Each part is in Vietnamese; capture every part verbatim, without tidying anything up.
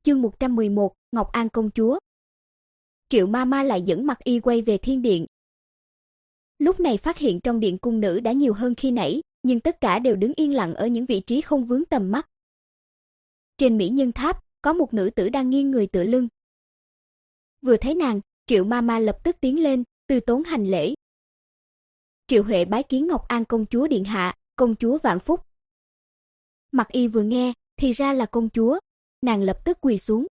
Chương một trăm mười một, Ngọc An công chúa. Triệu Mama lại dẫn Mặc Y quay về thiên điện. Lúc này phát hiện trong điện cung nữ đã nhiều hơn khi nãy, nhưng tất cả đều đứng yên lặng ở những vị trí không vướng tầm mắt. Trên mỹ nhân tháp, có một nữ tử đang nghiêng người tựa lưng. Vừa thấy nàng, Triệu Mama lập tức tiến lên, từ tốn hành lễ. Triệu Huệ bái kiến Ngọc An công chúa điện hạ, công chúa vạn phúc. Mặc Y vừa nghe, thì ra là công chúa, nàng lập tức quỳ xuống.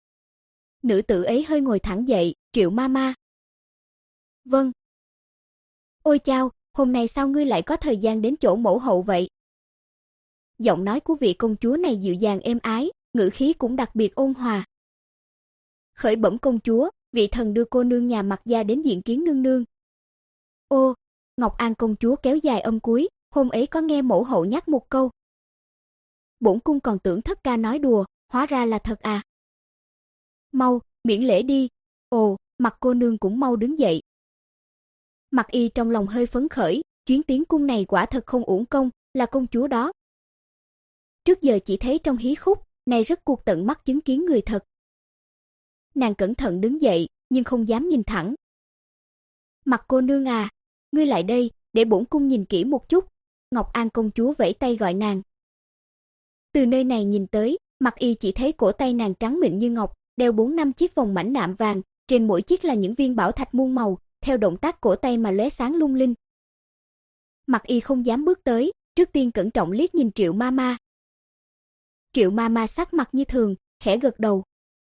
Nữ tử ấy hơi ngồi thẳng dậy, Triệu Mama. Vâng. Ôi chao, hôm nay sao ngươi lại có thời gian đến chỗ mẫu hậu vậy? Giọng nói của vị công chúa này dịu dàng êm ái, ngữ khí cũng đặc biệt ôn hòa. Khởi bẩm công chúa, vị thần đưa cô nương nhà Mặc gia đến diện kiến nương nương. Ô, Ngọc An công chúa kéo dài âm cuối, hôm ấy có nghe mẫu hậu nhắc một câu. Bổn cung còn tưởng thất ca nói đùa, hóa ra là thật à. Mau, miễn lễ đi. Ồ, Mặc cô nương cũng mau đứng dậy. Mặc Y trong lòng hơi phấn khởi, chuyến tiến cung này quả thật không uổng công, là công chúa đó. Trước giờ chỉ thấy trong hí khúc, này rất cuộc tận mắt chứng kiến người thật. Nàng cẩn thận đứng dậy, nhưng không dám nhìn thẳng. Mặc cô nương à, ngươi lại đây, để bổn cung nhìn kỹ một chút. Ngọc An công chúa vẫy tay gọi nàng. Từ nơi này nhìn tới, Mặc Y chỉ thấy cổ tay nàng trắng mịn như ngọc, đeo bốn năm chiếc vòng mảnh nạm vàng, trên mỗi chiếc là những viên bảo thạch muôn màu, theo động tác cổ tay mà lóe sáng lung linh. Mặc Y không dám bước tới, trước tiên cẩn trọng liếc nhìn Triệu Mama. Triệu Mama sắc mặt như thường, khẽ gật đầu.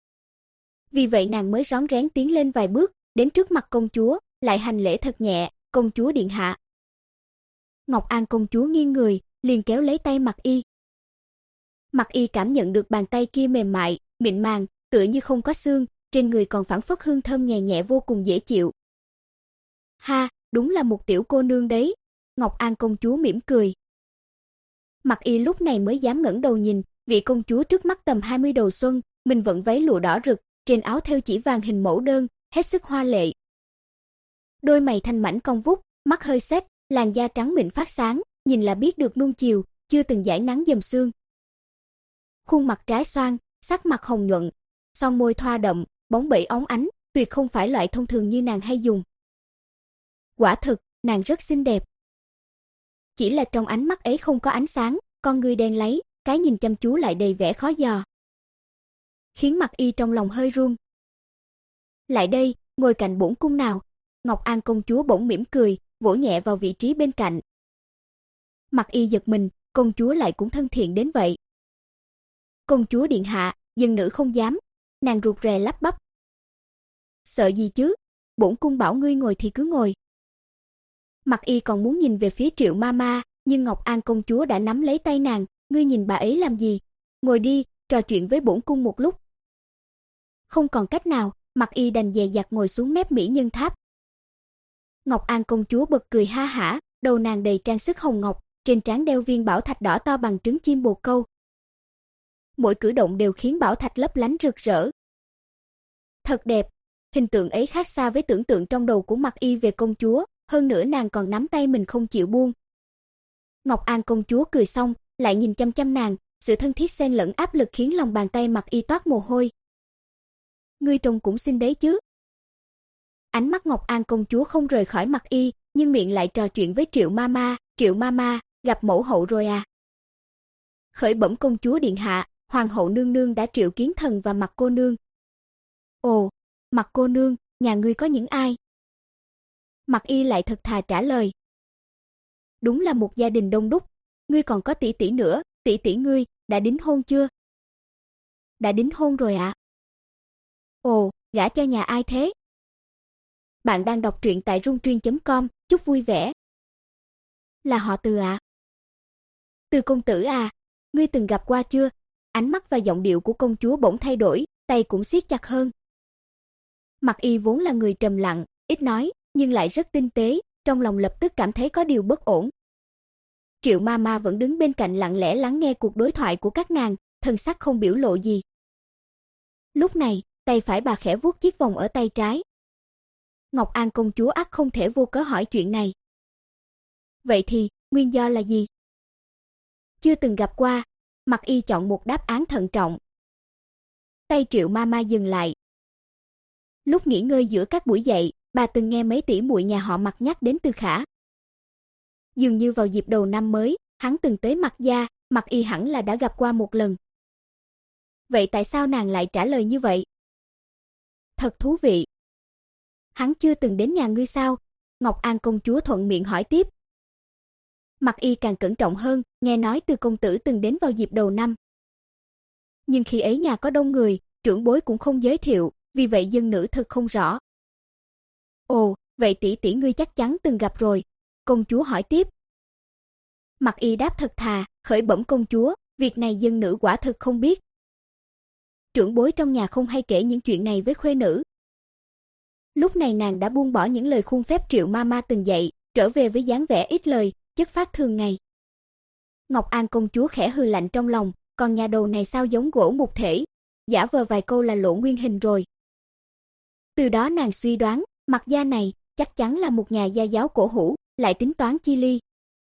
Vì vậy nàng mới rón rén tiến lên vài bước, đến trước mặt công chúa, lại hành lễ thật nhẹ, công chúa điện hạ. Ngọc An công chúa nghiêng người, liền kéo lấy tay Mặc Y. Mặc Y cảm nhận được bàn tay kia mềm mại, mịn màng, tựa như không có xương, trên người còn phảng phất hương thơm nhẹ nhẹ vô cùng dễ chịu. Ha, đúng là một tiểu cô nương đấy. Ngọc An công chúa mỉm cười. Mặc Y lúc này mới dám ngẩng đầu nhìn, vị công chúa trước mắt tầm hai mươi đầu xuân, mình vận váy lụa đỏ rực, trên áo thêu chỉ vàng hình mẫu đơn, hết sức hoa lệ. Đôi mày thanh mảnh cong vút, mắt hơi sét, làn da trắng mịn phát sáng, nhìn là biết được nuông chiều, chưa từng dãi nắng dầm sương. Khuôn mặt trái xoan, sắc mặt hồng nhuận, son môi thoa đậm, bóng bẩy óng ánh, tuyệt không phải loại thông thường như nàng hay dùng. Quả thực, nàng rất xinh đẹp. Chỉ là trong ánh mắt ấy không có ánh sáng, con người đen láy, cái nhìn chăm chú lại đầy vẻ khó dò. Khiến Mặc Y trong lòng hơi run. Lại đây, ngồi cạnh bổn cung nào. Ngọc An công chúa bỗng mỉm cười, vỗ nhẹ vào vị trí bên cạnh. Mặc Y giật mình, công chúa lại cũng thân thiện đến vậy. Công chúa điện hạ, dân nữ không dám. Nàng rụt rè lắp bắp. Sợ gì chứ, bổn cung bảo ngươi ngồi thì cứ ngồi. Mặc Y còn muốn nhìn về phía Triệu Mama, nhưng Ngọc An công chúa đã nắm lấy tay nàng, ngươi nhìn bà ấy làm gì? Ngồi đi, trò chuyện với bổn cung một lúc. Không còn cách nào, Mặc Y đành dè dặt ngồi xuống mép mỹ nhân tháp. Ngọc An công chúa bật cười ha hả, đầu nàng đầy trang sức hồng ngọc, trên trán đeo viên bảo thạch đỏ to bằng trứng chim bồ câu. Mỗi cử động đều khiến bảo thạch lấp lánh rực rỡ. Thật đẹp, hình tượng ấy khác xa với tưởng tượng trong đầu của Mặc Y về công chúa, hơn nữa nàng còn nắm tay mình không chịu buông. Ngọc An công chúa cười xong, lại nhìn chăm chăm nàng, sự thân thiết xen lẫn áp lực khiến lòng bàn tay Mặc Y toát mồ hôi. Ngươi trông cũng xinh đấy chứ. Ánh mắt Ngọc An công chúa không rời khỏi Mặc Y, nhưng miệng lại trò chuyện với Triệu Mama, Triệu Mama, gặp mẫu hậu rồi à? Khởi bẩm công chúa điện hạ, hoàng hậu nương nương đã triệu kiến thần và Mặc cô nương. Ồ, Mặc cô nương, nhà ngươi có những ai? Mặc Y lại thật thà trả lời. Đúng là một gia đình đông đúc, ngươi còn có tỷ tỷ nữa, tỷ tỷ ngươi đã đính hôn chưa? Đã đính hôn rồi ạ. À? Ồ, gả cho nhà ai thế? Bạn đang đọc truyện tại rungtuyên chấm com, chúc vui vẻ. Là họ Từ ạ. À? Từ công tử à, ngươi từng gặp qua chưa? Ánh mắt và giọng điệu của công chúa bỗng thay đổi, tay cũng siết chặt hơn. Mặc Y vốn là người trầm lặng, ít nói, nhưng lại rất tinh tế, trong lòng lập tức cảm thấy có điều bất ổn. Triệu Mama vẫn đứng bên cạnh lặng lẽ lắng nghe cuộc đối thoại của các nàng, thần sắc không biểu lộ gì. Lúc này, tay phải bà khẽ vuốt chiếc vòng ở tay trái. Ngọc An công chúa ắt không thể vô cớ hỏi chuyện này. Vậy thì, nguyên do là gì? Chưa từng gặp qua, Mặc Y chọn một đáp án thận trọng. tay Triệu Mama dừng lại. Lúc nghỉ ngơi giữa các buổi dạy, bà từng nghe mấy tỷ muội nhà họ Mạc nhắc đến Từ Khả. Dường như vào dịp đầu năm mới, hắn từng tới Mạc gia, Mạc Y hẳn là đã gặp qua một lần. Vậy tại sao nàng lại trả lời như vậy? Thật thú vị. Hắn chưa từng đến nhà ngươi sao? Ngọc An công chúa thuận miệng hỏi tiếp. Mạc Y càng cẩn trọng hơn, nghe nói Từ công tử từng đến vào dịp đầu năm. Nhưng khi ấy nhà có đông người, trưởng bối cũng không giới thiệu, vì vậy dân nữ thực không rõ. Ồ, vậy tỷ tỷ ngươi chắc chắn từng gặp rồi, công chúa hỏi tiếp. Mạc Y đáp thật thà, khởi bẩm công chúa, việc này dân nữ quả thực không biết. Trưởng bối trong nhà không hay kể những chuyện này với khuê nữ. Lúc này nàng đã buông bỏ những lời khuôn phép Triệu Mama từng dạy, trở về với dáng vẻ ít lời, chất phác thường ngày. Ngọc An công chúa khẽ hừ lạnh trong lòng, còn nhà đầu này sao giống gỗ mục thể, giả vờ vài câu là lộ nguyên hình rồi. Từ đó nàng suy đoán, Mạc gia này chắc chắn là một nhà gia giáo cổ hủ, lại tính toán chi ly.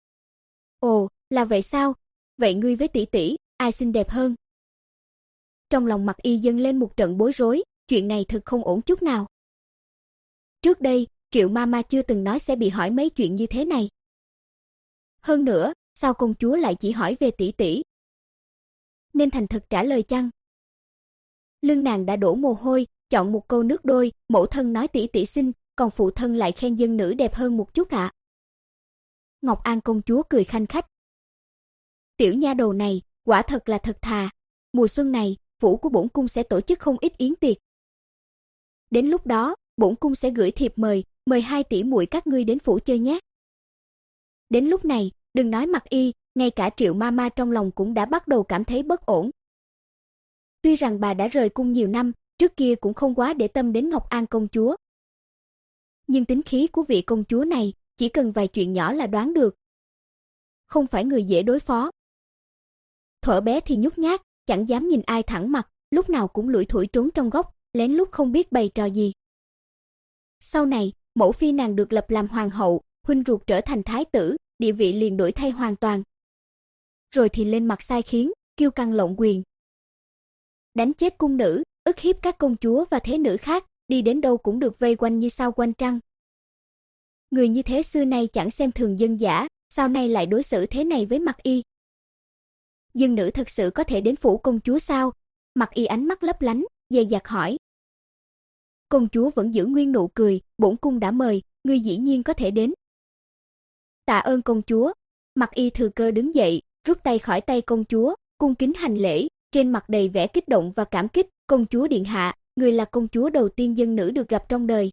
Ồ, là vậy sao? Vậy ngươi với tỷ tỷ, ai xinh đẹp hơn? Trong lòng Mạc Y dâng lên một trận bối rối, chuyện này thực không ổn chút nào. Trước đây, Triệu Mama chưa từng nói sẽ bị hỏi mấy chuyện như thế này. Hơn nữa, sao công chúa lại chỉ hỏi về tỷ tỷ? Nên thành thật trả lời chăng? Lưng nàng đã đổ mồ hôi, chọn một câu nước đôi, mẫu thân nói tỷ tỷ xinh, còn phụ thân lại khen dân nữ đẹp hơn một chút ạ. À. Ngọc An công chúa cười khanh khách. Tiểu nha đầu này, quả thật là thật thà. Mùa xuân này, phủ của bổn cung sẽ tổ chức không ít yến tiệc. Đến lúc đó, bổn cung sẽ gửi thiệp mời, mời hai tỷ muội các ngươi đến phủ chơi nhé. Đến lúc này, đừng nói Mạc Y, ngay cả Triệu Mama trong lòng cũng đã bắt đầu cảm thấy bất ổn. Tuy rằng bà đã rời cung nhiều năm, trước kia cũng không quá để tâm đến Ngọc An công chúa. Nhưng tính khí của vị công chúa này, chỉ cần vài chuyện nhỏ là đoán được. Không phải người dễ đối phó. Thuở bé thì nhút nhát, chẳng dám nhìn ai thẳng mặt, lúc nào cũng lủi thủi trốn trong góc, lén lút không biết bày trò gì. Sau này, mẫu phi nàng được lập làm hoàng hậu, huynh ruột trở thành thái tử, địa vị liền đổi thay hoàn toàn. Rồi thì lên mặt sai khiến, kiêu căng lộng quyền. Đánh chết cung nữ, ức hiếp các công chúa và thế nữ khác, đi đến đâu cũng được vây quanh như sao quanh trăng. Người như thế xưa nay chẳng xem thường dân dã, sau này lại đối xử thế này với Mạc Y. Dân nữ thật sự có thể đến phủ công chúa sao? Mạc Y ánh mắt lấp lánh, dè dặt hỏi. Công chúa vẫn giữ nguyên nụ cười, bổn cung đã mời, ngươi dĩ nhiên có thể đến. Tạ ơn công chúa. Mạc Y thừa cơ đứng dậy, rút tay khỏi tay công chúa, cung kính hành lễ, trên mặt đầy vẻ kích động và cảm kích. Công chúa điện hạ, người là công chúa đầu tiên dân nữ được gặp trong đời.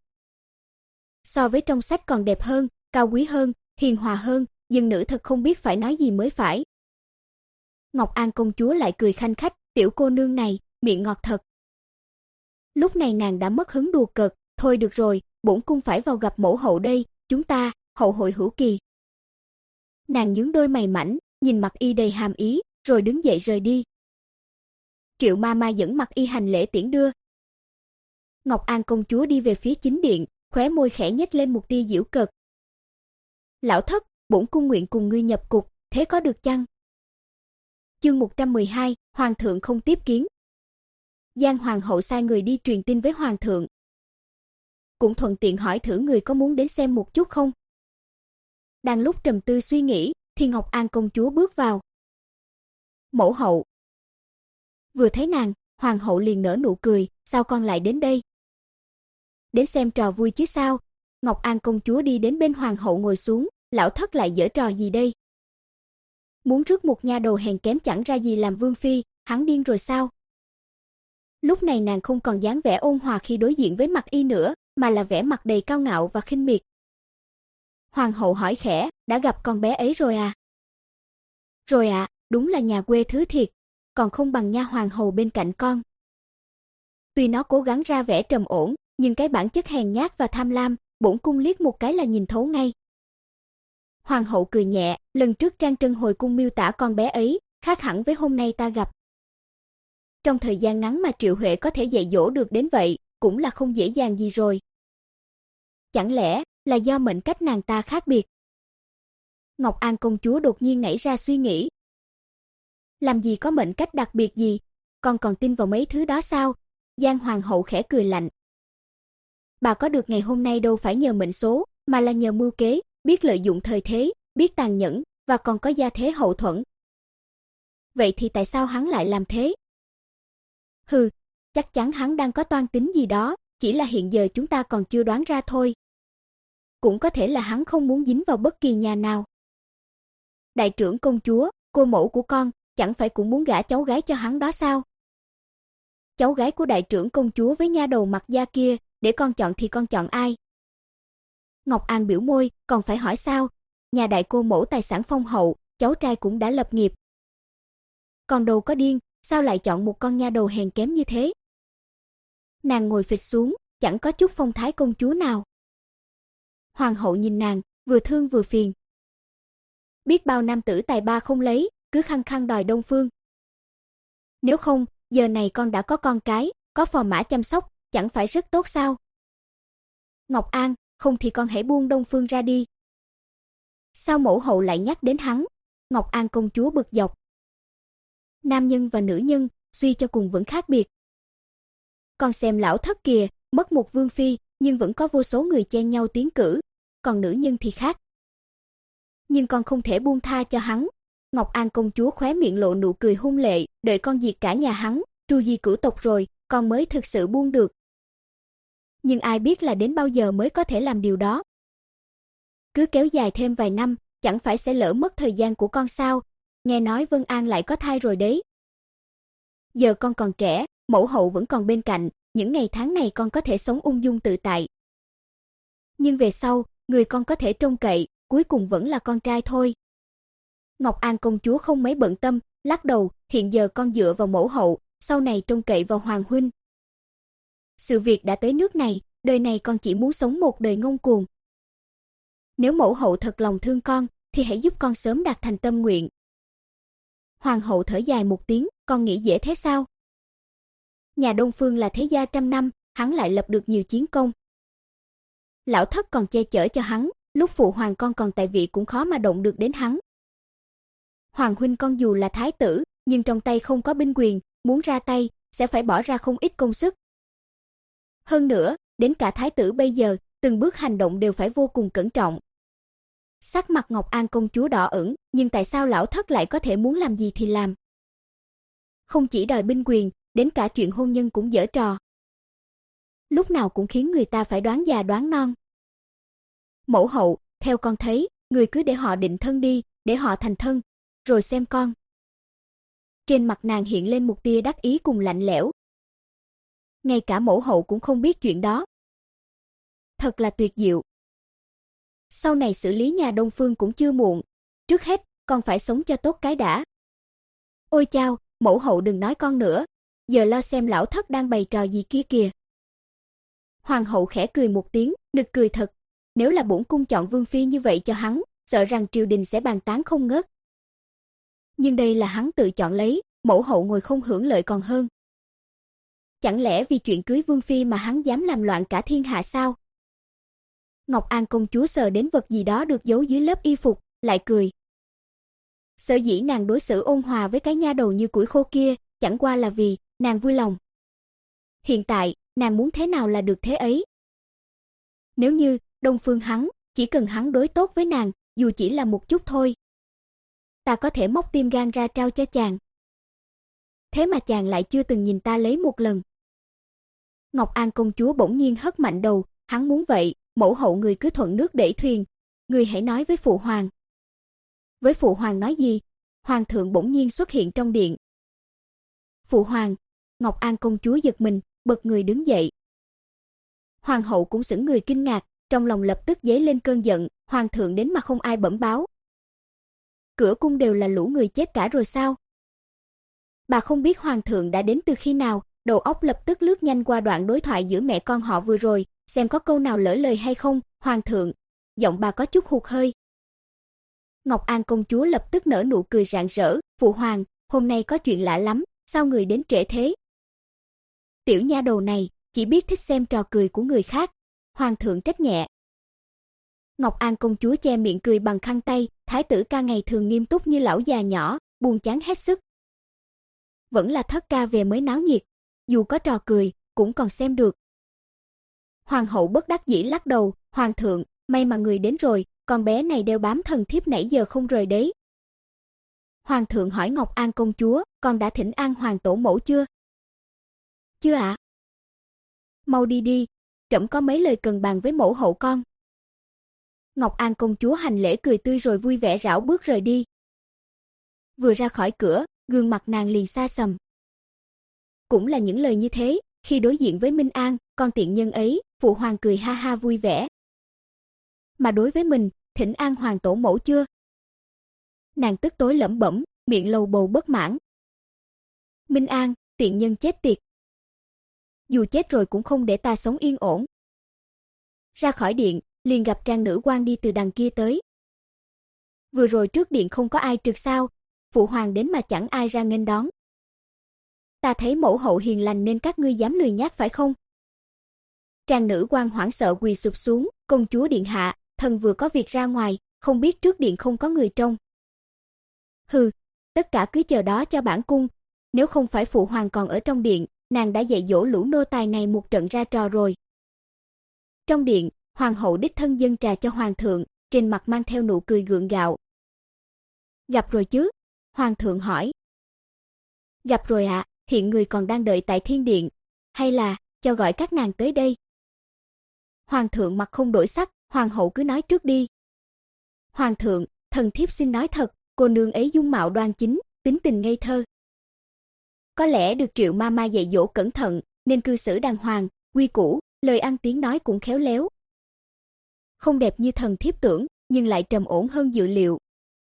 So với trong sách còn đẹp hơn, cao quý hơn, hiền hòa hơn, dân nữ thật không biết phải nói gì mới phải. Ngọc An công chúa lại cười khanh khách, tiểu cô nương này, miệng ngọt thật. Lúc này nàng đã mất hứng đùa cợt, thôi được rồi, bổn cung phải vào gặp mẫu hậu đây, chúng ta, hậu hội hữu kỳ. Nàng nhướng đôi mày mảnh, nhìn Mạc Y đầy hàm ý, rồi đứng dậy rời đi. Triệu Mama dẫn Mạc Y hành lễ tiễn đưa. Ngọc An công chúa đi về phía chính điện, khóe môi khẽ nhếch lên một tia giễu cợt. Lão thất, bổn cung nguyện cùng ngươi nhập cục, thế có được chăng? Chương một trăm mười hai, Hoàng thượng không tiếp kiến. Giang hoàng hậu sai người đi truyền tin với hoàng thượng. Cũng thuận tiện hỏi thử người có muốn đến xem một chút không? Đang lúc trầm tư suy nghĩ, thì Ngọc An công chúa bước vào. Mẫu hậu. Vừa thấy nàng, hoàng hậu liền nở nụ cười, sao con lại đến đây? Đến xem trò vui chứ sao? Ngọc An công chúa đi đến bên hoàng hậu ngồi xuống, lão thất lại giở trò gì đây? Muốn rước một nha đầu hèn kém chẳng ra gì làm vương phi, hắn điên rồi sao? Lúc này nàng không còn dáng vẻ ôn hòa khi đối diện với Mạc Y nữa, mà là vẻ mặt đầy cao ngạo và khinh miệt. Hoàng hậu hỏi khẽ, đã gặp con bé ấy rồi à? Rồi ạ, à, đúng là nhà quê thứ thiệt, còn không bằng nha hoàng hầu bên cạnh con. Tuy nó cố gắng ra vẻ trầm ổn, nhưng cái bản chất hèn nhát và tham lam, bổn cung liếc một cái là nhìn thấu ngay. Hoàng hậu cười nhẹ, lần trước Trang Trân hồi cung miêu tả con bé ấy, khác hẳn với hôm nay ta gặp. Trong thời gian ngắn mà Triệu Huệ có thể dạy dỗ được đến vậy, cũng là không dễ dàng gì rồi. Chẳng lẽ là do mệnh cách nàng ta khác biệt? Ngọc An công chúa đột nhiên nảy ra suy nghĩ. Làm gì có mệnh cách đặc biệt gì, con còn tin vào mấy thứ đó sao? Giang hoàng hậu khẽ cười lạnh. Bà có được ngày hôm nay đâu phải nhờ mệnh số, mà là nhờ mưu kế, biết lợi dụng thời thế, biết tàn nhẫn, và còn có gia thế hậu thuẫn. Vậy thì tại sao hắn lại làm thế? Hừ, chắc chắn hắn đang có toan tính gì đó, chỉ là hiện giờ chúng ta còn chưa đoán ra thôi. Cũng có thể là hắn không muốn dính vào bất kỳ nhà nào. Đại trưởng công chúa, cô mẫu của con, chẳng phải cũng muốn gả cháu gái cho hắn đó sao? Cháu gái của đại trưởng công chúa với nha đầu mặt da kia, để con chọn thì con chọn ai? Ngọc An biểu môi, còn phải hỏi sao? Nhà đại cô mẫu tài sản phong hậu, cháu trai cũng đã lập nghiệp. Còn đầu có điên, sao lại chọn một con nha đầu hèn kém như thế? Nàng ngồi phịch xuống, chẳng có chút phong thái công chúa nào. Hoàng hậu nhìn nàng, vừa thương vừa phiền. Biết bao nam tử tài ba không lấy, cứ khăng khăng đòi Đông Phương. Nếu không, giờ này con đã có con cái, có phò mã chăm sóc, chẳng phải rất tốt sao? Ngọc An, không thì con hãy buông Đông Phương ra đi. Sao mẫu hậu lại nhắc đến hắn? Ngọc An công chúa bực dọc. Nam nhân và nữ nhân, suy cho cùng vẫn khác biệt. Con xem lão thất kìa, mất một vương phi, nhưng vẫn có vô số người chen nhau tiến cử, còn nữ nhân thì khác. Nhưng con không thể buông tha cho hắn. Ngọc An công chúa khóe miệng lộ nụ cười hung lệ, đợi con diệt cả nhà hắn, tru di cửu tộc rồi, con mới thực sự buông được. Nhưng ai biết là đến bao giờ mới có thể làm điều đó. Cứ kéo dài thêm vài năm, chẳng phải sẽ lỡ mất thời gian của con sao? Nghe nói Vân An lại có thai rồi đấy. Giờ con còn trẻ, mẫu hậu vẫn còn bên cạnh, những ngày tháng này con có thể sống ung dung tự tại. Nhưng về sau, người con có thể trông cậy, cuối cùng vẫn là con trai thôi. Ngọc An công chúa không mấy bận tâm, lắc đầu, hiện giờ con dựa vào mẫu hậu, sau này trông cậy vào hoàng huynh. Sự việc đã tới nước này, đời này con chỉ muốn sống một đời ngông cuồng. Nếu mẫu hậu thật lòng thương con, thì hãy giúp con sớm đạt thành tâm nguyện. Hoàng hậu thở dài một tiếng, con nghĩ dễ thế sao? Nhà Đông Phương là thế gia trăm năm, hắn lại lập được nhiều chiến công. Lão thất còn che chở cho hắn, lúc phụ hoàng con còn tại vị cũng khó mà động được đến hắn. Hoàng huynh con dù là thái tử, nhưng trong tay không có binh quyền, muốn ra tay, sẽ phải bỏ ra không ít công sức. Hơn nữa, đến cả thái tử bây giờ, từng bước hành động đều phải vô cùng cẩn trọng. Sắc mặt Ngọc An công chúa đỏ ửng, nhưng tại sao lão thất lại có thể muốn làm gì thì làm? Không chỉ đòi binh quyền, đến cả chuyện hôn nhân cũng giở trò. Lúc nào cũng khiến người ta phải đoán già đoán non. Mẫu hậu, theo con thấy, người cứ để họ định thân đi, để họ thành thân, rồi xem con. Trên mặt nàng hiện lên một tia đắc ý cùng lạnh lẽo. Ngay cả mẫu hậu cũng không biết chuyện đó. Thật là tuyệt diệu. Sau này xử lý nhà Đông Phương cũng chưa muộn. Trước hết, con phải sống cho tốt cái đã. Ôi chao, mẫu hậu đừng nói con nữa. Giờ lo xem lão thất đang bày trò gì kia kìa. Hoàng hậu khẽ cười một tiếng, nực cười thật. Nếu là bổn cung chọn vương phi như vậy cho hắn, sợ rằng triều đình sẽ bàn tán không ngớt. Nhưng đây là hắn tự chọn lấy, mẫu hậu ngồi không hưởng lợi còn hơn. Chẳng lẽ vì chuyện cưới vương phi mà hắn dám làm loạn cả thiên hạ sao? Ngọc An công chúa sờ đến vật gì đó được giấu dưới lớp y phục, lại cười. Sở dĩ nàng đối xử ôn hòa với cái nha đầu như củi khô kia, chẳng qua là vì nàng vui lòng. Hiện tại, nàng muốn thế nào là được thế ấy. Nếu như Đông Phương hắn, chỉ cần hắn đối tốt với nàng, dù chỉ là một chút thôi, ta có thể móc tim gan ra trao cho chàng. Thế mà chàng lại chưa từng nhìn ta lấy một lần. Ngọc An công chúa bỗng nhiên hất mạnh đầu, hắn muốn vậy, mẫu hậu người cứ thuận nước đẩy thuyền, người hãy nói với phụ hoàng. Với phụ hoàng nói gì? Hoàng thượng bỗng nhiên xuất hiện trong điện. Phụ hoàng, Ngọc An công chúa giật mình, bật người đứng dậy. Hoàng hậu cũng sững người kinh ngạc, trong lòng lập tức dấy lên cơn giận, hoàng thượng đến mà không ai bẩm báo. Cửa cung đều là lũ người chết cả rồi sao? Bà không biết hoàng thượng đã đến từ khi nào, đầu óc lập tức lướt nhanh qua đoạn đối thoại giữa mẹ con họ vừa rồi, xem có câu nào lỡ lời hay không. Hoàng thượng, giọng bà có chút hụt hơi. Ngọc An công chúa lập tức nở nụ cười rạng rỡ, phụ hoàng, hôm nay có chuyện lạ lắm, sao người đến trễ thế? Tiểu nha đầu này, chỉ biết thích xem trò cười của người khác. Hoàng thượng trách nhẹ. Ngọc An công chúa che miệng cười bằng khăn tay, thái tử ca ngày thường nghiêm túc như lão già nhỏ, buồn chán hết sức. vẫn là thất ca về mới náo nhiệt, dù có trò cười, cũng còn xem được. Hoàng hậu bất đắc dĩ lắc đầu, hoàng thượng, may mà người đến rồi, con bé này đeo bám thần thiếp nãy giờ không rời đấy. Hoàng thượng hỏi Ngọc An công chúa, con đã thỉnh an hoàng tổ mẫu chưa? Chưa ạ. À? Mau đi đi, trẫm có mấy lời cần bàn với mẫu hậu con. Ngọc An công chúa hành lễ cười tươi rồi vui vẻ rảo bước rời đi. Vừa ra khỏi cửa, gương mặt nàng liền xa sầm. Cũng là những lời như thế, khi đối diện với Minh An, con tiện nhân ấy, phụ hoàng cười ha ha vui vẻ. Mà đối với mình, thỉnh an hoàng tổ mẫu chưa? Nàng tức tối lẩm bẩm, miệng lầu bầu bất mãn. Minh An, tiện nhân chết tiệt. Dù chết rồi cũng không để ta sống yên ổn. Ra khỏi điện, liền gặp trang nữ quan đi từ đằng kia tới. Vừa rồi trước điện không có ai trực sao, phụ hoàng đến mà chẳng ai ra nghênh đón. Ta thấy mẫu hậu hiền lành nên các ngươi dám lười nhác phải không? Trang nữ quan hoảng sợ quỳ sụp xuống, công chúa điện hạ, thần vừa có việc ra ngoài, không biết trước điện không có người trông. Hừ, tất cả cứ chờ đó cho bản cung, nếu không phải phụ hoàng còn ở trong điện, nàng đã dạy dỗ lũ nô tài này một trận ra trò rồi. Trong điện, hoàng hậu đích thân dâng trà cho hoàng thượng, trên mặt mang theo nụ cười gượng gạo. Gặp rồi chứ? Hoàng thượng hỏi. Gặp rồi ạ, à, hiện người còn đang đợi tại thiên điện, hay là cho gọi các nàng tới đây? Hoàng thượng mặt không đổi sắc, hoàng hậu cứ nói trước đi. Hoàng thượng, thần thiếp xin nói thật, cô nương ấy dung mạo đoan chính, tính tình ngây thơ. Có lẽ được Triệu ma ma dạy dỗ cẩn thận, nên cư xử đàng hoàng, quy củ, lời ăn tiếng nói cũng khéo léo. Không đẹp như thần thiếp tưởng, nhưng lại trầm ổn hơn dự liệu.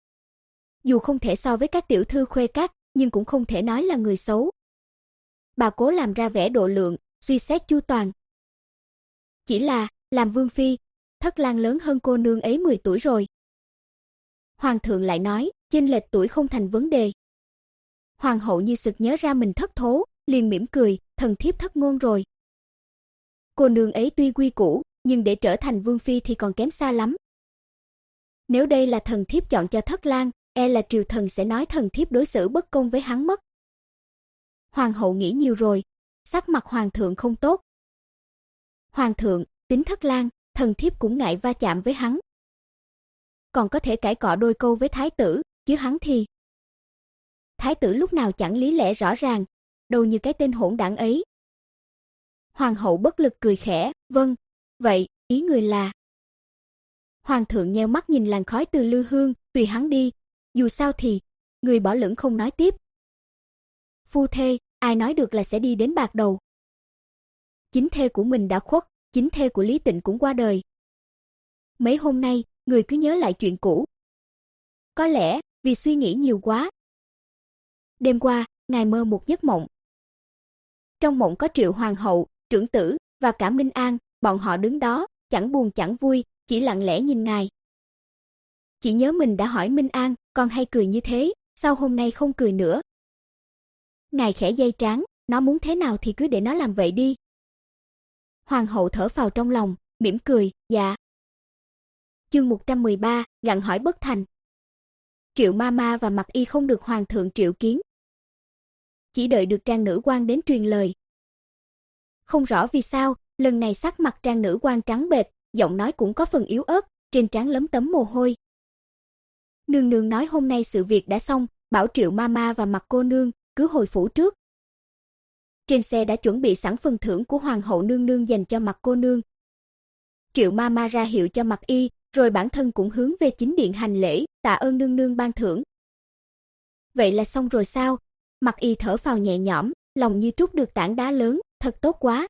Dù không thể so với các tiểu thư khuê các, nhưng cũng không thể nói là người xấu. Bà cố làm ra vẻ độ lượng, suy xét chu toàn. Chỉ là, làm vương phi, Thất Lang lớn hơn cô nương ấy mười tuổi rồi. Hoàng thượng lại nói, chênh lệch tuổi không thành vấn đề. Hoàng hậu như sực nhớ ra mình thất thố, liền mỉm cười, thần thiếp thất ngôn rồi. Cô nương ấy tuy quy củ, nhưng để trở thành vương phi thì còn kém xa lắm. Nếu đây là thần thiếp chọn cho Thất Lang, e là triều thần sẽ nói thần thiếp đối xử bất công với hắn mất. Hoàng hậu nghĩ nhiều rồi, sắc mặt hoàng thượng không tốt. Hoàng thượng, tính Thất Lang, thần thiếp cũng ngại va chạm với hắn. Còn có thể cãi cọ đôi câu với thái tử, chứ hắn thì... Thái tử lúc nào chẳng lý lẽ rõ ràng, đâu như cái tên hỗn đảng ấy. Hoàng hậu bất lực cười khẽ, vâng, vậy, ý người là... Hoàng thượng nheo mắt nhìn làn khói từ lư hương, tùy hắn đi, dù sao thì, người bỏ lửng không nói tiếp. Phu thê, ai nói được là sẽ đi đến bạc đầu. Chính thê của mình đã khuất, chính thê của Lý Tịnh cũng qua đời. Mấy hôm nay, người cứ nhớ lại chuyện cũ. Có lẽ, vì suy nghĩ nhiều quá. Đêm qua, ngài mơ một giấc mộng. Trong mộng có Triệu hoàng hậu, trưởng tử, và cả Minh An, bọn họ đứng đó, chẳng buồn chẳng vui, chỉ lặng lẽ nhìn ngài. Chỉ nhớ mình đã hỏi Minh An, con hay cười như thế, sao hôm nay không cười nữa? Ngài khẽ dây trán, nó muốn thế nào thì cứ để nó làm vậy đi. Hoàng hậu thở phào trong lòng, mỉm cười, dạ. Chương một trăm mười ba, gặng hỏi bất thành. Triệu ma ma và Mặc Y không được hoàng thượng triệu kiến. Chỉ đợi được trang nữ quan đến truyền lời. Không rõ vì sao, lần này sắc mặt trang nữ quan trắng bệch, giọng nói cũng có phần yếu ớt, trên trán lấm tấm mồ hôi. Nương nương nói hôm nay sự việc đã xong, bảo Triệu ma ma và Mặc cô nương cứ hồi phủ trước. Trên xe đã chuẩn bị sẵn phần thưởng của hoàng hậu nương nương dành cho Mặc cô nương. Triệu ma ma ra hiệu cho Mặc Y, rồi bản thân cũng hướng về chính điện hành lễ, tạ ơn nương nương ban thưởng. Vậy là xong rồi sao? Mặc Y thở phào nhẹ nhõm, lòng như trút được tảng đá lớn, thật tốt quá.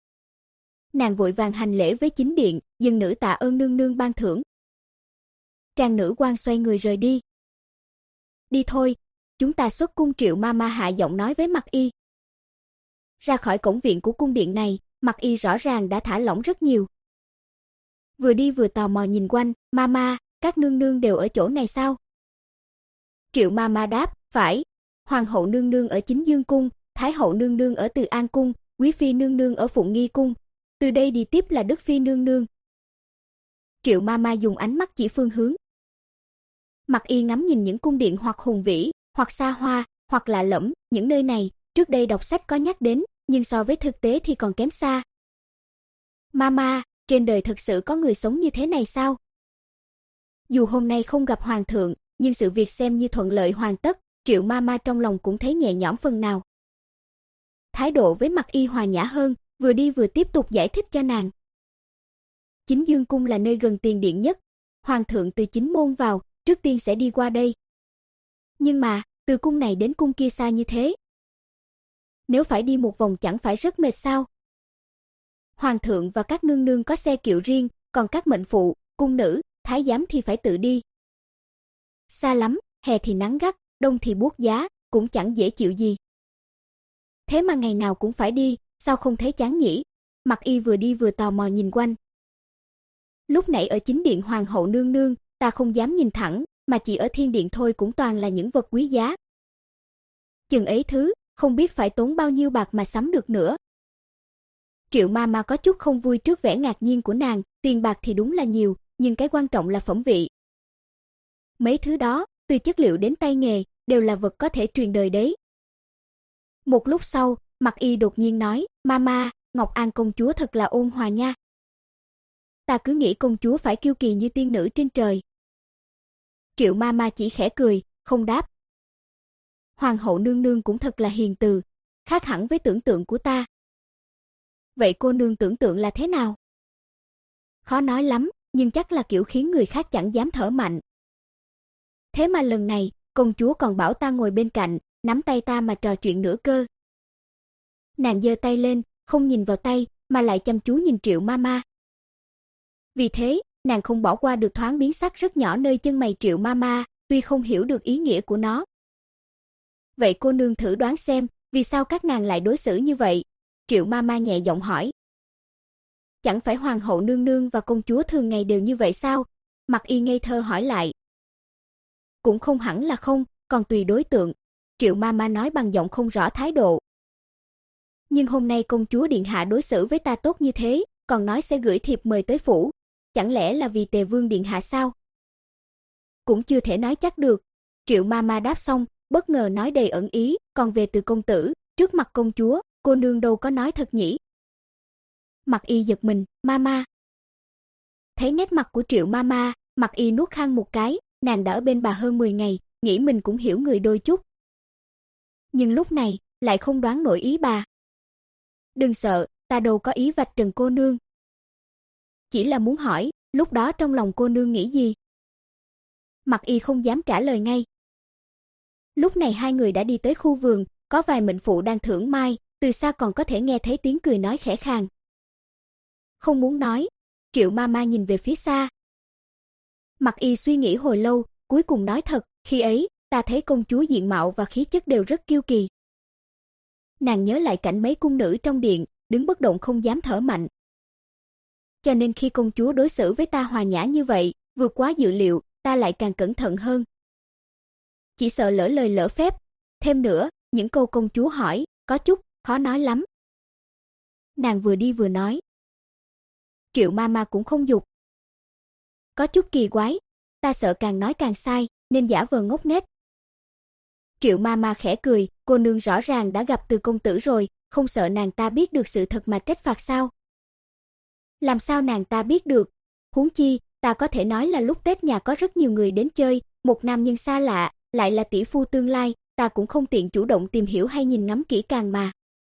Nàng vội vàng hành lễ với chính điện, dân nữ tạ ơn nương nương ban thưởng. Trang nữ quan xoay người rời đi. Đi thôi, chúng ta xuất cung. Triệu ma ma hạ giọng nói với Mặc Y. Ra khỏi cổng viện của cung điện này, Mặc Y rõ ràng đã thả lỏng rất nhiều. Vừa đi vừa tò mò nhìn quanh, ma ma, các nương nương đều ở chỗ này sao? Triệu ma ma đáp, phải, hoàng hậu nương nương ở Chính Dương cung, thái hậu nương nương ở Từ An cung, quý phi nương nương ở Phụng Nghi cung, từ đây đi tiếp là Đức phi nương nương. Triệu ma ma dùng ánh mắt chỉ phương hướng. Mặc Y ngắm nhìn những cung điện hoặc hùng vĩ, hoặc xa hoa, hoặc lạ lẫm, những nơi này, trước đây đọc sách có nhắc đến, nhưng so với thực tế thì còn kém xa. Mama, trên đời thực sự có người sống như thế này sao? Dù hôm nay không gặp hoàng thượng, nhưng sự việc xem như thuận lợi hoàn tất, Triệu Mama trong lòng cũng thấy nhẹ nhõm phần nào. Thái độ với Mặc Y hòa nhã hơn, vừa đi vừa tiếp tục giải thích cho nàng. Chính Dương cung là nơi gần tiền điện nhất, hoàng thượng từ chính môn vào, trước tiên sẽ đi qua đây. Nhưng mà, từ cung này đến cung kia xa như thế. Nếu phải đi một vòng chẳng phải rất mệt sao? Hoàng thượng và các nương nương có xe kiệu riêng, còn các mệnh phụ, cung nữ, thái giám thì phải tự đi. Xa lắm, hè thì nắng gắt, đông thì buốt giá, cũng chẳng dễ chịu gì. Thế mà ngày nào cũng phải đi, sao không thấy chán nhỉ? Mặc Y vừa đi vừa tò mò nhìn quanh. Lúc nãy ở chính điện hoàng hậu nương nương, ta không dám nhìn thẳng, mà chỉ ở thiên điện thôi cũng toàn là những vật quý giá. Chừng ấy thứ, không biết phải tốn bao nhiêu bạc mà sắm được nữa. Triệu Mama có chút không vui trước vẻ ngạc nhiên của nàng, tiền bạc thì đúng là nhiều, nhưng cái quan trọng là phẩm vị. Mấy thứ đó, từ chất liệu đến tay nghề, đều là vật có thể truyền đời đấy. Một lúc sau, Mặc Y đột nhiên nói, Mama, Ngọc An công chúa thật là ôn hòa nha. Ta cứ nghĩ công chúa phải kiêu kỳ như tiên nữ trên trời. Triệu Mama chỉ khẽ cười, không đáp. Hoàng hậu nương nương cũng thật là hiền từ, khác hẳn với tưởng tượng của ta. Vậy cô nương tưởng tượng là thế nào? Khó nói lắm, nhưng chắc là kiểu khiến người khác chẳng dám thở mạnh. Thế mà lần này, công chúa còn bảo ta ngồi bên cạnh, nắm tay ta mà trò chuyện nữa cơ. Nàng giơ tay lên, không nhìn vào tay, mà lại chăm chú nhìn Triệu Mama. Vì thế, nàng không bỏ qua được thoáng biến sắc rất nhỏ nơi chân mày Triệu Mama, tuy không hiểu được ý nghĩa của nó. Vậy cô nương thử đoán xem, vì sao các nàng lại đối xử như vậy? Triệu Mama nhẹ giọng hỏi. Chẳng phải hoàng hậu nương nương và công chúa thường ngày đều như vậy sao? Mặc Y ngây thơ hỏi lại. Cũng không hẳn là không, còn tùy đối tượng. Triệu Mama nói bằng giọng không rõ thái độ. Nhưng hôm nay công chúa điện hạ đối xử với ta tốt như thế, còn nói sẽ gửi thiệp mời tới phủ. Chẳng lẽ là vì Tề Vương điện hạ sao? Cũng chưa thể nói chắc được. Triệu Mama đáp xong, bất ngờ nói đầy ẩn ý, còn về Từ công tử, trước mặt công chúa, cô nương đâu có nói thật nhỉ? Mặc Y giật mình, Mama. Thấy nét mặt của Triệu Mama, Mặc Y nuốt khang một cái, nàng đã ở bên bà hơn mười ngày, nghĩ mình cũng hiểu người đôi chút. Nhưng lúc này, lại không đoán nổi ý bà. Đừng sợ, ta đâu có ý vạch trần cô nương. Chỉ là muốn hỏi, lúc đó trong lòng cô nương nghĩ gì? Mặc Y không dám trả lời ngay. Lúc này hai người đã đi tới khu vườn, có vài mệnh phụ đang thưởng mai, từ xa còn có thể nghe thấy tiếng cười nói khẽ khàng. Không muốn nói, Triệu Mama nhìn về phía xa. Mặc Y suy nghĩ hồi lâu, cuối cùng nói thật, khi ấy, ta thấy công chúa diện mạo và khí chất đều rất kiêu kỳ. Nàng nhớ lại cảnh mấy cung nữ trong điện, đứng bất động không dám thở mạnh. Cho nên khi công chúa đối xử với ta hòa nhã như vậy, vượt quá dự liệu, ta lại càng cẩn thận hơn. Chỉ sợ lỡ lời lỡ phép. Thêm nữa, những câu công chúa hỏi, có chút, khó nói lắm. Nàng vừa đi vừa nói. Triệu Mama cũng không giục. Có chút kỳ quái, ta sợ càng nói càng sai, nên giả vờ ngốc nghếch. Triệu Mama khẽ cười, cô nương rõ ràng đã gặp Từ công tử rồi, không sợ nàng ta biết được sự thật mà trách phạt sao? Làm sao nàng ta biết được? Huống chi, ta có thể nói là lúc Tết nhà có rất nhiều người đến chơi, một nam nhân xa lạ, lại là tỷ phu tương lai, ta cũng không tiện chủ động tìm hiểu hay nhìn ngắm kỹ càng mà.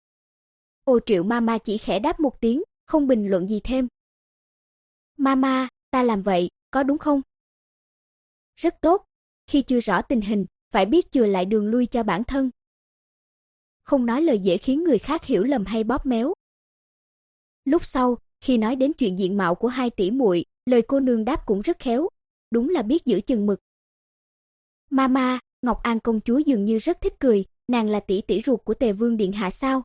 Ô Triệu Mama chỉ khẽ đáp một tiếng, không bình luận gì thêm. Mama, ta làm vậy, có đúng không? Rất tốt, khi chưa rõ tình hình, phải biết chừa lại đường lui cho bản thân. Không nói lời dễ khiến người khác hiểu lầm hay bóp méo. Lúc sau, khi nói đến chuyện diện mạo của hai tỷ muội, lời cô nương đáp cũng rất khéo, đúng là biết giữ chừng mực. Mama, Ngọc An công chúa dường như rất thích cười, nàng là tỷ tỷ ruột của Tề Vương điện hạ sao?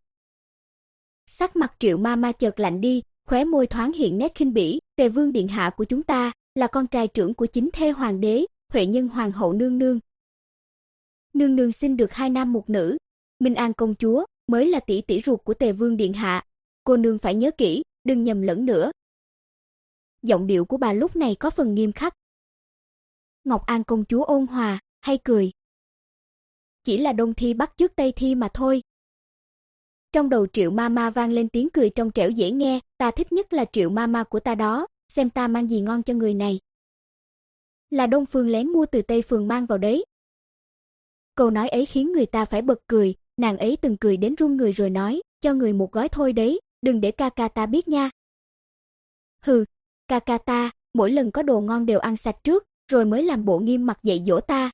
Sắc mặt Triệu Mama chợt lạnh đi, khóe môi thoáng hiện nét khinh bỉ, Tề Vương điện hạ của chúng ta là con trai trưởng của chính thê hoàng đế, Huệ Nhân hoàng hậu nương nương. Nương nương sinh được hai nam một nữ, Minh An công chúa mới là tỷ tỷ ruột của Tề Vương điện hạ, cô nương phải nhớ kỹ, đừng nhầm lẫn nữa. Giọng điệu của bà lúc này có phần nghiêm khắc. Ngọc An công chúa ôn hòa, hay cười. chỉ là Đông Thi bắt chước Tây Thi mà thôi. Trong đầu Triệu Mama vang lên tiếng cười trong trẻo dễ nghe, ta thích nhất là Triệu Mama của ta đó, xem ta mang gì ngon cho người này. Là Đông Phương lén mua từ Tây Phường mang vào đấy. Câu nói ấy khiến người ta phải bật cười, nàng ấy từng cười đến run người rồi nói, cho người một gói thôi đấy, đừng để ca ca ta biết nha. Hừ, ca ca ta, mỗi lần có đồ ngon đều ăn sạch trước, rồi mới làm bộ nghiêm mặt dạy dỗ ta.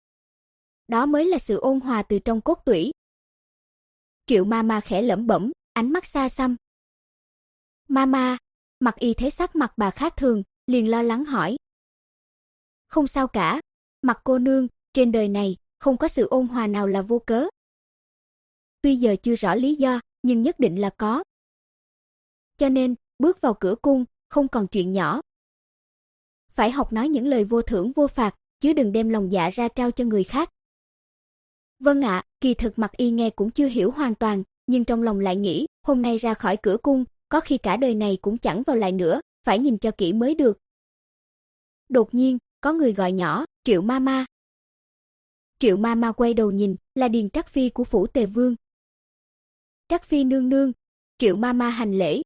Đó mới là sự ôn hòa từ trong cốt tủy. Triệu Mama khẽ lẩm bẩm, ánh mắt xa xăm. Mama, Mặc Y thấy sắc mặt bà khác thường, liền lo lắng hỏi. Không sao cả, Mặc cô nương, trên đời này không có sự ôn hòa nào là vô cớ. Tuy giờ chưa rõ lý do, nhưng nhất định là có. Cho nên, bước vào cửa cung, không còn chuyện nhỏ. Phải học nói những lời vô thưởng vô phạt, chứ đừng đem lòng dạ ra trao cho người khác. Vâng ạ, kỳ thực Mặc Y nghe cũng chưa hiểu hoàn toàn, nhưng trong lòng lại nghĩ, hôm nay ra khỏi cửa cung, có khi cả đời này cũng chẳng vào lại nữa, phải nhìn cho kỹ mới được. Đột nhiên, có người gọi nhỏ, Triệu Mama. Triệu Mama quay đầu nhìn, là Điền Trắc Phi của phủ Tề Vương. Trắc Phi nương nương, Triệu Mama hành lễ.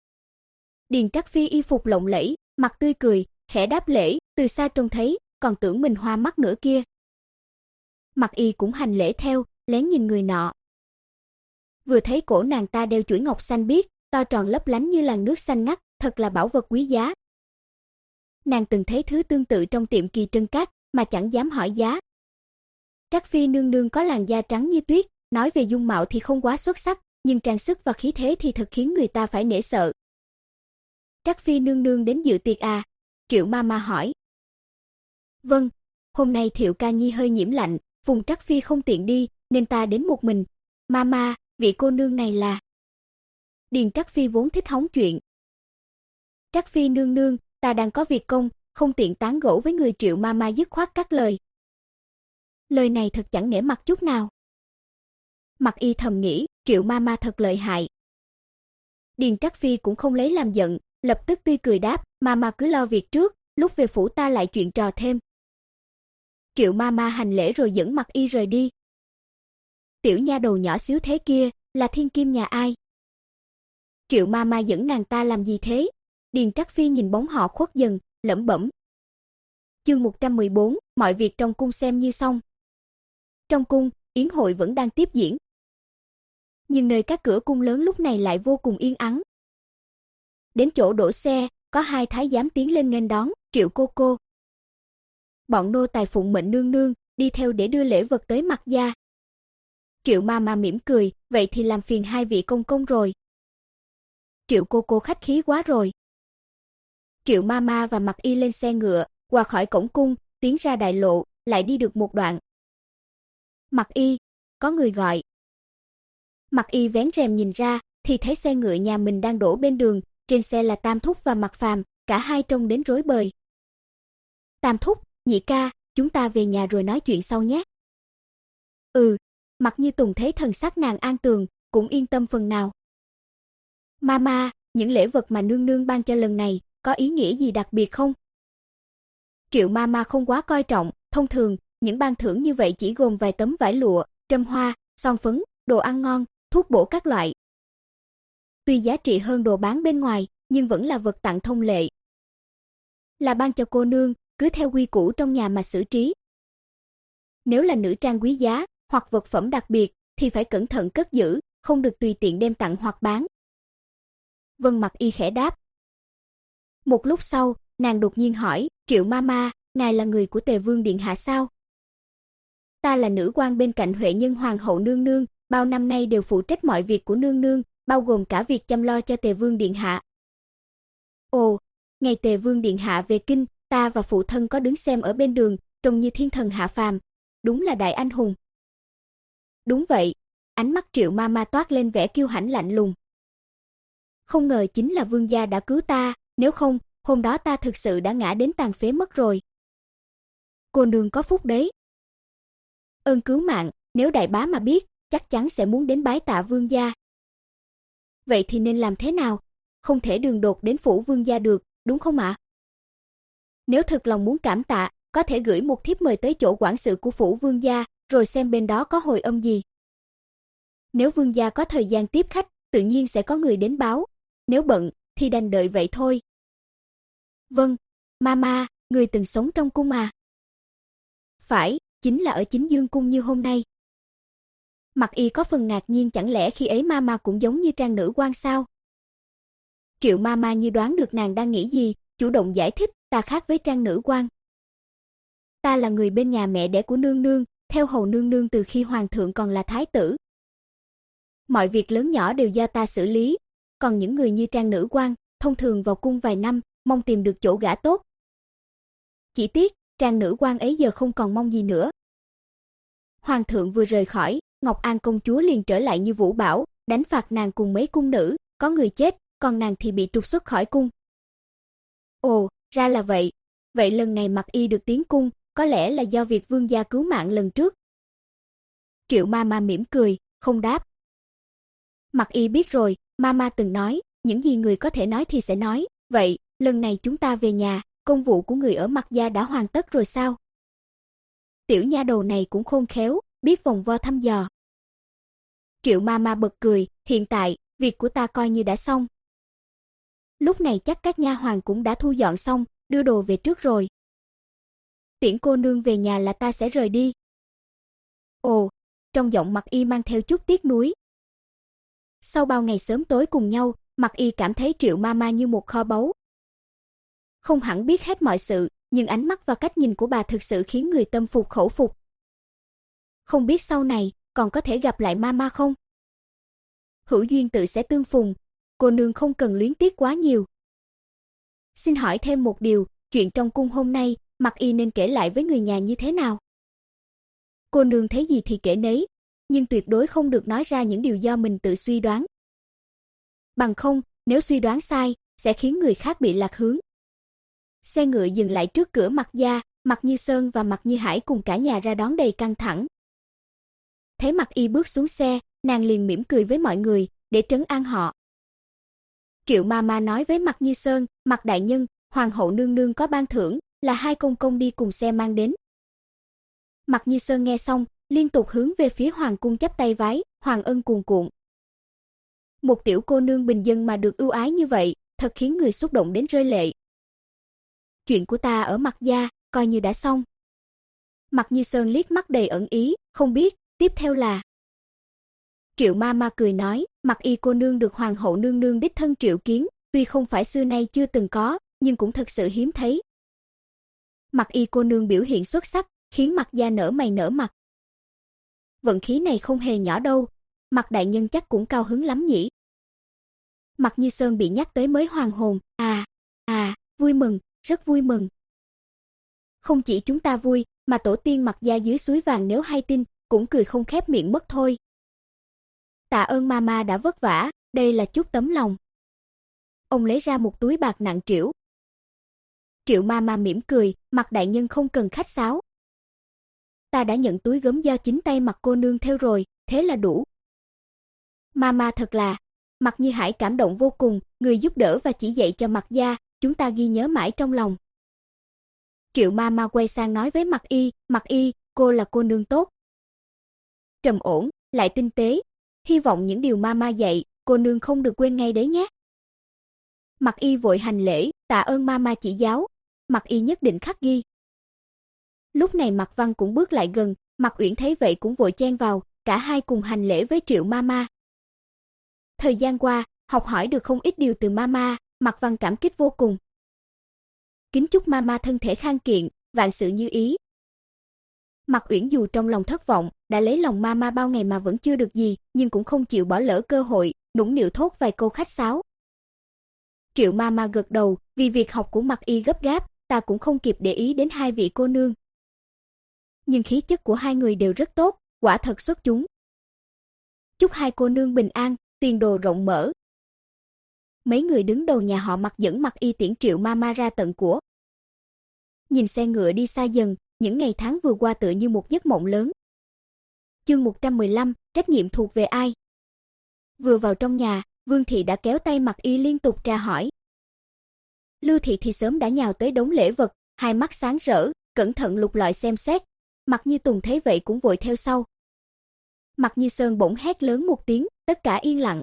Điền Trắc Phi y phục lộng lẫy, mặt tươi cười, khẽ đáp lễ, từ xa trông thấy, còn tưởng mình hoa mắt nữa kia. Mặc Y cũng hành lễ theo, lén nhìn người nọ. Vừa thấy cổ nàng ta đeo chuỗi ngọc xanh biếc, to tròn lấp lánh như làn nước xanh ngắt, thật là bảo vật quý giá. Nàng từng thấy thứ tương tự trong tiệm Kỳ Trân Các, mà chẳng dám hỏi giá. Trắc Phi nương nương có làn da trắng như tuyết, nói về dung mạo thì không quá xuất sắc, nhưng trang sức và khí thế thì thật khiến người ta phải nể sợ. Trắc Phi nương nương đến dự tiệc à? Triệu Mama hỏi. Vâng, hôm nay Thiệu ca nhi hơi nhiễm lạnh, vùng Trắc Phi không tiện đi, nên ta đến một mình. Mama, vị cô nương này là... Điền Trắc Phi vốn thích hóng chuyện. Trắc Phi nương nương, ta đang có việc công, không tiện tán gẫu với người. Triệu Mama dứt khoát cắt lời. Lời này thật chẳng nể mặt chút nào. Mặc Y thầm nghĩ, Triệu Mama thật lợi hại. Điền Trắc Phi cũng không lấy làm giận, lập tức tươi cười đáp, Mama cứ lo việc trước, lúc về phủ ta lại chuyện trò thêm. Triệu Mama hành lễ rồi dẫn Mặc Y rời đi. Tiểu nha đầu nhỏ xíu thế kia, là thiên kim nhà ai? Triệu Mama dẫn nàng ta làm gì thế? Điền Trắc Phi nhìn bóng họ khuất dần, lẩm bẩm. Chương một trăm mười bốn, mọi việc trong cung xem như xong. Trong cung, yến hội vẫn đang tiếp diễn. Nhưng nơi các cửa cung lớn lúc này lại vô cùng yên ắng. Đến chỗ đổ xe, có hai thái giám tiến lên nghênh đón, Triệu cô cô. Bọn nô tài phụng mệnh nương nương, đi theo để đưa lễ vật tới Mặc gia. Triệu Mama mỉm cười, vậy thì làm phiền hai vị công công rồi. Triệu cô cô khách khí quá rồi. Triệu Mama và Mặc Y lên xe ngựa, qua khỏi cổng cung, tiến ra đại lộ, lại đi được một đoạn. Mặc Y, có người gọi. Mặc Y vén rèm nhìn ra, thì thấy xe ngựa nhà mình đang đổ bên đường, trên xe là Tam Thúc và Mặc Phàm, cả hai trông đến rối bời. Tam Thúc, nhị ca, chúng ta về nhà rồi nói chuyện sau nhé. Ừ, Mặc Như Tùng thấy thần sắc nàng an tường, cũng yên tâm phần nào. Mama, những lễ vật mà nương nương ban cho lần này, có ý nghĩa gì đặc biệt không? Triệu Mama không quá coi trọng, thông thường, những ban thưởng như vậy chỉ gồm vài tấm vải lụa, trâm hoa, son phấn, đồ ăn ngon, thuốc bổ các loại. Tuy giá trị hơn đồ bán bên ngoài, nhưng vẫn là vật tặng thông lệ. Là ban cho cô nương, cứ theo quy củ trong nhà mà xử trí. Nếu là nữ trang quý giá, hoặc vật phẩm đặc biệt, thì phải cẩn thận cất giữ, không được tùy tiện đem tặng hoặc bán. Vân Mặc Y khẽ đáp. Một lúc sau, nàng đột nhiên hỏi, Triệu Mama, ngài là người của Tề Vương điện hạ sao? Ta là nữ quan bên cạnh Huệ Nhân Hoàng hậu nương nương, bao năm nay đều phụ trách mọi việc của nương nương, bao gồm cả việc chăm lo cho Tề Vương điện hạ. Ồ, ngày Tề Vương điện hạ về kinh, ta và phụ thân có đứng xem ở bên đường, trông như thiên thần hạ phàm, đúng là đại anh hùng. Đúng vậy, ánh mắt Triệu Mama toát lên vẻ kiêu hãnh lạnh lùng. Không ngờ chính là vương gia đã cứu ta, nếu không, hôm đó ta thực sự đã ngã đến tàn phế mất rồi. Cô nương có phúc đấy. Ơn cứu mạng, nếu đại bá mà biết, chắc chắn sẽ muốn đến bái tạ vương gia. Vậy thì nên làm thế nào? Không thể đường đột đến phủ vương gia được, đúng không ạ? Nếu thực lòng muốn cảm tạ, có thể gửi một thiếp mời tới chỗ quản sự của phủ vương gia, rồi xem bên đó có hồi âm gì. Nếu vương gia có thời gian tiếp khách, tự nhiên sẽ có người đến báo, nếu bận thì đành đợi vậy thôi. Vâng, Mama, người từng sống trong cung à? Phải, chính là ở Chính Dương cung như hôm nay. Mặc Y có phần ngạc nhiên, chẳng lẽ khi ấy Mama cũng giống như trang nữ quan sao? Triệu Mama như đoán được nàng đang nghĩ gì, chủ động giải thích, ta khác với trang nữ quan. Ta là người bên nhà mẹ đẻ của nương nương, theo hầu nương nương từ khi hoàng thượng còn là thái tử. Mọi việc lớn nhỏ đều do ta xử lý, còn những người như trang nữ quan, thông thường vào cung vài năm, mong tìm được chỗ gả tốt. Chỉ tiếc, trang nữ quan ấy giờ không còn mong gì nữa. Hoàng thượng vừa rời khỏi, Ngọc An công chúa liền trở lại như vũ bão, đánh phạt nàng cùng mấy cung nữ, có người chết, còn nàng thì bị trục xuất khỏi cung. Ồ, ra là vậy. Vậy lần này Mặc Y được tiến cung, có lẽ là do việc vương gia cứu mạng lần trước. Triệu Mama mỉm cười, không đáp. Mặc Y biết rồi, Mama từng nói, những gì người có thể nói thì sẽ nói, vậy, lần này chúng ta về nhà, công vụ của người ở Mặc gia đã hoàn tất rồi sao? Tiểu nha đầu này cũng khôn khéo, biết vòng vo thăm dò. Triệu Mama bật cười, hiện tại, việc của ta coi như đã xong. Lúc này chắc các nha hoàn cũng đã thu dọn xong, đưa đồ về trước rồi. Tiễn cô nương về nhà là ta sẽ rời đi. Ồ, trong giọng Mặc Y mang theo chút tiếc nuối. Sau bao ngày sớm tối cùng nhau, Mặc Y cảm thấy Triệu Mama như một kho báu. Không hẳn biết hết mọi sự, nhưng ánh mắt và cách nhìn của bà thực sự khiến người tâm phục khẩu phục. Không biết sau này còn có thể gặp lại Mama không? Hữu duyên tự sẽ tương phùng, cô nương không cần luyến tiếc quá nhiều. Xin hỏi thêm một điều, chuyện trong cung hôm nay, Mặc Y nên kể lại với người nhà như thế nào? Cô nương thấy gì thì kể nấy, nhưng tuyệt đối không được nói ra những điều do mình tự suy đoán. Bằng không, nếu suy đoán sai, sẽ khiến người khác bị lạc hướng. Xe ngựa dừng lại trước cửa Mặc gia, Mặc Như Sơn và Mặc Như Hải cùng cả nhà ra đón đầy căng thẳng. Thấy Mặc Y bước xuống xe, nàng liền mỉm cười với mọi người, để trấn an họ. Triệu Mama nói với Mặc Như Sơn, Mặc đại nhân, hoàng hậu nương nương có ban thưởng, là hai công công đi cùng xe mang đến. Mặc Như Sơn nghe xong, liên tục hướng về phía hoàng cung chắp tay vái, hoàng ân cuồn cuộn. Một tiểu cô nương bình dân mà được ưu ái như vậy, thật khiến người xúc động đến rơi lệ. Chuyện của ta ở Mặc gia, coi như đã xong. Mặc Như Sơn liếc mắt đầy ẩn ý, không biết, tiếp theo là... Triệu Mama cười nói, Mặc Y cô nương được hoàng hậu nương nương đích thân triệu kiến, tuy không phải xưa nay chưa từng có, nhưng cũng thật sự hiếm thấy. Mặc Y cô nương biểu hiện xuất sắc, khiến Mặc gia nở mày nở mặt. Vận khí này không hề nhỏ đâu, Mặc đại nhân chắc cũng cao hứng lắm nhỉ. Mặc Như Sơn bị nhắc tới mới hoàn hồn, à, à, vui mừng, rất vui mừng. Không chỉ chúng ta vui, mà tổ tiên Mặc gia dưới suối vàng nếu hay tin, cũng cười không khép miệng mất thôi. Tạ ơn Mama đã vất vả, đây là chút tấm lòng. Ông lấy ra một túi bạc nặng trĩu. Triệu Mama mỉm cười, Mặc đại nhân không cần khách sáo. Ta đã nhận túi gấm do chính tay Mặc cô nương theo rồi, thế là đủ. Mama thật là... Mặc Như Hải cảm động vô cùng, người giúp đỡ và chỉ dạy cho Mặc gia, chúng ta ghi nhớ mãi trong lòng. Triệu Mama quay sang nói với Mặc Y, Mặc Y, cô là cô nương tốt. Trầm ổn, lại tinh tế. Hy vọng những điều Mama dạy, cô nương không được quên ngay đấy nhé. Mặc Y vội hành lễ, tạ ơn Mama chỉ giáo. Mặc Y nhất định khắc ghi. Lúc này Mặc Văn cũng bước lại gần, Mặc Uyển thấy vậy cũng vội chen vào, cả hai cùng hành lễ với Triệu Mama. Thời gian qua, học hỏi được không ít điều từ Mama, Mặc Văn cảm kích vô cùng. Kính chúc Mama thân thể khang kiện, vạn sự như ý. Mặc Uyển dù trong lòng thất vọng, đã lấy lòng Mama bao ngày mà vẫn chưa được gì, nhưng cũng không chịu bỏ lỡ cơ hội, nũng nịu thốt vài câu khách sáo. Triệu Mama gật đầu, vì việc học của Mặc Y gấp gáp, ta cũng không kịp để ý đến hai vị cô nương. Nhưng khí chất của hai người đều rất tốt, quả thật xuất chúng. Chúc hai cô nương bình an, tiền đồ rộng mở. Mấy người đứng đầu nhà họ Mặc dẫn Mặc Y tiễn Triệu Mama ra tận của. Nhìn xe ngựa đi xa dần, những ngày tháng vừa qua tựa như một giấc mộng lớn. Chương một trăm mười lăm, trách nhiệm thuộc về ai? Vừa vào trong nhà, Vương thị đã kéo tay Mặc Y liên tục tra hỏi. Lưu thị thì sớm đã nhào tới đống lễ vật, hai mắt sáng rỡ, cẩn thận lục lọi xem xét. Mạc Như Tùng thấy vậy cũng vội theo sau. Mạc Như Sơn bỗng hét lớn một tiếng, tất cả yên lặng.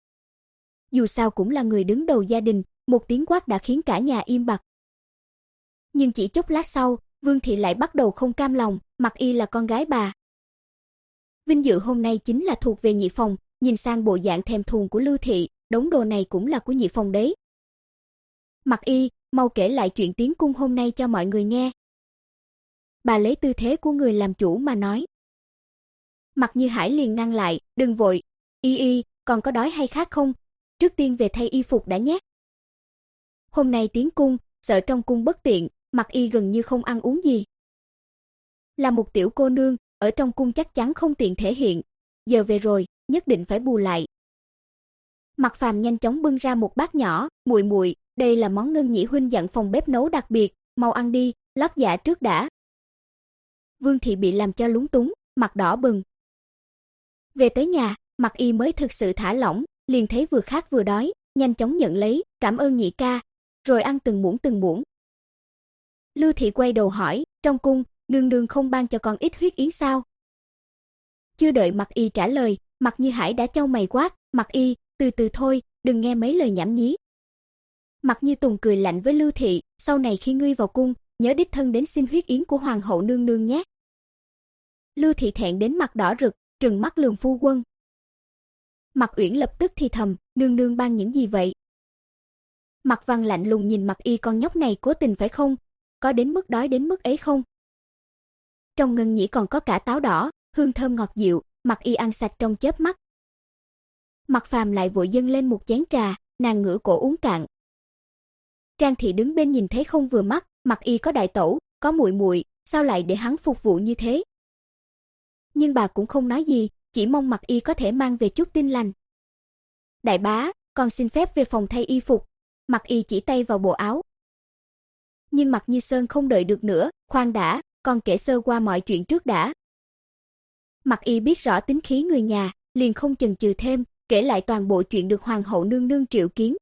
Dù sao cũng là người đứng đầu gia đình, một tiếng quát đã khiến cả nhà im bặt. Nhưng chỉ chốc lát sau, Vương thị lại bắt đầu không cam lòng, Mạc Y là con gái bà. Vinh dự hôm nay chính là thuộc về nhị phòng, nhìn sang bộ dạng thèm thuồng của Lưu thị, đống đồ này cũng là của nhị phòng đấy. Mạc Y, mau kể lại chuyện tiến cung hôm nay cho mọi người nghe. Bà lấy tư thế của người làm chủ mà nói. Mạc Như Hải liền ngăn lại, đừng vội, Y Y, còn có đói hay khát không? Trước tiên về thay y phục đã nhé. Hôm nay tiến cung, sợ trong cung bất tiện, Mạc Y gần như không ăn uống gì. Là một tiểu cô nương, ở trong cung chắc chắn không tiện thể hiện, giờ về rồi, nhất định phải bù lại. Mạc Phàm nhanh chóng bưng ra một bát nhỏ, muội muội, đây là món Ngân Nhị huynh dặn phòng bếp nấu đặc biệt, mau ăn đi, lót dạ trước đã. Vương thị bị làm cho lúng túng, mặt đỏ bừng. Về tới nhà, Mạc Y mới thực sự thả lỏng, liền thấy vừa khát vừa đói, nhanh chóng nhận lấy, cảm ơn nhị ca, rồi ăn từng muỗng từng muỗng. Lưu thị quay đầu hỏi, trong cung, nương nương không ban cho con ít huyết yến sao? Chưa đợi Mạc Y trả lời, Mạc Như Hải đã chau mày quát, Mạc Y, từ từ thôi, đừng nghe mấy lời nhảm nhí. Mạc Như Tùng cười lạnh với Lưu thị, sau này khi ngươi vào cung, nhớ đích thân đến xin huyết yến của hoàng hậu nương nương nhé. Lưu thị thẹn đến mặt đỏ rực, trừng mắt lườm phu quân. Mạc Uyển lập tức thì thầm, nương nương ban những gì vậy? Mạc Văn lạnh lùng nhìn Mạc Y, con nhóc này cố tình phải không? Có đến mức đói đến mức ấy không? Trong ngân nhĩ còn có cả táo đỏ, hương thơm ngọt dịu, Mạc Y ăn sạch trong chớp mắt. Mạc Phàm lại vội dâng lên một chén trà, nàng ngửa cổ uống cạn. Trang thị đứng bên nhìn thấy không vừa mắt, Mạc Y có đại tẩu, có muội muội, sao lại để hắn phục vụ như thế? Nhưng bà cũng không nói gì, chỉ mong Mạc Y có thể mang về chút tin lành. Đại bá, con xin phép về phòng thay y phục. Mạc Y chỉ tay vào bộ áo. Nhưng Mạc Như Sơn không đợi được nữa, khoan đã, con kể sơ qua mọi chuyện trước đã. Mạc Y biết rõ tính khí người nhà, liền không chần chừ thêm, kể lại toàn bộ chuyện được hoàng hậu nương nương triệu kiến.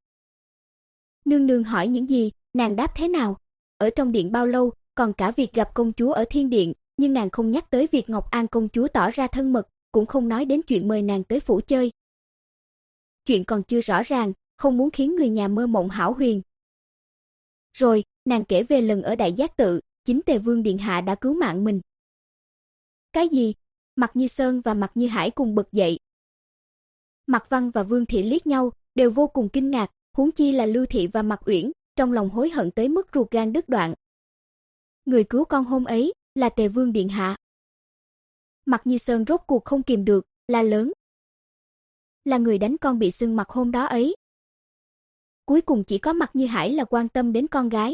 Nương nương hỏi những gì, nàng đáp thế nào? Ở trong điện bao lâu, còn cả việc gặp công chúa ở thiên điện, nhưng nàng không nhắc tới việc Ngọc An công chúa tỏ ra thân mật, cũng không nói đến chuyện mời nàng tới phủ chơi. Chuyện còn chưa rõ ràng, không muốn khiến người nhà mơ mộng hão huyền. Rồi, nàng kể về lần ở Đại Giác Tự, chính Tề Vương điện hạ đã cứu mạng mình. Cái gì? Mạc Như Sơn và Mạc Như Hải cùng bật dậy. Mạc Văn và Vương thị liếc nhau, đều vô cùng kinh ngạc, huống chi là Lưu thị và Mạc Uyển, trong lòng hối hận tới mức ruột gan đứt đoạn. Người cứu con hôm ấy là Tề Vương điện hạ. Mạc Như Sơn rốt cuộc không kìm được, la lớn. Là người đánh con bị sưng mặt hôm đó ấy. Cuối cùng chỉ có Mạc Như Hải là quan tâm đến con gái.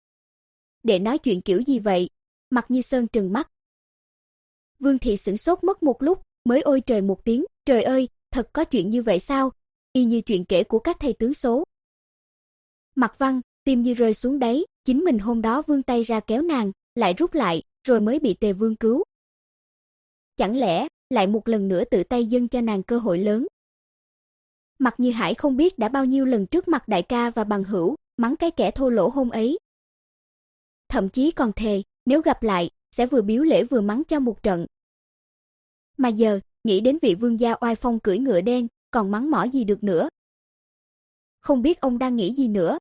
Để nói chuyện kiểu gì vậy? Mạc Như Sơn trừng mắt. Vương thị sửng sốt mất một lúc, mới ôi trời một tiếng, trời ơi, thật có chuyện như vậy sao? Y như chuyện kể của các thầy tướng số. Mạc Văn, tim như rơi xuống đáy, chính mình hôm đó vươn tay ra kéo nàng, lại rút lại, rồi mới bị Tề Vương cứu. Chẳng lẽ, lại một lần nữa tự tay dâng cho nàng cơ hội lớn? Mạc Như Hải không biết đã bao nhiêu lần trước mặt đại ca và bằng hữu, mắng cái kẻ thô lỗ hôm ấy. Thậm chí còn thề, nếu gặp lại, sẽ vừa biếu lễ vừa mắng cho một trận. Mà giờ, nghĩ đến vị vương gia oai phong cưỡi ngựa đen, còn mắng mỏ gì được nữa. Không biết ông đang nghĩ gì nữa.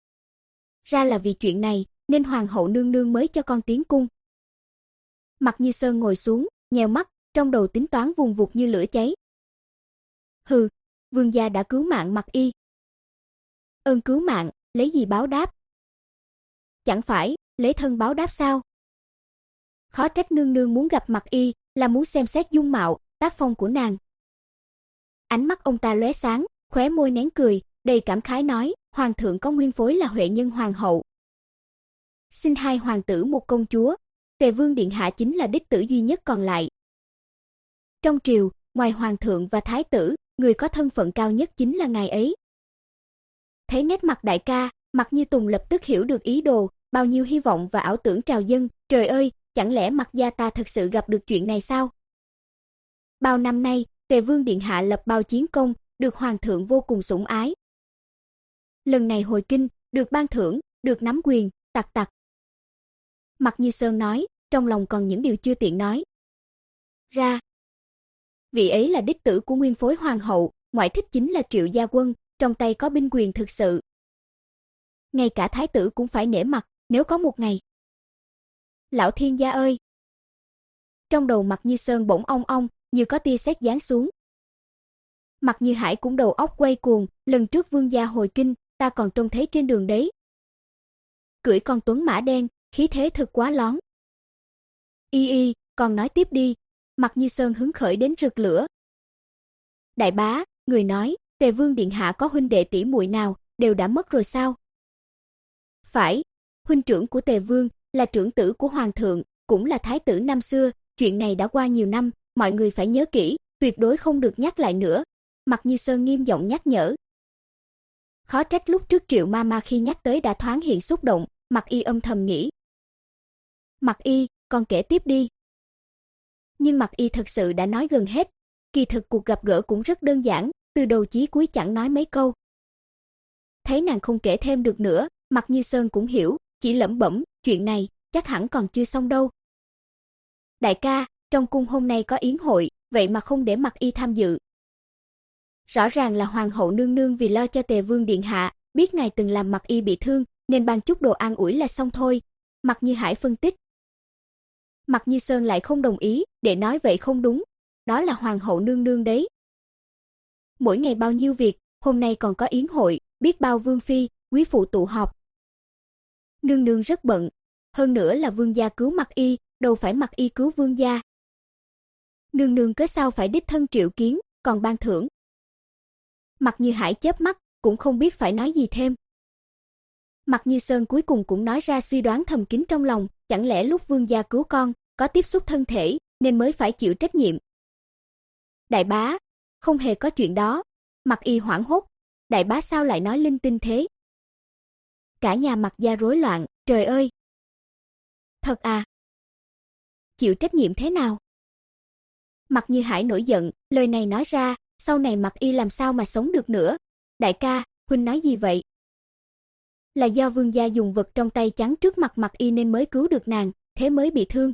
Ra là vì chuyện này, nên hoàng hậu nương nương mới cho con tiến cung. Mạc Như Sơn ngồi xuống, nheo mắt, trong đầu tính toán vùng vụt như lửa cháy. Hừ, vương gia đã cứu mạng Mạc Y. Ơn cứu mạng, lấy gì báo đáp? Chẳng phải, lấy thân báo đáp sao? Khó trách nương nương muốn gặp Mạc Y, là muốn xem xét dung mạo, tác phong của nàng. Ánh mắt ông ta lóe sáng, khóe môi nén cười, đầy cảm khái nói, hoàng thượng có nguyên phối là huệ nhân hoàng hậu. Sinh hai hoàng tử một công chúa, Tề Vương điện hạ chính là đích tử duy nhất còn lại. Trong triều, ngoài hoàng thượng và thái tử, người có thân phận cao nhất chính là ngài ấy. Thấy nét mặt đại ca, Mạc Như Tùng lập tức hiểu được ý đồ, bao nhiêu hy vọng và ảo tưởng trào dâng, trời ơi, chẳng lẽ Mạc gia ta thật sự gặp được chuyện này sao? Bao năm nay, Tề Vương điện hạ lập bao chiến công, được hoàng thượng vô cùng sủng ái. Lần này hồi kinh, được ban thưởng, được nắm quyền, tặc tặc. Mạc Như Sơn nói, trong lòng còn những điều chưa tiện nói ra. Vị ấy là đích tử của nguyên phối hoàng hậu, ngoại thích chính là Triệu Gia Quân, trong tay có binh quyền thực sự. Ngay cả thái tử cũng phải nể mặt, nếu có một ngày. Lão thiên gia ơi! Trong đầu Mạc Như Sơn bỗng ong ong, như có tia sét giáng xuống. Mạc Như Hải cũng đầu óc quay cuồng, lần trước vương gia hồi kinh, ta còn trông thấy trên đường đấy. Cưỡi con tuấn mã đen, khí thế thực quá lón. Y y, còn nói tiếp đi. Mạc Như Sơn hứng khởi đến rực lửa. Đại bá, người nói, Tề Vương điện hạ có huynh đệ tỷ muội nào, đều đã mất rồi sao? Phải, huynh trưởng của Tề Vương là trưởng tử của hoàng thượng, cũng là thái tử năm xưa, chuyện này đã qua nhiều năm, mọi người phải nhớ kỹ, tuyệt đối không được nhắc lại nữa. Mạc Như Sơn nghiêm giọng nhắc nhở. Khó trách lúc trước Triệu Mama khi nhắc tới đã thoáng hiện xúc động, Mạc Y âm thầm nghĩ. Mạc Y, con kể tiếp đi. Nhưng Mạc Y thật sự đã nói gần hết, kỳ thực cuộc gặp gỡ cũng rất đơn giản, từ đầu chí cuối chẳng nói mấy câu. Thấy nàng không kể thêm được nữa, Mạc Như Sơn cũng hiểu, chỉ lẩm bẩm, chuyện này chắc hẳn còn chưa xong đâu. Đại ca, trong cung hôm nay có yến hội, vậy mà không để Mạc Y tham dự. Rõ ràng là hoàng hậu nương nương vì lo cho Tề Vương điện hạ, biết ngài từng làm Mạc Y bị thương, nên ban chút đồ an ủi là xong thôi. Mạc Như Hải phân tích. Mạc Như Sơn lại không đồng ý, để nói vậy không đúng, đó là hoàng hậu nương nương đấy. Mỗi ngày bao nhiêu việc, hôm nay còn có yến hội, biết bao vương phi, quý phụ tụ họp. Nương nương rất bận, hơn nữa là vương gia cứu Mạc Y, đâu phải Mạc Y cứu vương gia. Nương nương cớ sao phải đích thân triệu kiến, còn ban thưởng. Mạc Như Hải chớp mắt, cũng không biết phải nói gì thêm. Mạc Như Sơn cuối cùng cũng nói ra suy đoán thầm kín trong lòng, chẳng lẽ lúc vương gia cứu con, có tiếp xúc thân thể, nên mới phải chịu trách nhiệm. Đại bá, không hề có chuyện đó. Mạc Y hoảng hốt, đại bá sao lại nói linh tinh thế? Cả nhà Mạc gia rối loạn, trời ơi. Thật à? Chịu trách nhiệm thế nào? Mạc Như Hải nổi giận, lời này nói ra, sau này Mạc Y làm sao mà sống được nữa? Đại ca, huynh nói gì vậy? Là do vương gia dùng vật trong tay chắn trước mặt Mạc Y nên mới cứu được nàng, thế mới bị thương.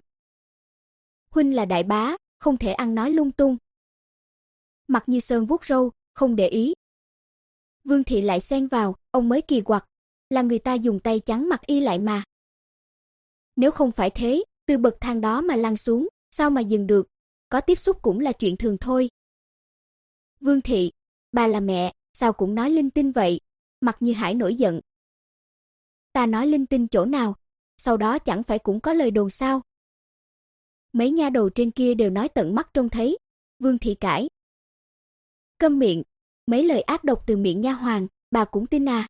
Huynh là đại bá, không thể ăn nói lung tung. Mạc Như Sơn vuốt râu, không để ý. Vương thị lại xen vào, ông mới kỳ quặc, là người ta dùng tay chắn Mạc Y lại mà. Nếu không phải thế, từ bậc thang đó mà lăn xuống, sao mà dừng được? Có tiếp xúc cũng là chuyện thường thôi. Vương thị, bà là mẹ, sao cũng nói linh tinh vậy? Mạc Như Hải nổi giận. Ta nói linh tinh chỗ nào? Sau đó chẳng phải cũng có lời đồn sao? Mấy nha đầu trên kia đều nói tận mắt trông thấy. Vương thị cãi. Câm miệng, mấy lời ác độc từ miệng nha hoàn, bà cũng tin à?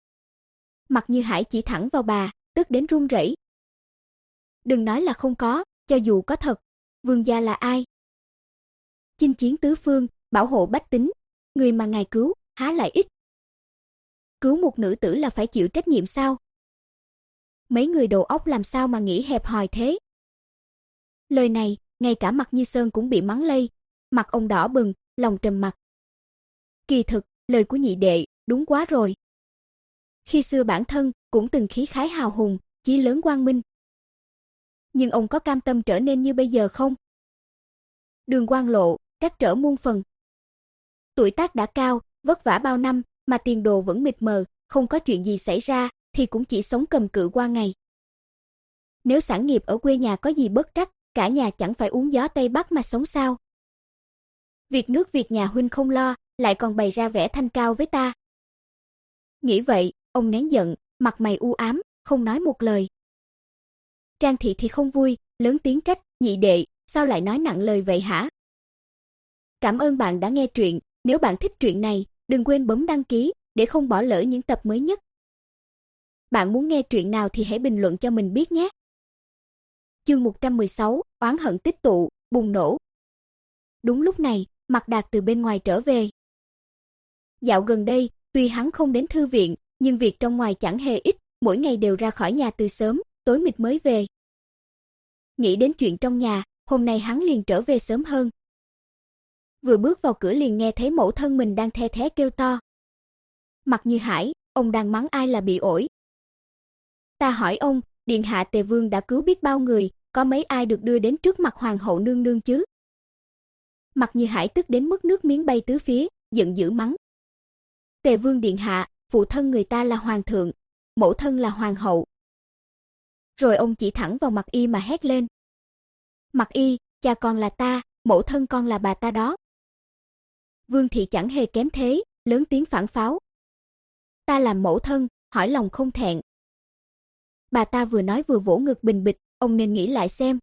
Mạc Như Hải chỉ thẳng vào bà, tức đến run rẩy. Đừng nói là không có, cho dù có thật, vương gia là ai? Chinh chiến tứ phương, bảo hộ bách tính, người mà ngài cứu, há lại ít. Cứu một nữ tử là phải chịu trách nhiệm sao? Mấy người đầu óc làm sao mà nghĩ hẹp hòi thế? Lời này, ngay cả Mạc Như Sơn cũng bị mắng lây, mặt ông đỏ bừng, lòng trầm mặc. Kỳ thực, lời của nhị đệ, đúng quá rồi. Khi xưa bản thân cũng từng khí khái hào hùng, chí lớn quang minh. Nhưng ông có cam tâm trở nên như bây giờ không? Đường quan lộ, trắc trở muôn phần. Tuổi tác đã cao, vất vả bao năm, mà tiền đồ vẫn mịt mờ, không có chuyện gì xảy ra, thì cũng chỉ sống cầm cự qua ngày. Nếu sản nghiệp ở quê nhà có gì bất trắc, cả nhà chẳng phải uống gió Tây Bắc mà sống sao? Việc nước việc nhà huynh không lo, lại còn bày ra vẻ thanh cao với ta. Nghĩ vậy, ông nén giận, mặt mày u ám, không nói một lời. Trang thị thì không vui, lớn tiếng trách, nhị đệ, sao lại nói nặng lời vậy hả? Cảm ơn bạn đã nghe truyện, nếu bạn thích truyện này, đừng quên bấm đăng ký, để không bỏ lỡ những tập mới nhất. Bạn muốn nghe truyện nào thì hãy bình luận cho mình biết nhé. Chương một trăm mười sáu, oán hận tích tụ, bùng nổ. Đúng lúc này, Mạc Đạt từ bên ngoài trở về. Dạo gần đây, tuy hắn không đến thư viện, nhưng việc trong ngoài chẳng hề ít, mỗi ngày đều ra khỏi nhà từ sớm, tối mịt mới về. Nghĩ đến chuyện trong nhà, hôm nay hắn liền trở về sớm hơn. Vừa bước vào cửa liền nghe thấy mẫu thân mình đang the thé kêu to. Mạc Như Hải, ông đang mắng ai là bị ổi? Ta hỏi ông, điện hạ Tề Vương đã cứu biết bao người, có mấy ai được đưa đến trước mặt hoàng hậu nương nương chứ? Mạc Như Hải tức đến mức nước miếng bay tứ phía, giận dữ mắng. Tề Vương điện hạ, phụ thân người ta là hoàng thượng, mẫu thân là hoàng hậu. Rồi ông chỉ thẳng vào Mạc Y mà hét lên. Mạc Y, cha con là ta, mẫu thân con là bà ta đó. Vương thị chẳng hề kém thế, lớn tiếng phản pháo. Ta làm mẫu thân, hỏi lòng không thẹn. Bà ta vừa nói vừa vỗ ngực bình bịch, ông nên nghĩ lại xem.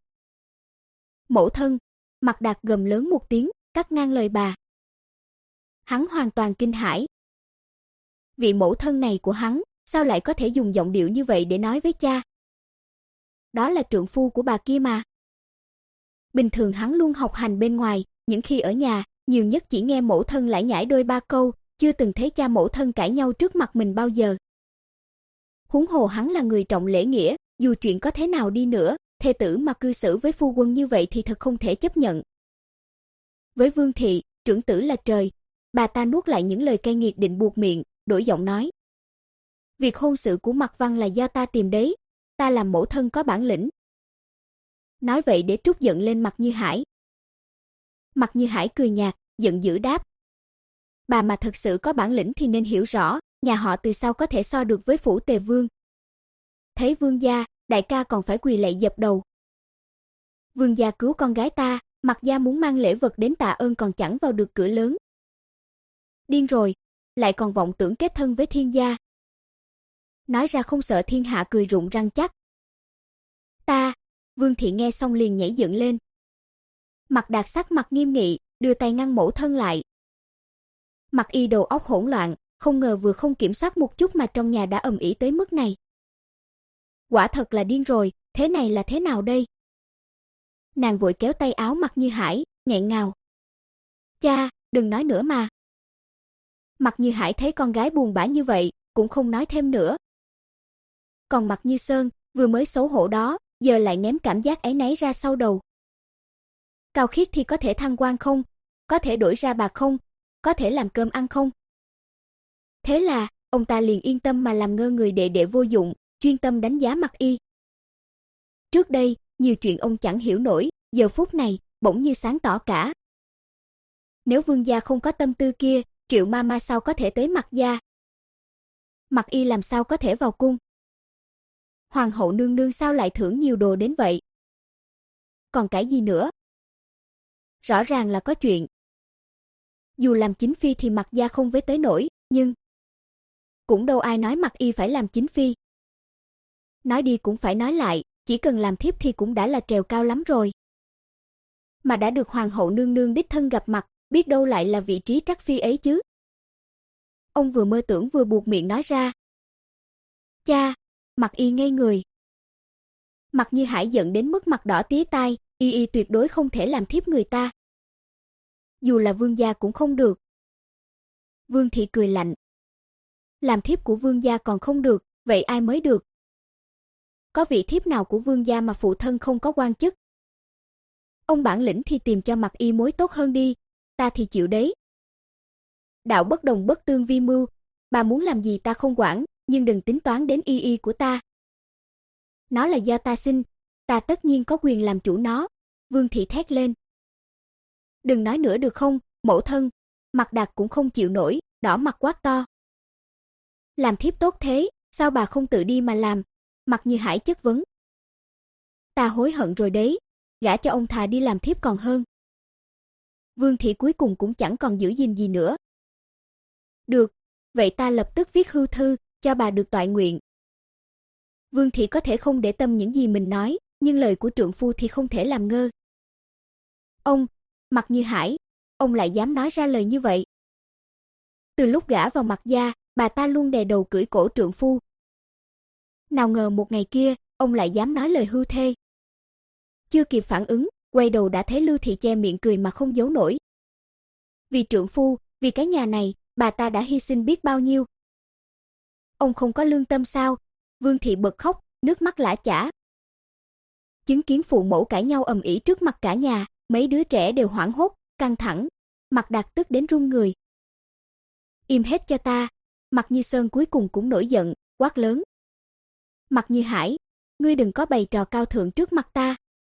Mẫu thân, Mạc Đạt gầm lớn một tiếng, cắt ngang lời bà. Hắn hoàn toàn kinh hãi. Vị mẫu thân này của hắn, sao lại có thể dùng giọng điệu như vậy để nói với cha? Đó là trượng phu của bà kia mà. Bình thường hắn luôn học hành bên ngoài, những khi ở nhà, nhiều nhất chỉ nghe mẫu thân lải nhải đôi ba câu, chưa từng thấy cha mẫu thân cãi nhau trước mặt mình bao giờ. Huống hồ hắn là người trọng lễ nghĩa, dù chuyện có thế nào đi nữa, thê tử mà cư xử với phu quân như vậy thì thật không thể chấp nhận. Với Vương thị, trưởng tử là trời, bà ta nuốt lại những lời cay nghiệt định buộc miệng, đổi giọng nói. Việc hôn sự của Mạc Văn là do ta tìm đấy, ta làm mẫu thân có bản lĩnh. Nói vậy để trút giận lên Mạc Như Hải. Mạc Như Hải cười nhạt, giận dữ đáp. Bà mà thật sự có bản lĩnh thì nên hiểu rõ, nhà họ từ sau có thể so được với phủ Tề Vương. Thấy vương gia, đại ca còn phải quỳ lạy dập đầu. Vương gia cứu con gái ta, Mạc gia muốn mang lễ vật đến tạ ơn còn chẳng vào được cửa lớn. Điên rồi, lại còn vọng tưởng kết thân với thiên gia. Nói ra không sợ thiên hạ cười rụng răng chắc. Ta, Vương thị nghe xong liền nhảy dựng lên. Mạc Đạt sắc mặt nghiêm nghị, đưa tay ngăn mẫu thân lại. Mạc Y đầu óc hỗn loạn, không ngờ vừa không kiểm soát một chút mà trong nhà đã ầm ĩ tới mức này. Quả thật là điên rồi, thế này là thế nào đây? Nàng vội kéo tay áo Mạc Như Hải, nghẹn ngào. Cha, đừng nói nữa mà. Mạc Như Hải thấy con gái buồn bã như vậy, cũng không nói thêm nữa. Còn Mạc Như Sơn, vừa mới xấu hổ đó, giờ lại ném cảm giác áy náy ra sau đầu. Cao Khiết thì có thể thăng quan không? Có thể đổi ra bạc không? Có thể làm cơm ăn không? Thế là, ông ta liền yên tâm mà làm ngơ người đệ đệ vô dụng, chuyên tâm đánh giá Mạc Y. Trước đây, nhiều chuyện ông chẳng hiểu nổi, giờ phút này, bỗng như sáng tỏ cả. Nếu Vương gia không có tâm tư kia, Triệu Mama sao có thể tới Mạc gia? Mạc Y làm sao có thể vào cung? Hoàng hậu nương nương sao lại thưởng nhiều đồ đến vậy? Còn cái gì nữa? Rõ ràng là có chuyện. Dù làm chính phi thì Mạc gia không với tới nổi, nhưng cũng đâu ai nói Mạc Y phải làm chính phi. Nói đi cũng phải nói lại, chỉ cần làm thiếp thì cũng đã là trèo cao lắm rồi. Mà đã được hoàng hậu nương nương đích thân gặp mặt, biết đâu lại là vị trí trắc phi ấy chứ. Ông vừa mơ tưởng vừa buột miệng nói ra. Cha, Mạc Y ngây người. Mạc Như Hải giận đến mức mặt đỏ tía tai, y y tuyệt đối không thể làm thiếp người ta. Dù là vương gia cũng không được. Vương thị cười lạnh. Làm thiếp của vương gia còn không được, vậy ai mới được? Có vị thiếp nào của vương gia mà phụ thân không có quan chức? Ông bản lĩnh thì tìm cho Mạc Y mối tốt hơn đi, ta thì chịu đấy. Đạo bất đồng bất tương vi mưu, bà muốn làm gì ta không quản, nhưng đừng tính toán đến y y của ta. Nó là do ta sinh, ta tất nhiên có quyền làm chủ nó, Vương thị thét lên. Đừng nói nữa được không, mẫu thân, Mạc Đạt cũng không chịu nổi, đỏ mặt quát to. Làm thiếp tốt thế, sao bà không tự đi mà làm? Mạc Như Hải chất vấn. Ta hối hận rồi đấy, gả cho ông thà đi làm thiếp còn hơn. Vương thị cuối cùng cũng chẳng còn giữ gìn gì nữa. Được, vậy ta lập tức viết hưu thư, cho bà được toại nguyện. Vương thị có thể không để tâm những gì mình nói, nhưng lời của trượng phu thì không thể làm ngơ. Ông, Mạc Như Hải, ông lại dám nói ra lời như vậy? Từ lúc gả vào Mạc gia, bà ta luôn đè đầu cưỡi cổ trượng phu. Nào ngờ một ngày kia, ông lại dám nói lời hưu thê. Chưa kịp phản ứng, quay đầu đã thấy Lưu thị che miệng cười mà không giấu nổi. Vì trượng phu, vì cái nhà này, bà ta đã hy sinh biết bao nhiêu. Ông không có lương tâm sao? Vương thị bật khóc, nước mắt lã chã. Chứng kiến phụ mẫu cãi nhau ầm ĩ trước mặt cả nhà, mấy đứa trẻ đều hoảng hốt, căng thẳng. Mạc Đạt tức đến run người. Im hết cho ta. Mạc Như Sơn cuối cùng cũng nổi giận, quát lớn. Mạc Như Hải, ngươi đừng có bày trò cao thượng trước mặt ta,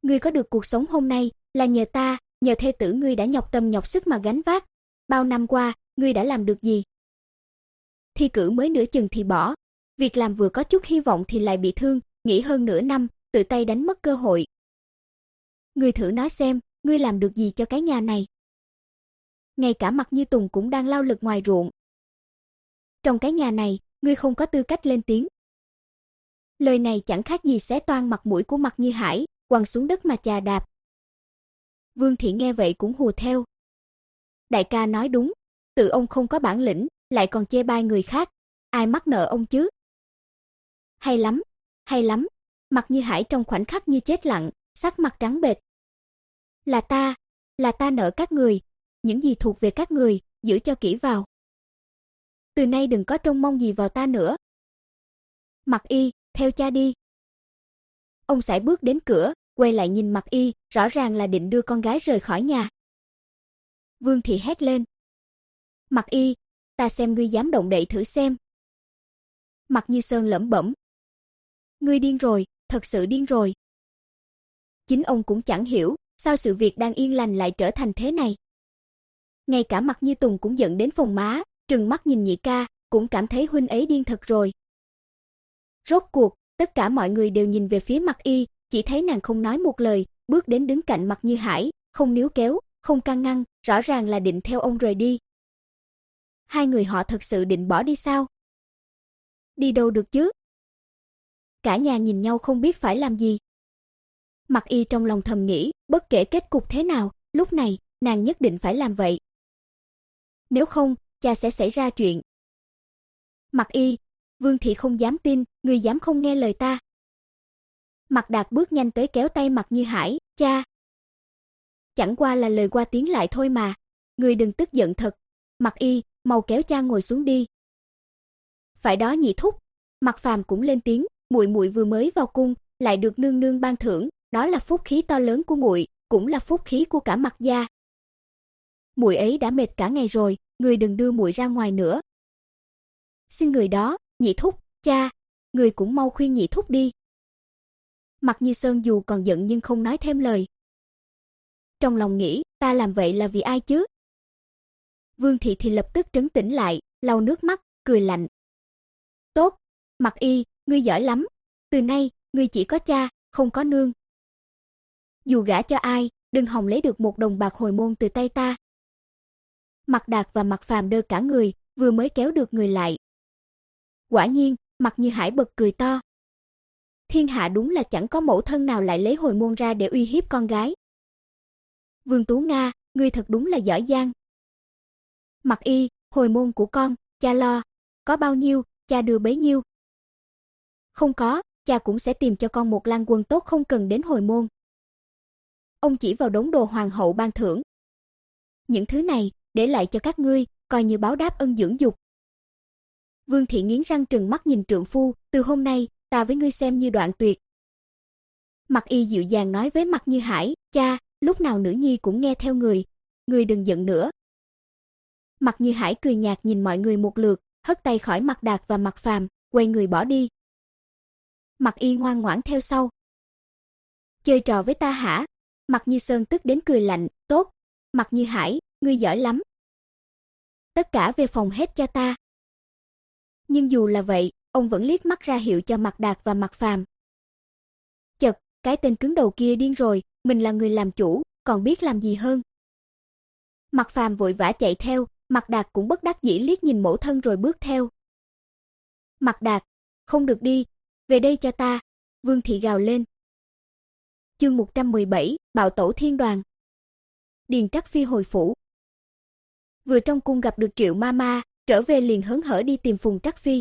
Ngươi có được cuộc sống hôm nay là nhờ ta, nhờ thê tử ngươi đã nhọc tâm nhọc sức mà gánh vác. Bao năm qua, ngươi đã làm được gì? Thi cử mới nửa chừng thì bỏ, việc làm vừa có chút hy vọng thì lại bị thương, nghỉ hơn nửa năm, tự tay đánh mất cơ hội. Ngươi thử nói xem, ngươi làm được gì cho cái nhà này? Ngay cả Mạc Như Tùng cũng đang lao lực ngoài ruộng. Trong cái nhà này, ngươi không có tư cách lên tiếng. Lời này chẳng khác gì xé toang mặt mũi của Mạc Như Hải, quăng xuống đất mà chà đạp. Vương Thị nghe vậy cũng hùa theo. Đại ca nói đúng, tự ông không có bản lĩnh, lại còn chê bai người khác, ai mắc nợ ông chứ? Hay lắm, hay lắm. Mạc Như Hải trong khoảnh khắc như chết lặng, sắc mặt trắng bệch. Là ta, là ta nợ các người, những gì thuộc về các người, giữ cho kỹ vào. Từ nay đừng có trông mong gì vào ta nữa. Mạc Y, theo cha đi. Ông sải bước đến cửa, quay lại nhìn Mạc Y, rõ ràng là định đưa con gái rời khỏi nhà. Vương Thị hét lên. Mạc Y, ta xem ngươi dám động đậy thử xem. Mạc Như Sơn lẩm bẩm. Ngươi điên rồi, thật sự điên rồi. Chính ông cũng chẳng hiểu, sao sự việc đang yên lành lại trở thành thế này. Ngay cả Mạc Như Tùng cũng giận đến phồng má, trừng mắt nhìn nhị ca, cũng cảm thấy huynh ấy điên thật rồi. Rốt cuộc, tất cả mọi người đều nhìn về phía Mạc Y, chỉ thấy nàng không nói một lời, bước đến đứng cạnh Mạc Như Hải, không níu kéo, không can ngăn, rõ ràng là định theo ông rời đi. Hai người họ thật sự định bỏ đi sao? Đi đâu được chứ? Cả nhà nhìn nhau không biết phải làm gì. Mạc Y trong lòng thầm nghĩ, bất kể kết cục thế nào, lúc này, nàng nhất định phải làm vậy. Nếu không, cha sẽ xảy ra chuyện. Mạc Y, Vương Thị không dám tin, ngươi dám không nghe lời ta. Mạc Đạt bước nhanh tới kéo tay Mạc Như Hải, cha. Chẳng qua là lời qua tiếng lại thôi mà, ngươi đừng tức giận thật. Mạc Y, mau kéo cha ngồi xuống đi. Phải đó nhị thúc. Mạc Phàm cũng lên tiếng, muội muội vừa mới vào cung, lại được nương nương ban thưởng, đó là phúc khí to lớn của muội, cũng là phúc khí của cả Mạc gia. Muội ấy đã mệt cả ngày rồi, ngươi đừng đưa muội ra ngoài nữa. Xin người đó, nhị thúc, cha, người cũng mau khuyên nhị thúc đi. Mạc Như Sơn dù còn giận nhưng không nói thêm lời. Trong lòng nghĩ, ta làm vậy là vì ai chứ? Vương Thị thì lập tức trấn tĩnh lại, lau nước mắt, cười lạnh. Tốt, Mạc Y, ngươi giỏi lắm. Từ nay, ngươi chỉ có cha, không có nương. Dù gả cho ai, đừng hòng lấy được một đồng bạc hồi môn từ tay ta. Mạc Đạt và Mạc Phàm đơ cả người, vừa mới kéo được người lại. Quả nhiên, Mạc Như Hải bật cười to. Thiên hạ đúng là chẳng có mẫu thân nào lại lấy hồi môn ra để uy hiếp con gái. Vương Tú Nga, ngươi thật đúng là giỏi giang. Mạc Y, hồi môn của con, cha lo, có bao nhiêu, cha đưa bấy nhiêu. Không có, cha cũng sẽ tìm cho con một lang quân tốt không cần đến hồi môn. Ông chỉ vào đống đồ hoàng hậu ban thưởng. Những thứ này, để lại cho các ngươi, coi như báo đáp ân dưỡng dục. Vương Thị nghiến răng trừng mắt nhìn trượng phu, từ hôm nay, ta với ngươi xem như đoạn tuyệt. Mạc Y dịu dàng nói với Mạc Như Hải, cha, lúc nào nữ nhi cũng nghe theo người, ngươi đừng giận nữa. Mạc Như Hải cười nhạt nhìn mọi người một lượt, hất tay khỏi Mạc Đạt và Mạc Phàm, quay người bỏ đi. Mạc Y ngoan ngoãn theo sau. Chơi trò với ta hả? Mạc Như Sơn tức đến cười lạnh, tốt. Mạc Như Hải, ngươi giỏi lắm. Tất cả về phòng hết cho ta. Nhưng dù là vậy, ông vẫn liếc mắt ra hiệu cho Mạc Đạt và Mạc Phàm. Chật, cái tên cứng đầu kia điên rồi, mình là người làm chủ, còn biết làm gì hơn. Mạc Phàm vội vã chạy theo, Mạc Đạt cũng bất đắc dĩ liếc nhìn mẫu thân rồi bước theo. Mạc Đạt, không được đi, về đây cho ta, Vương Thị gào lên. Chương một trăm mười bảy, Bạo Tẩu Thiên Đoàn. Điền Trắc Phi hồi phủ. Vừa trong cung gặp được Triệu Mama, trở về liền hớn hở đi tìm Phùng Trắc Phi.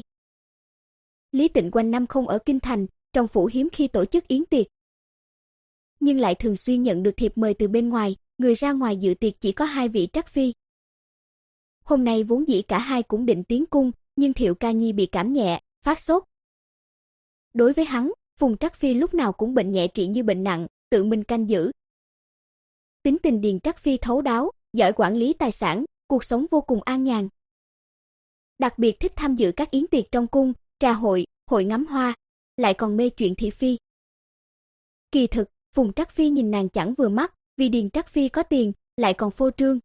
Lý Tịnh quanh năm không ở kinh thành, trong phủ hiếm khi tổ chức yến tiệc. Nhưng lại thường xuyên nhận được thiệp mời từ bên ngoài, người ra ngoài dự tiệc chỉ có hai vị Trắc Phi. Hôm nay vốn dĩ cả hai cũng định tiến cung, nhưng Thiệu Ca Nhi bị cảm nhẹ, phát sốt. Đối với hắn, Phùng Trắc Phi lúc nào cũng bệnh nhẹ trị như bệnh nặng, tự mình canh giữ. Tính tình Điền Trắc Phi thấu đáo, giỏi quản lý tài sản, cuộc sống vô cùng an nhàn. Đặc biệt thích tham dự các yến tiệc trong cung, trà hội, hội ngắm hoa, lại còn mê chuyện thị phi. Kỳ thực, Phùng Trắc Phi nhìn nàng chẳng vừa mắt, vì Điền Trắc Phi có tiền, lại còn phô trương.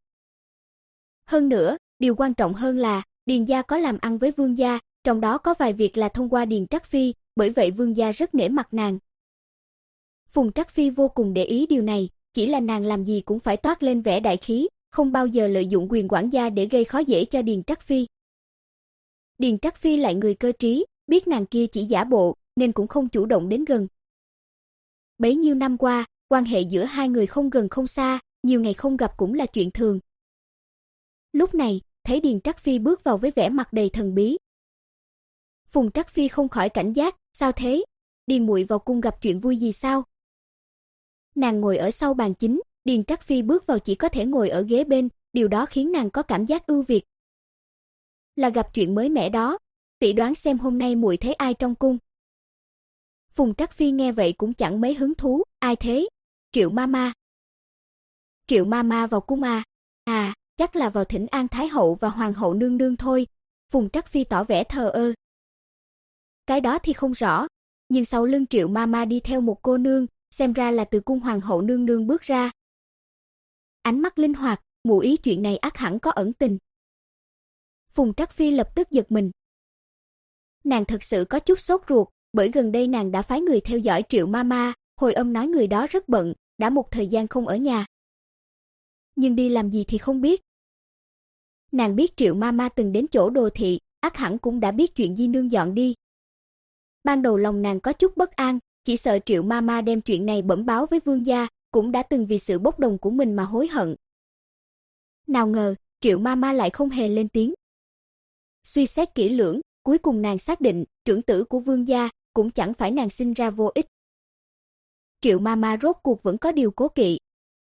Hơn nữa, điều quan trọng hơn là, Điền gia có làm ăn với Vương gia, trong đó có vài việc là thông qua Điền Trắc Phi, bởi vậy Vương gia rất nể mặt nàng. Phùng Trắc Phi vô cùng để ý điều này, chỉ là nàng làm gì cũng phải toát lên vẻ đại khí, không bao giờ lợi dụng quyền quản gia để gây khó dễ cho Điền Trắc Phi. Điền Trắc Phi lại người cơ trí, biết nàng kia chỉ giả bộ, nên cũng không chủ động đến gần. Bấy nhiêu năm qua, quan hệ giữa hai người không gần không xa, nhiều ngày không gặp cũng là chuyện thường. Lúc này, thấy Điền Trắc Phi bước vào với vẻ mặt đầy thần bí. Phùng Trắc Phi không khỏi cảnh giác, sao thế? Điền muội vào cung gặp chuyện vui gì sao? Nàng ngồi ở sau bàn chính, Điền Trắc Phi bước vào chỉ có thể ngồi ở ghế bên, điều đó khiến nàng có cảm giác ưu việt. Là gặp chuyện mới mẻ đó, tỷ đoán xem hôm nay muội thấy ai trong cung. Phùng Trắc Phi nghe vậy cũng chẳng mấy hứng thú, ai thế? Triệu Mama. Triệu Mama vào cung à? À, chắc là vào thỉnh an Thái hậu và Hoàng hậu nương nương thôi. Phùng Trắc Phi tỏ vẻ thờ ơ. Cái đó thì không rõ, nhưng sau lưng Triệu Mama đi theo một cô nương, xem ra là từ cung Hoàng hậu nương nương bước ra. Ánh mắt linh hoạt, ngụ ý chuyện này ắt hẳn có ẩn tình. Phùng Trắc Phi lập tức giật mình. Nàng thật sự có chút sốt ruột, bởi gần đây nàng đã phái người theo dõi Triệu Mama, hồi âm nói người đó rất bận, đã một thời gian không ở nhà. Nhưng đi làm gì thì không biết. Nàng biết Triệu Mama từng đến chỗ Đồ thị, ắt hẳn cũng đã biết chuyện Di nương dọn đi. Ban đầu lòng nàng có chút bất an, chỉ sợ Triệu Mama đem chuyện này bẩm báo với Vương gia, cũng đã từng vì sự bốc đồng của mình mà hối hận. Nào ngờ, Triệu Mama lại không hề lên tiếng. Suy xét kỹ lưỡng, cuối cùng nàng xác định, trưởng tử của Vương gia, cũng chẳng phải nàng sinh ra vô ích. Triệu Mama rốt cuộc vẫn có điều cố kỵ.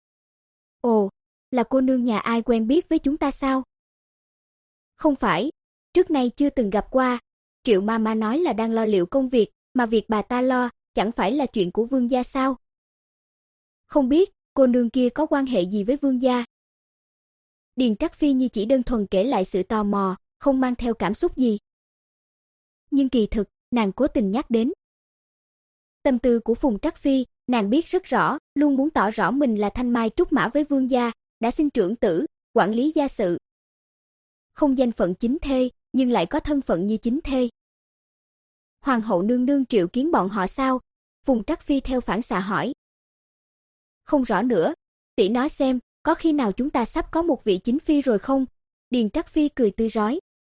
Ồ, là cô nương nhà ai quen biết với chúng ta sao? Không phải, trước nay chưa từng gặp qua. Triệu Mama nói là đang lo liệu công việc, mà việc bà ta lo, chẳng phải là chuyện của Vương gia sao? Không biết, cô nương kia có quan hệ gì với Vương gia? Điền Trắc Phi như chỉ đơn thuần kể lại sự tò mò, không mang theo cảm xúc gì. Nhưng kỳ thực, nàng cố tình nhắc đến. Tâm tư của Phùng Trắc Phi, nàng biết rất rõ, luôn muốn tỏ rõ mình là thanh mai trúc mã với Vương gia, đã sinh trưởng tử, quản lý gia sự. Không danh phận chính thê, nhưng lại có thân phận như chính thê. Hoàng hậu nương nương triệu kiến bọn họ sao? Phùng Trắc Phi theo phản xạ hỏi. Không rõ nữa, tỷ nói xem, có khi nào chúng ta sắp có một vị chính phi rồi không? Điền Trắc Phi cười tươi rói.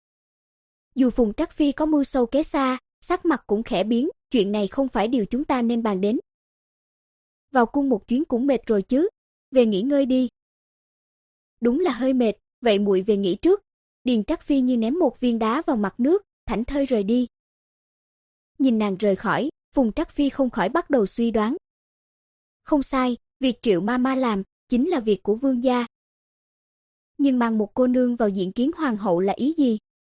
Dù Phùng Trắc Phi có mưu sâu kế xa, sắc mặt cũng khẽ biến, chuyện này không phải điều chúng ta nên bàn đến. Vào cung một chuyến cũng mệt rồi chứ, về nghỉ ngơi đi. Đúng là hơi mệt, vậy muội về nghỉ trước. Điền Trắc Phi như ném một viên đá vào mặt nước, thảnh thơi rời đi. Nhìn nàng rời khỏi, Phùng Trắc Phi không khỏi bắt đầu suy đoán. Không sai, việc Triệu Mama làm chính là việc của Vương gia. Nhưng mang một cô nương vào diện kiến hoàng hậu là ý gì?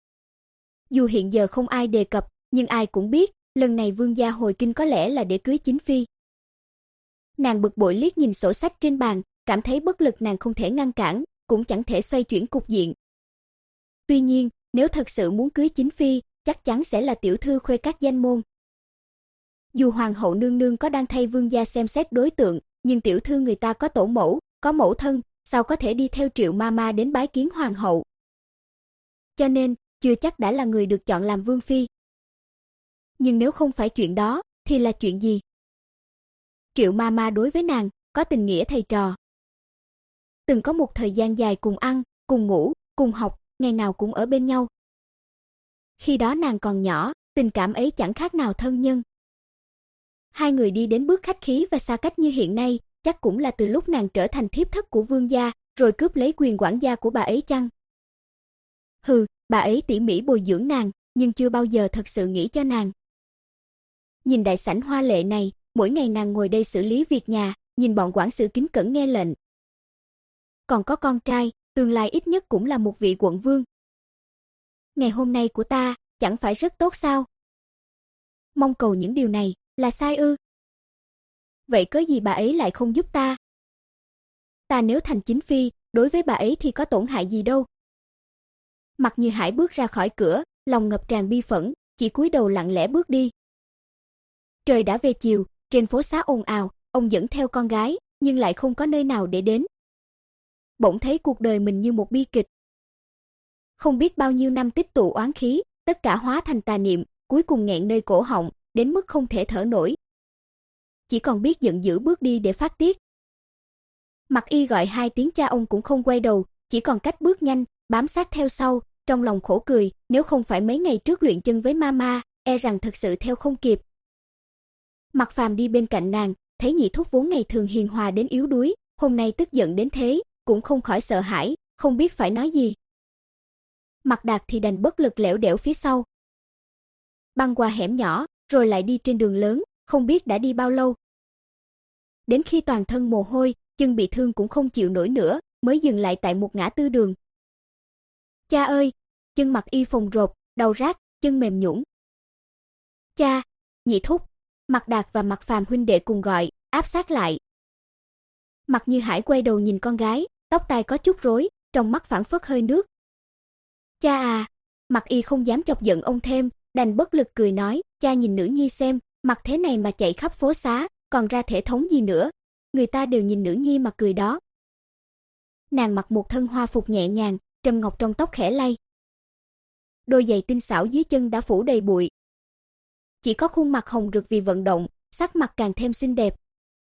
Dù hiện giờ không ai đề cập, nhưng ai cũng biết, lần này Vương gia hồi kinh có lẽ là để cưới chính phi. Nàng bực bội liếc nhìn sổ sách trên bàn, cảm thấy bất lực, nàng không thể ngăn cản, cũng chẳng thể xoay chuyển cục diện. Tuy nhiên, nếu thật sự muốn cưới chính phi, chắc chắn sẽ là tiểu thư khuê các danh môn. Dù hoàng hậu nương nương có đang thay Vương gia xem xét đối tượng, nhưng tiểu thư người ta có tổ mẫu, có mẫu thân, sao có thể đi theo Triệu Mama đến bái kiến hoàng hậu. Cho nên, chưa chắc đã là người được chọn làm vương phi. Nhưng nếu không phải chuyện đó, thì là chuyện gì? Triệu Mama đối với nàng, có tình nghĩa thầy trò. Từng có một thời gian dài cùng ăn, cùng ngủ, cùng học, ngày nào cũng ở bên nhau. Khi đó nàng còn nhỏ, tình cảm ấy chẳng khác nào thân nhân. Hai người đi đến bước khách khí và xa cách như hiện nay, chắc cũng là từ lúc nàng trở thành thiếp thất của Vương gia, rồi cướp lấy quyền quản gia của bà ấy chăng? Hừ, bà ấy tỉ mỉ bồi dưỡng nàng, nhưng chưa bao giờ thật sự nghĩ cho nàng. Nhìn đại sảnh hoa lệ này, mỗi ngày nàng ngồi đây xử lý việc nhà, nhìn bọn quản sự kính cẩn nghe lệnh. Còn có con trai, tương lai ít nhất cũng là một vị quận vương. Ngày hôm nay của ta, chẳng phải rất tốt sao? Mong cầu những điều này, là sai ư? Vậy cớ gì bà ấy lại không giúp ta? Ta nếu thành chính phi, đối với bà ấy thì có tổn hại gì đâu. Mặc Như Hải bước ra khỏi cửa, lòng ngập tràn bi phẫn, chỉ cúi đầu lặng lẽ bước đi. Trời đã về chiều, trên phố xá ồn ào, ông dẫn theo con gái, nhưng lại không có nơi nào để đến. Bỗng thấy cuộc đời mình như một bi kịch. Không biết bao nhiêu năm tích tụ oán khí, tất cả hóa thành tà niệm, cuối cùng nghẹn nơi cổ họng, đến mức không thể thở nổi. Chỉ còn biết giận dữ bước đi để phát tiết. Mặc Y gọi hai tiếng cha ông cũng không quay đầu, chỉ còn cách bước nhanh, bám sát theo sau, trong lòng khổ cười, nếu không phải mấy ngày trước luyện chân với mama, e rằng thực sự theo không kịp. Mặc Phàm đi bên cạnh nàng, thấy nhị thúc vốn ngày thường hiền hòa đến yếu đuối, hôm nay tức giận đến thế, cũng không khỏi sợ hãi, không biết phải nói gì. Mặc Đạt thì đành bất lực lẻo đẻo phía sau. Băng qua hẻm nhỏ, rồi lại đi trên đường lớn, không biết đã đi bao lâu. Đến khi toàn thân mồ hôi, chân bị thương cũng không chịu nổi nữa, mới dừng lại tại một ngã tư đường. Cha ơi! Chân Mặc Y phồng rộp, đầu rát, chân mềm nhũn. Cha! Nhị thúc! Mặc Đạt và Mặc Phàm huynh đệ cùng gọi, áp sát lại. Mặc Như Hải quay đầu nhìn con gái, tóc tai có chút rối, trong mắt phảng phất hơi nước. Cha à! Mặc Y không dám chọc giận ông thêm, đành bất lực cười nói, cha nhìn nữ nhi xem, mặc thế này mà chạy khắp phố xá, còn ra thể thống gì nữa, người ta đều nhìn nữ nhi mà cười đó. Nàng mặc một thân hoa phục nhẹ nhàng, trầm ngọc trong tóc khẽ lay. Đôi giày tinh xảo dưới chân đã phủ đầy bụi. Chỉ có khuôn mặt hồng rực vì vận động, sắc mặt càng thêm xinh đẹp.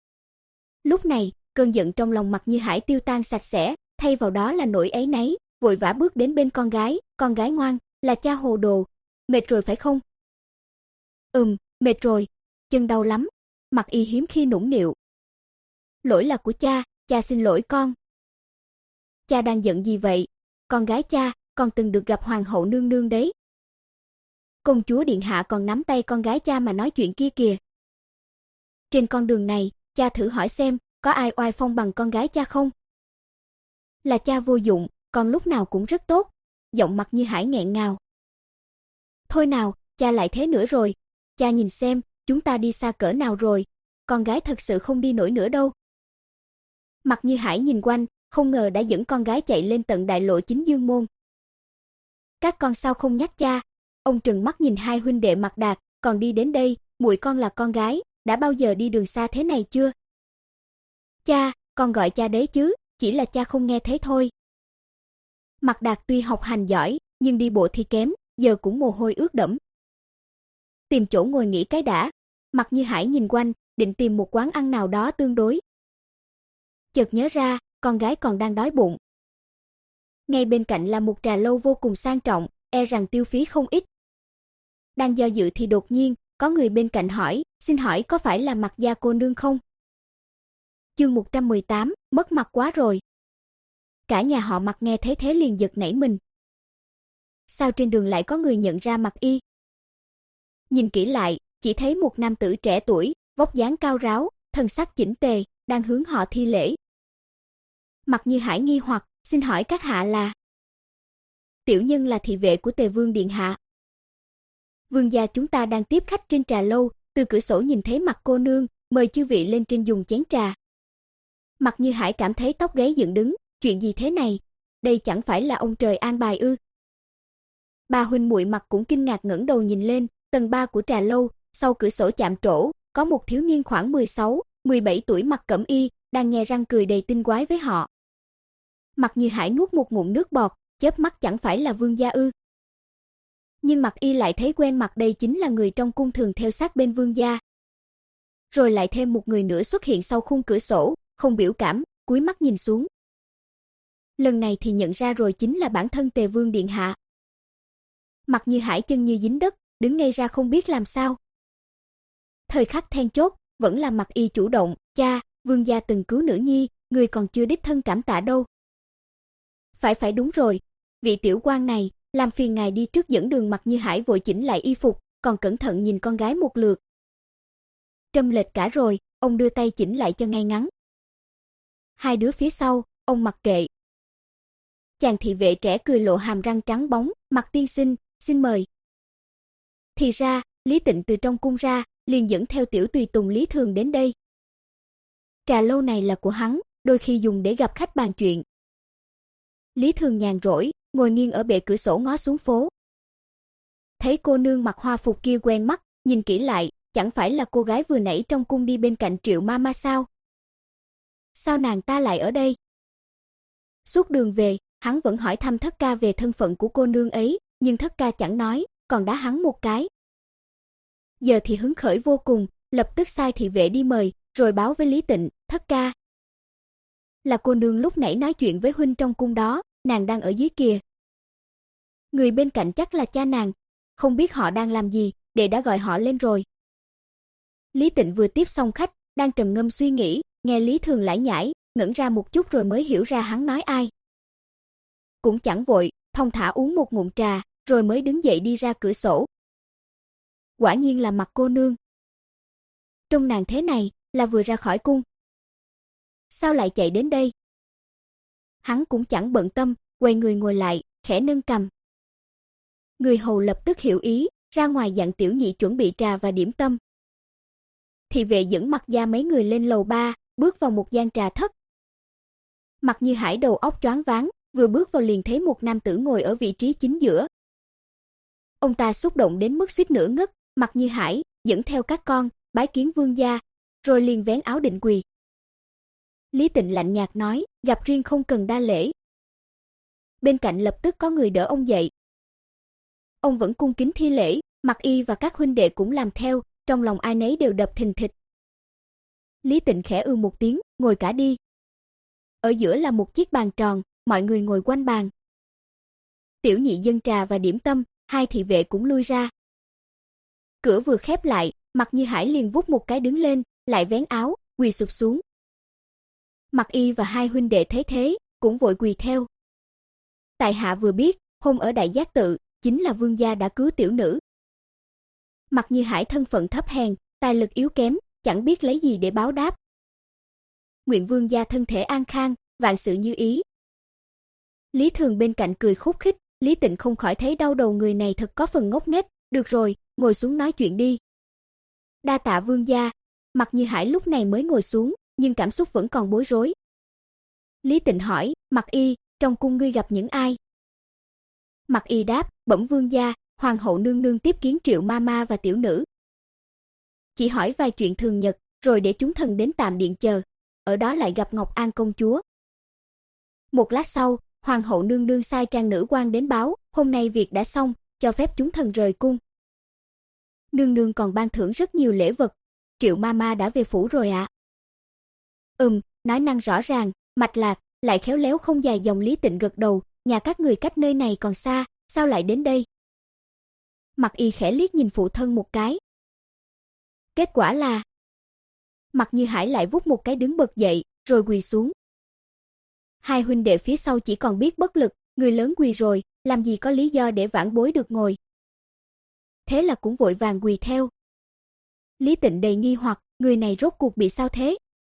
Lúc này, cơn giận trong lòng Mặc Như Hải tiêu tan sạch sẽ, thay vào đó là nỗi áy náy, vội vã bước đến bên con gái, con gái ngoan, là cha hồ đồ, mệt rồi phải không? Ừm, mệt rồi, chân đau lắm. Mặc Y hiếm khi nũng nịu. Lỗi là của cha, cha xin lỗi con. Cha đang giận gì vậy? Con gái cha, con từng được gặp hoàng hậu nương nương đấy. Công chúa điện hạ còn nắm tay con gái cha mà nói chuyện kia kìa. Trên con đường này, cha thử hỏi xem, có ai oai phong bằng con gái cha không? Là cha vô dụng, con lúc nào cũng rất tốt. Giọng Mặc Như Hải nghẹn ngào. Thôi nào, cha lại thế nữa rồi. Cha nhìn xem, chúng ta đi xa cỡ nào rồi. Con gái thật sự không đi nổi nữa đâu. Mặc Như Hải nhìn quanh, không ngờ đã dẫn con gái chạy lên tận đại lộ Chính Dương Môn. Các con sao không nhắc cha? Ông trừng mắt nhìn hai huynh đệ Mặc Đạt, còn đi đến đây, muội con là con gái, đã bao giờ đi đường xa thế này chưa? Cha, con gọi cha đấy chứ, chỉ là cha không nghe thấy thôi. Mặc Đạt tuy học hành giỏi, nhưng đi bộ thì kém, giờ cũng mồ hôi ướt đẫm. Tìm chỗ ngồi nghỉ cái đã. Mặc Như Hải nhìn quanh, định tìm một quán ăn nào đó tương đối. Chợt nhớ ra, con gái còn đang đói bụng. Ngay bên cạnh là một trà lâu vô cùng sang trọng, e rằng tiêu phí không ít. Đang do dự thì đột nhiên, có người bên cạnh hỏi, xin hỏi có phải là Mặc gia cô nương không? Chương một trăm mười tám, mất mặt quá rồi. Cả nhà họ Mặc nghe thấy thế liền giật nảy mình. Sao trên đường lại có người nhận ra Mặc Y? Nhìn kỹ lại, chỉ thấy một nam tử trẻ tuổi, vóc dáng cao ráo, thân sắc chỉnh tề, đang hướng họ thi lễ. Mặc Như Hải nghi hoặc, xin hỏi các hạ là? Tiểu nhân là thị vệ của Tề Vương điện hạ. Vương gia chúng ta đang tiếp khách trên trà lâu, từ cửa sổ nhìn thấy Mặc cô nương, mời chư vị lên trên dùng chén trà. Mặc Như Hải cảm thấy tóc gáy dựng đứng, chuyện gì thế này? Đây chẳng phải là ông trời an bài ư? Ba huynh muội Mặc cũng kinh ngạc ngẩng đầu nhìn lên, tầng ba của trà lâu, sau cửa sổ chạm trổ, có một thiếu niên khoảng mười sáu, mười bảy tuổi mặc cẩm y, đang nhe răng cười đầy tinh quái với họ. Mặc Như Hải nuốt một ngụm nước bọt, chớp mắt chẳng phải là vương gia ư? Nhưng Mặc Y lại thấy quen mặt, đây chính là người trong cung thường theo sát bên vương gia. Rồi lại thêm một người nữa xuất hiện sau khung cửa sổ, không biểu cảm, cúi mắt nhìn xuống. Lần này thì nhận ra rồi, chính là bản thân Tề Vương điện hạ. Mặc Như Hải chân như dính đất, đứng ngay ra không biết làm sao. Thời khắc then chốt, vẫn là Mặc Y chủ động, cha, vương gia từng cứu nữ nhi, người còn chưa đích thân cảm tạ đâu. Phải phải đúng rồi, vị tiểu quan này, làm phiền ngài đi trước dẫn đường. Mặc Như Hải vội chỉnh lại y phục, còn cẩn thận nhìn con gái một lượt. Trâm lệch cả rồi, ông đưa tay chỉnh lại cho ngay ngắn. Hai đứa phía sau, ông mặc kệ. Chàng thị vệ trẻ cười lộ hàm răng trắng bóng, Mặc tiên sinh, xin mời. Thì ra, Lý Tịnh từ trong cung ra, liền dẫn theo tiểu tùy tùng Lý Thường đến đây. Trà lâu này là của hắn, đôi khi dùng để gặp khách bàn chuyện. Lý Thường nhàn rỗi, ngồi nghiêng ở bệ cửa sổ ngó xuống phố. Thấy cô nương mặc hoa phục kia quen mắt, nhìn kỹ lại, chẳng phải là cô gái vừa nãy trong cung đi bên cạnh Triệu Mama sao? Sao nàng ta lại ở đây? Suốt đường về, hắn vẫn hỏi thăm Thất Ca về thân phận của cô nương ấy, nhưng Thất Ca chẳng nói, còn đá hắn một cái. Giờ thì hứng khởi vô cùng, lập tức sai thị vệ đi mời, rồi báo với Lý Tịnh, Thất Ca. Là cô nương lúc nãy nói chuyện với huynh trong cung đó, nàng đang ở dưới kìa. Người bên cạnh chắc là cha nàng, không biết họ đang làm gì, đệ đã gọi họ lên rồi. Lý Tịnh vừa tiếp xong khách, đang trầm ngâm suy nghĩ, nghe Lý Thường lải nhải, ngẩn ra một chút rồi mới hiểu ra hắn nói ai. Cũng chẳng vội, thong thả uống một ngụm trà, rồi mới đứng dậy đi ra cửa sổ. Quả nhiên là Mặc cô nương. Trông nàng thế này, là vừa ra khỏi cung. Sao lại chạy đến đây? Hắn cũng chẳng bận tâm, quay người ngồi lại, khẽ nâng cằm. Người hầu lập tức hiểu ý, ra ngoài dặn tiểu nhị chuẩn bị trà và điểm tâm. Thị vệ dẫn Mặc gia mấy người lên lầu ba, bước vào một gian trà thất. Mặc Như Hải đầu óc choáng váng, vừa bước vào liền thấy một nam tử ngồi ở vị trí chính giữa. Ông ta xúc động đến mức suýt nữa ngất, Mặc Như Hải dẫn theo các con, bái kiến vương gia, rồi liền vén áo định quỳ. Lý Tịnh lạnh nhạt nói, gặp riêng không cần đa lễ. Bên cạnh lập tức có người đỡ ông dậy. Ông vẫn cung kính thi lễ, Mặc Y và các huynh đệ cũng làm theo, trong lòng ai nấy đều đập thình thịch. Lý Tịnh khẽ ư một tiếng, ngồi cả đi. Ở giữa là một chiếc bàn tròn, mọi người ngồi quanh bàn. Tiểu nhị dâng trà và điểm tâm, hai thị vệ cũng lui ra. Cửa vừa khép lại, Mặc Như Hải liền vút một cái đứng lên, lại vén áo, quỳ sụp xuống. Mặc Y và hai huynh đệ thấy thế, cũng vội quỳ theo. Tại hạ vừa biết, hôm ở Đại Giác Tự, chính là vương gia đã cứu tiểu nữ. Mặc Như Hải thân phận thấp hèn, tài lực yếu kém, chẳng biết lấy gì để báo đáp. Nguyện vương gia thân thể an khang, vạn sự như ý. Lý Thường bên cạnh cười khúc khích, Lý Tịnh không khỏi thấy đau đầu, người này thật có phần ngốc nghếch. Được rồi, ngồi xuống nói chuyện đi. Đa tạ vương gia. Mặc Như Hải lúc này mới ngồi xuống, nhưng cảm xúc vẫn còn bối rối. Lý Tịnh hỏi, Mặc Y, trong cung ngươi gặp những ai? Mặc Y đáp, bẩm vương gia, hoàng hậu nương nương tiếp kiến Triệu Mama và tiểu nữ. Chỉ hỏi vài chuyện thường nhật, rồi để chúng thần đến tạm điện chờ, ở đó lại gặp Ngọc An công chúa. Một lát sau, hoàng hậu nương nương sai trang nữ quan đến báo, hôm nay việc đã xong, cho phép chúng thần rời cung. Nương nương còn ban thưởng rất nhiều lễ vật. Triệu Mama đã về phủ rồi ạ. À? Ừm, nói năng rõ ràng, mạch lạc, lại khéo léo không dài dòng. Lý Tịnh gật đầu, nhà các người cách nơi này còn xa, sao lại đến đây? Mặc Y khẽ liếc nhìn phụ thân một cái. Kết quả là Mặc Như Hải lại vút một cái đứng bật dậy, rồi quỳ xuống. Hai huynh đệ phía sau chỉ còn biết bất lực, người lớn quỳ rồi, làm gì có lý do để vãn bối được ngồi. Thế là cũng vội vàng quỳ theo. Lý Tịnh đầy nghi hoặc, người này rốt cuộc bị sao thế?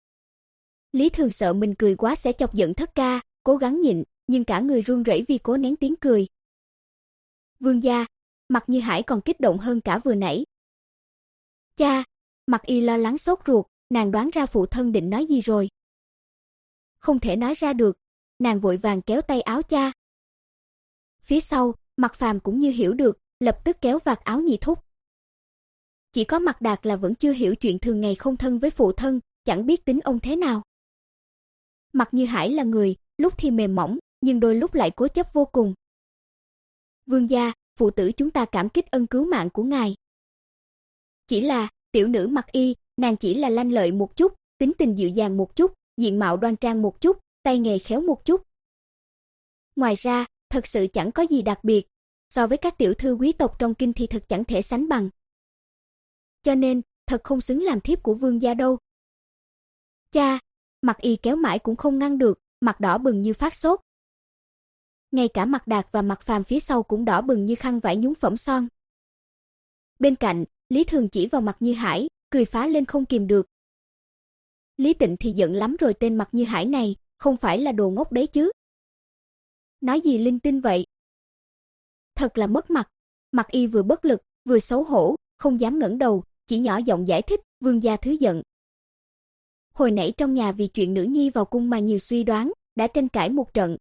Lý Thường sợ mình cười quá sẽ chọc giận Thất Ca, cố gắng nhịn, nhưng cả người run rẩy vì cố nén tiếng cười. Vương gia, Mặc Như Hải còn kích động hơn cả vừa nãy. Cha, Mặc Y lo lắng sốt ruột, nàng đoán ra phụ thân định nói gì rồi. Không thể nói ra được, nàng vội vàng kéo tay áo cha. Phía sau, Mặc Phàm cũng như hiểu được, lập tức kéo vạt áo nhị thúc. Chỉ có Mặc Đạt là vẫn chưa hiểu chuyện thường ngày không thân với phụ thân, chẳng biết tính ông thế nào. Mặc Như Hải là người, lúc thì mềm mỏng, nhưng đôi lúc lại cố chấp vô cùng. Vương gia, phụ tử chúng ta cảm kích ân cứu mạng của ngài. Chỉ là, tiểu nữ Mặc Y, nàng chỉ là lanh lợi một chút, tính tình dịu dàng một chút, diện mạo đoan trang một chút, tay nghề khéo một chút. Ngoài ra, thật sự chẳng có gì đặc biệt, so với các tiểu thư quý tộc trong kinh thì thật chẳng thể sánh bằng. Cho nên, thật không xứng làm thiếp của vương gia đâu. Cha, Mặc Y kéo mãi cũng không ngăn được, mặt đỏ bừng như phát sốt. Ngay cả Mặc Đạt và Mặc Phàm phía sau cũng đỏ bừng như khăn vải nhúng phẩm son. Bên cạnh, Lý Thường chỉ vào Mặc Như Hải, cười phá lên không kìm được. Lý Tịnh thì giận lắm rồi, tên Mặc Như Hải này, không phải là đồ ngốc đấy chứ. Nói gì linh tinh vậy? Thật là mất mặt. Mặc Y vừa bất lực, vừa xấu hổ, không dám ngẩng đầu, chỉ nhỏ giọng giải thích, vương gia thứ giận. Hồi nãy trong nhà vì chuyện nữ nhi vào cung mà nhiều suy đoán, đã tranh cãi một trận.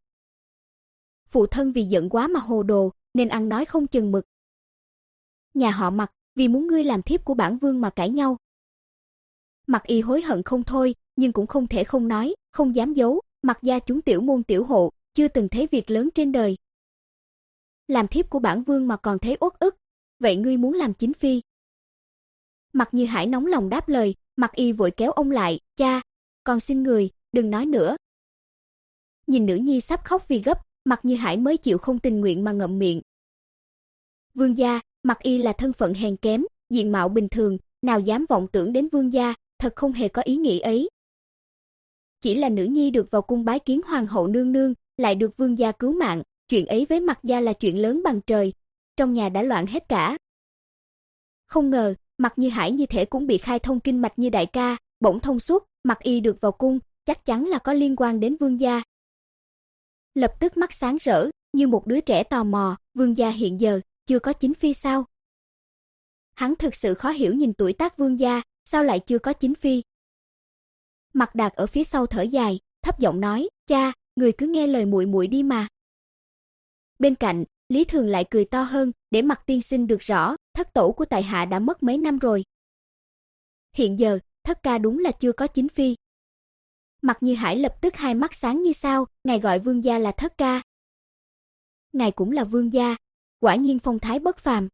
Phụ thân vì giận quá mà hồ đồ, nên ăn nói không chừng mực. Nhà họ Mặc, vì muốn ngươi làm thiếp của bản vương mà cãi nhau. Mặc Y hối hận không thôi, nhưng cũng không thể không nói, không dám giấu, Mặc gia chúng tiểu môn tiểu hộ, chưa từng thấy việc lớn trên đời. Làm thiếp của bản vương mà còn thấy uất ức, vậy ngươi muốn làm chính phi? Mặc Như Hải nóng lòng đáp lời, Mặc Y vội kéo ông lại, cha, con xin người, đừng nói nữa. Nhìn nữ nhi sắp khóc vì gấp, Mặc Như Hải mới chịu không tình nguyện mà ngậm miệng. Vương gia, Mặc Y là thân phận hèn kém, diện mạo bình thường, nào dám vọng tưởng đến vương gia, thật không hề có ý nghĩ ấy. Chỉ là nữ nhi được vào cung bái kiến hoàng hậu nương nương, lại được vương gia cứu mạng, chuyện ấy với Mặc gia là chuyện lớn bằng trời, trong nhà đã loạn hết cả. Không ngờ, Mặc Như Hải như thể cũng bị khai thông kinh mạch như đại ca, bỗng thông suốt, Mặc Y được vào cung, chắc chắn là có liên quan đến vương gia. Lập tức mắt sáng rỡ, như một đứa trẻ tò mò, vương gia hiện giờ chưa có chính phi sao? Hắn thực sự khó hiểu nhìn tuổi tác vương gia, sao lại chưa có chính phi? Mặc Đạt ở phía sau thở dài, thấp giọng nói, cha, người cứ nghe lời muội muội đi mà. Bên cạnh, Lý Thường lại cười to hơn, để Mặc tiên sinh được rõ, thất tổ của tại hạ đã mất mấy năm rồi. Hiện giờ, thất ca đúng là chưa có chính phi. Mặc Như Hải lập tức hai mắt sáng như sao, ngài gọi vương gia là thất ca. Ngài cũng là vương gia, quả nhiên phong thái bất phàm.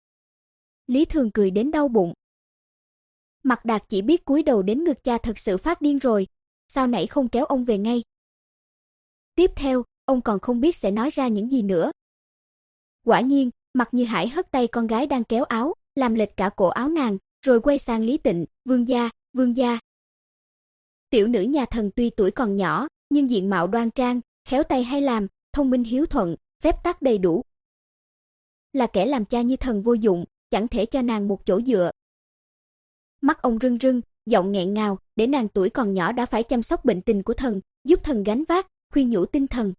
Lý Thường cười đến đau bụng. Mặc Đạt chỉ biết cúi đầu đến ngực cha thật sự phát điên rồi, sao nãy không kéo ông về ngay. Tiếp theo, ông còn không biết sẽ nói ra những gì nữa. Quả nhiên, Mặc Như Hải hất tay con gái đang kéo áo, làm lệch cả cổ áo nàng, rồi quay sang Lý Tịnh, vương gia, vương gia. Tiểu nữ nhà thần tuy tuổi còn nhỏ, nhưng diện mạo đoan trang, khéo tay hay làm, thông minh hiếu thuận, phép tắc đầy đủ. Là kẻ làm cha như thần vô dụng, chẳng thể cho nàng một chỗ dựa. Mắt ông rưng rưng, giọng nghẹn ngào, để nàng tuổi còn nhỏ đã phải chăm sóc bệnh tình của thần, giúp thần gánh vác, khuyên nhủ tinh thần.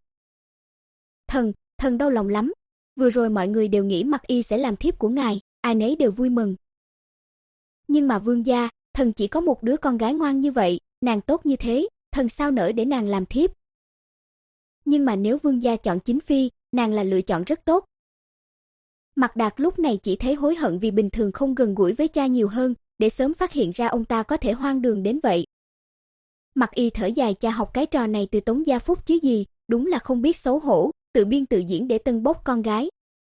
Thần, thần đau lòng lắm. Vừa rồi mọi người đều nghĩ Mặc Y sẽ làm thiếp của ngài, ai nấy đều vui mừng. Nhưng mà vương gia, thần chỉ có một đứa con gái ngoan như vậy, nàng tốt như thế, thần sao nỡ để nàng làm thiếp. Nhưng mà nếu vương gia chọn chính phi, nàng là lựa chọn rất tốt. Mặc Đạt lúc này chỉ thấy hối hận vì bình thường không gần gũi với cha nhiều hơn, để sớm phát hiện ra ông ta có thể hoang đường đến vậy. Mặc Y thở dài, cha học cái trò này từ Tống Gia Phúc chứ gì, đúng là không biết xấu hổ, tự biên tự diễn để tân bốc con gái.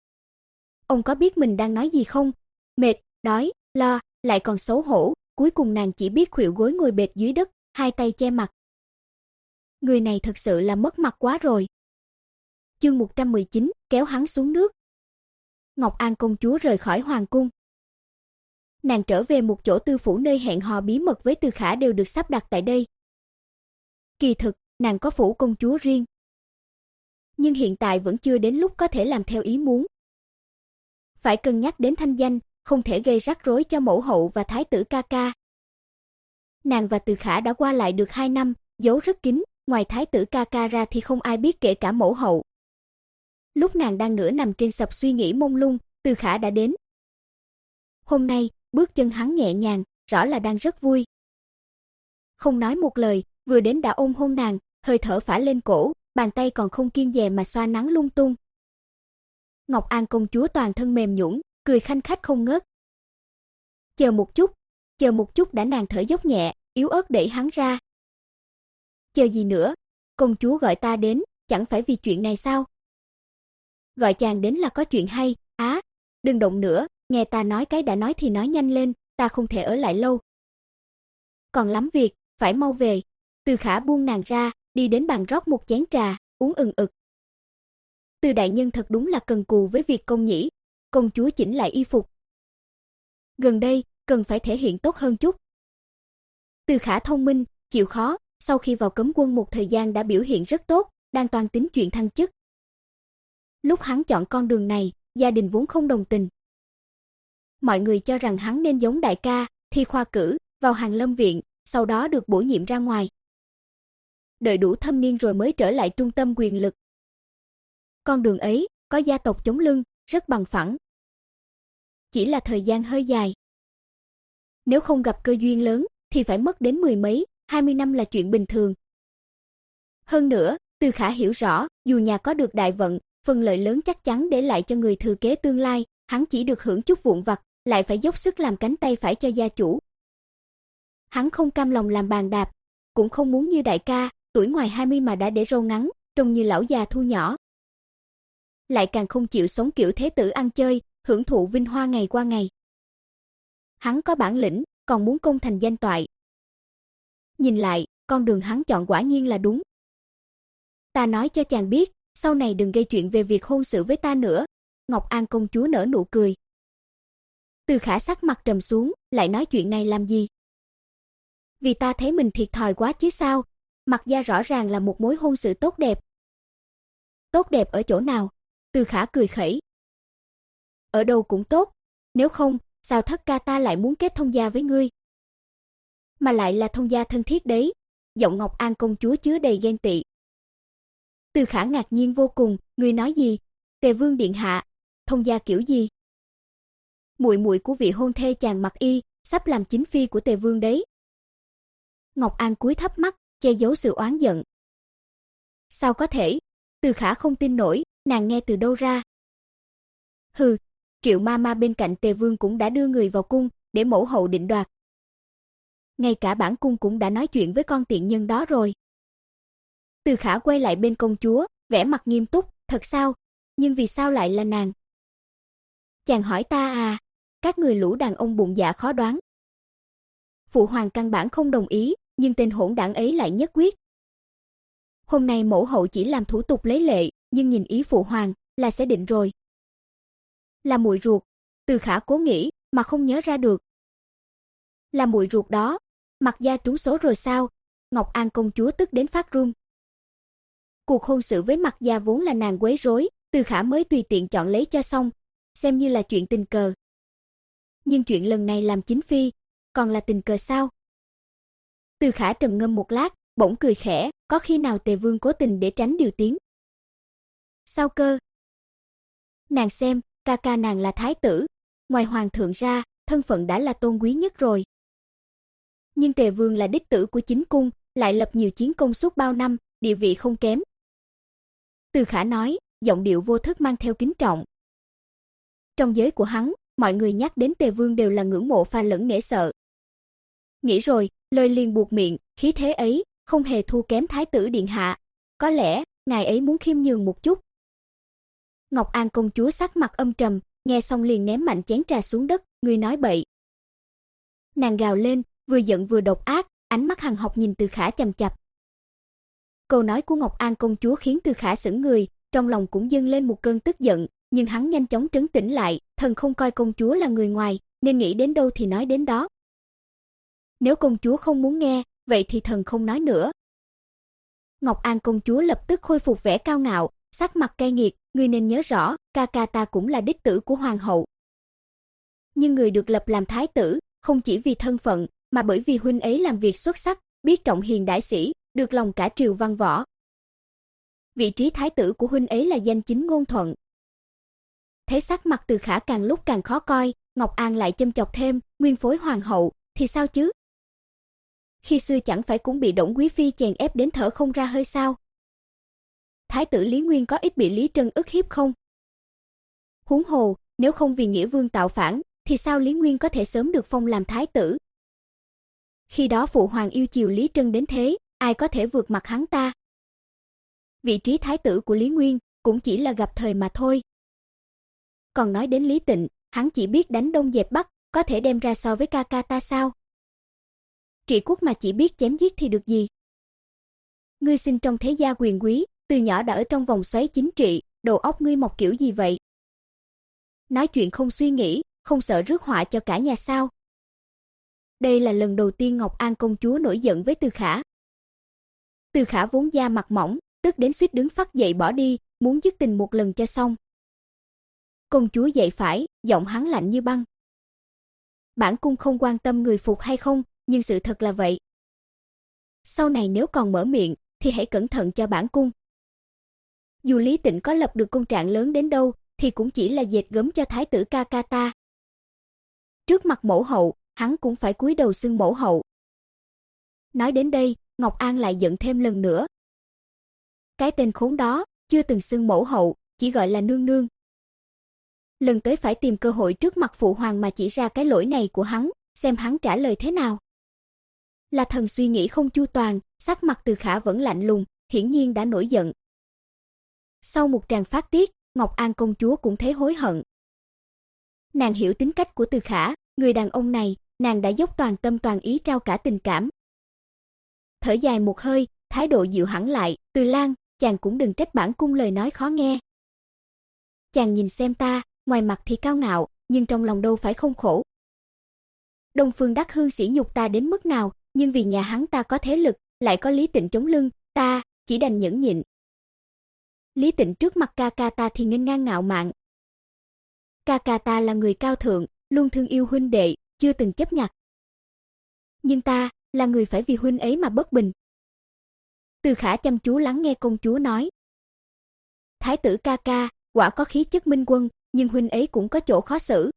Ông có biết mình đang nói gì không? Mệt, đói, lo, lại còn xấu hổ, cuối cùng nàng chỉ biết khuỵu gối ngồi bệt dưới đất, hai tay che mặt. Người này thật sự là mất mặt quá rồi. Chương một trăm mười chín, kéo hắn xuống nước. Ngọc An công chúa rời khỏi hoàng cung. Nàng trở về một chỗ tư phủ nơi hẹn hò bí mật với Từ Khả đều được sắp đặt tại đây. Kỳ thực, nàng có phủ công chúa riêng. Nhưng hiện tại vẫn chưa đến lúc có thể làm theo ý muốn. Phải cân nhắc đến thanh danh, không thể gây rắc rối cho mẫu hậu và thái tử ca ca. Nàng và Từ Khả đã qua lại được hai năm, giấu rất kín, ngoài thái tử ca ca ra thì không ai biết kể cả mẫu hậu. Lúc nàng đang nửa nằm trên sập suy nghĩ mông lung, Từ Khả đã đến. Hôm nay, bước chân hắn nhẹ nhàng, rõ là đang rất vui. Không nói một lời, vừa đến đã ôm hôn nàng, hơi thở phả lên cổ, bàn tay còn không kiêng dè mà xoa nắn lung tung. Ngọc An công chúa toàn thân mềm nhũn, cười khanh khách không ngớt. Chờ một chút, chờ một chút đã, nàng thở dốc nhẹ, yếu ớt đẩy hắn ra. Chờ gì nữa? Công chúa gọi ta đến, chẳng phải vì chuyện này sao? Gọi chàng đến là có chuyện hay, á, đừng động nữa, nghe ta nói cái đã nói thì nói nhanh lên, ta không thể ở lại lâu. Còn lắm việc, phải mau về. Từ Khả buông nàng ra, đi đến bàn rót một chén trà, uống ừng ực. Từ đại nhân thật đúng là cần cù với việc công nhỉ. Công chúa chỉnh lại y phục. Gần đây, cần phải thể hiện tốt hơn chút. Từ Khả thông minh, chịu khó, sau khi vào cấm quân một thời gian đã biểu hiện rất tốt, đang toan tính chuyện thăng chức. Lúc hắn chọn con đường này, gia đình vốn không đồng tình. Mọi người cho rằng hắn nên giống đại ca, thi khoa cử, vào Hàn Lâm viện, sau đó được bổ nhiệm ra ngoài. Đợi đủ thâm niên rồi mới trở lại trung tâm quyền lực. Con đường ấy, có gia tộc chống lưng, rất bằng phẳng. Chỉ là thời gian hơi dài. Nếu không gặp cơ duyên lớn, thì phải mất đến mười mấy, hai mươi năm là chuyện bình thường. Hơn nữa, Từ Khả hiểu rõ, dù nhà có được đại vận, phần lợi lớn chắc chắn để lại cho người thừa kế tương lai, hắn chỉ được hưởng chút vụn vặt, lại phải dốc sức làm cánh tay phải cho gia chủ. Hắn không cam lòng làm bàn đạp, cũng không muốn như đại ca, tuổi ngoài hai mươi mà đã để râu ngắn, trông như lão già thu nhỏ. Lại càng không chịu sống kiểu thế tử ăn chơi, hưởng thụ vinh hoa ngày qua ngày. Hắn có bản lĩnh, còn muốn công thành danh toại. Nhìn lại, con đường hắn chọn quả nhiên là đúng. Ta nói cho chàng biết, sau này đừng gây chuyện về việc hôn sự với ta nữa. Ngọc An công chúa nở nụ cười. Từ Khả sắc mặt trầm xuống, lại nói chuyện này làm gì? Vì ta thấy mình thiệt thòi quá chứ sao? Mặc gia rõ ràng là một mối hôn sự tốt đẹp. Tốt đẹp ở chỗ nào? Từ Khả cười khẩy. Ở đâu cũng tốt, nếu không, sao thất ca ta lại muốn kết thông gia với ngươi? Mà lại là thông gia thân thiết đấy. Giọng Ngọc An công chúa chứa đầy ghen tị. Từ Khả ngạc nhiên vô cùng, ngươi nói gì? Tề vương điện hạ, thông gia kiểu gì? Muội muội của vị hôn thê chàng Mặc Y, sắp làm chính phi của Tề vương đấy. Ngọc An cúi thấp mắt, che giấu sự oán giận. Sao có thể? Từ Khả không tin nổi, nàng nghe từ đâu ra? Hừ, Triệu ma ma bên cạnh Tề vương cũng đã đưa người vào cung để mẫu hậu định đoạt. Ngay cả bản cung cũng đã nói chuyện với con tiện nhân đó rồi. Từ Khả quay lại bên công chúa, vẻ mặt nghiêm túc, thật sao? Nhưng vì sao lại là nàng? Chàng hỏi ta à? Các người lũ đàn ông bụng dạ khó đoán. Phụ hoàng căn bản không đồng ý, nhưng tên hỗn đảng ấy lại nhất quyết. Hôm nay mẫu hậu chỉ làm thủ tục lấy lệ, nhưng nhìn ý phụ hoàng là sẽ định rồi. Là muội ruột, Từ Khả cố nghĩ mà không nhớ ra được. Là muội ruột đó, Mặc gia trúng số rồi sao? Ngọc An công chúa tức đến phát run. Cuộc hôn sự với Mặc gia vốn là nàng quấy rối, Từ Khả mới tùy tiện chọn lấy cho xong, xem như là chuyện tình cờ. Nhưng chuyện lần này làm chính phi, còn là tình cờ sao? Từ Khả trầm ngâm một lát, bỗng cười khẽ, có khi nào Tề vương cố tình để tránh điều tiếng? Sao cơ? Nàng xem, ca ca nàng là thái tử, ngoài hoàng thượng ra, thân phận đã là tôn quý nhất rồi. Nhưng Tề vương là đích tử của chính cung, lại lập nhiều chiến công suốt bao năm, địa vị không kém. Từ Khả nói, giọng điệu vô thức mang theo kính trọng. Trong giới của hắn, mọi người nhắc đến Tề vương đều là ngưỡng mộ pha lẫn nể sợ. Nghĩ rồi, lời liền buộc miệng, khí thế ấy không hề thua kém thái tử điện hạ, có lẽ ngài ấy muốn khiêm nhường một chút. Ngọc An công chúa sắc mặt âm trầm, nghe xong liền ném mạnh chén trà xuống đất, ngươi nói bậy. Nàng gào lên, vừa giận vừa độc ác, ánh mắt hằn học nhìn Từ Khả chằm chằm. Câu nói của Ngọc An công chúa khiến Từ Khả sững người, trong lòng cũng dâng lên một cơn tức giận, nhưng hắn nhanh chóng trấn tĩnh lại, thần không coi công chúa là người ngoài, nên nghĩ đến đâu thì nói đến đó. Nếu công chúa không muốn nghe, vậy thì thần không nói nữa. Ngọc An công chúa lập tức khôi phục vẻ cao ngạo, sắc mặt cay nghiệt, ngươi nên nhớ rõ, ca ca ta cũng là đích tử của hoàng hậu. Nhưng người được lập làm thái tử, không chỉ vì thân phận, mà bởi vì huynh ấy làm việc xuất sắc, biết trọng hiền đại sĩ, được lòng cả triều văn võ. Vị trí thái tử của huynh ấy là danh chính ngôn thuận. Thấy sắc mặt Từ Khả càng lúc càng khó coi, Ngọc An lại châm chọc thêm, nguyên phối hoàng hậu, thì sao chứ? Khi xưa chẳng phải cũng bị Đổng quý phi chèn ép đến thở không ra hơi sao? Thái tử Lý Nguyên có ít bị Lý Trân ức hiếp không? Huống hồ, nếu không vì nghĩa vương tạo phản, thì sao Lý Nguyên có thể sớm được phong làm thái tử? Khi đó phụ hoàng yêu chiều Lý Trân đến thế, ai có thể vượt mặt hắn ta? Vị trí thái tử của Lý Nguyên cũng chỉ là gặp thời mà thôi. Còn nói đến Lý Tịnh, hắn chỉ biết đánh đông dẹp bắc, có thể đem ra so với ca ca ta sao? Trị quốc mà chỉ biết chém giết thì được gì? Ngươi sinh trong thế gia quyền quý, từ nhỏ đã ở trong vòng xoáy chính trị, đầu óc ngươi mọc kiểu gì vậy? Nói chuyện không suy nghĩ, không sợ rước họa cho cả nhà sao? Đây là lần đầu tiên Ngọc An công chúa nổi giận với Từ Khả. Từ Khả vốn da mặt mỏng, tức đến suýt đứng phắt dậy bỏ đi, muốn dứt tình một lần cho xong. Công chúa dậy phải, giọng hắn lạnh như băng. Bản cung không quan tâm người phục hay không, nhưng sự thật là vậy. Sau này nếu còn mở miệng, thì hãy cẩn thận cho bản cung. Dù Lý Tịnh có lập được công trạng lớn đến đâu, thì cũng chỉ là dệt gấm cho thái tử ca ca ta. Trước mặt mẫu hậu, hắn cũng phải cúi đầu xưng mẫu hậu. Nói đến đây, Ngọc An lại giận thêm lần nữa. Cái tên khốn đó, chưa từng xưng mẫu hậu, chỉ gọi là nương nương. lần tới phải tìm cơ hội trước mặt phụ hoàng mà chỉ ra cái lỗi này của hắn, xem hắn trả lời thế nào. Là thần suy nghĩ không chu toàn, sắc mặt Từ Khả vẫn lạnh lùng, hiển nhiên đã nổi giận. Sau một tràng phát tiết, Ngọc An công chúa cũng thấy hối hận. Nàng hiểu tính cách của Từ Khả, người đàn ông này, nàng đã dốc toàn tâm toàn ý trao cả tình cảm. Thở dài một hơi, thái độ dịu hẳn lại, Từ Lang, chàng cũng đừng trách bản cung lời nói khó nghe. Chàng nhìn xem ta, ngoài mặt thì cao ngạo, nhưng trong lòng đâu phải không khổ. Đông Phương Đắc Hư sỉ nhục ta đến mức nào, nhưng vì nhà hắn ta có thế lực, lại có Lý Tịnh chống lưng, ta chỉ đành nhẫn nhịn. Lý Tịnh trước mặt ca ca ta thì nghênh ngang ngạo mạn. Ca ca ta là người cao thượng, luôn thương yêu huynh đệ, chưa từng chấp nhặt. Nhưng ta, là người phải vì huynh ấy mà bất bình. Từ Khả chăm chú lắng nghe công chúa nói. Thái tử ca ca, quả có khí chất minh quân, nhưng huynh ấy cũng có chỗ khó xử.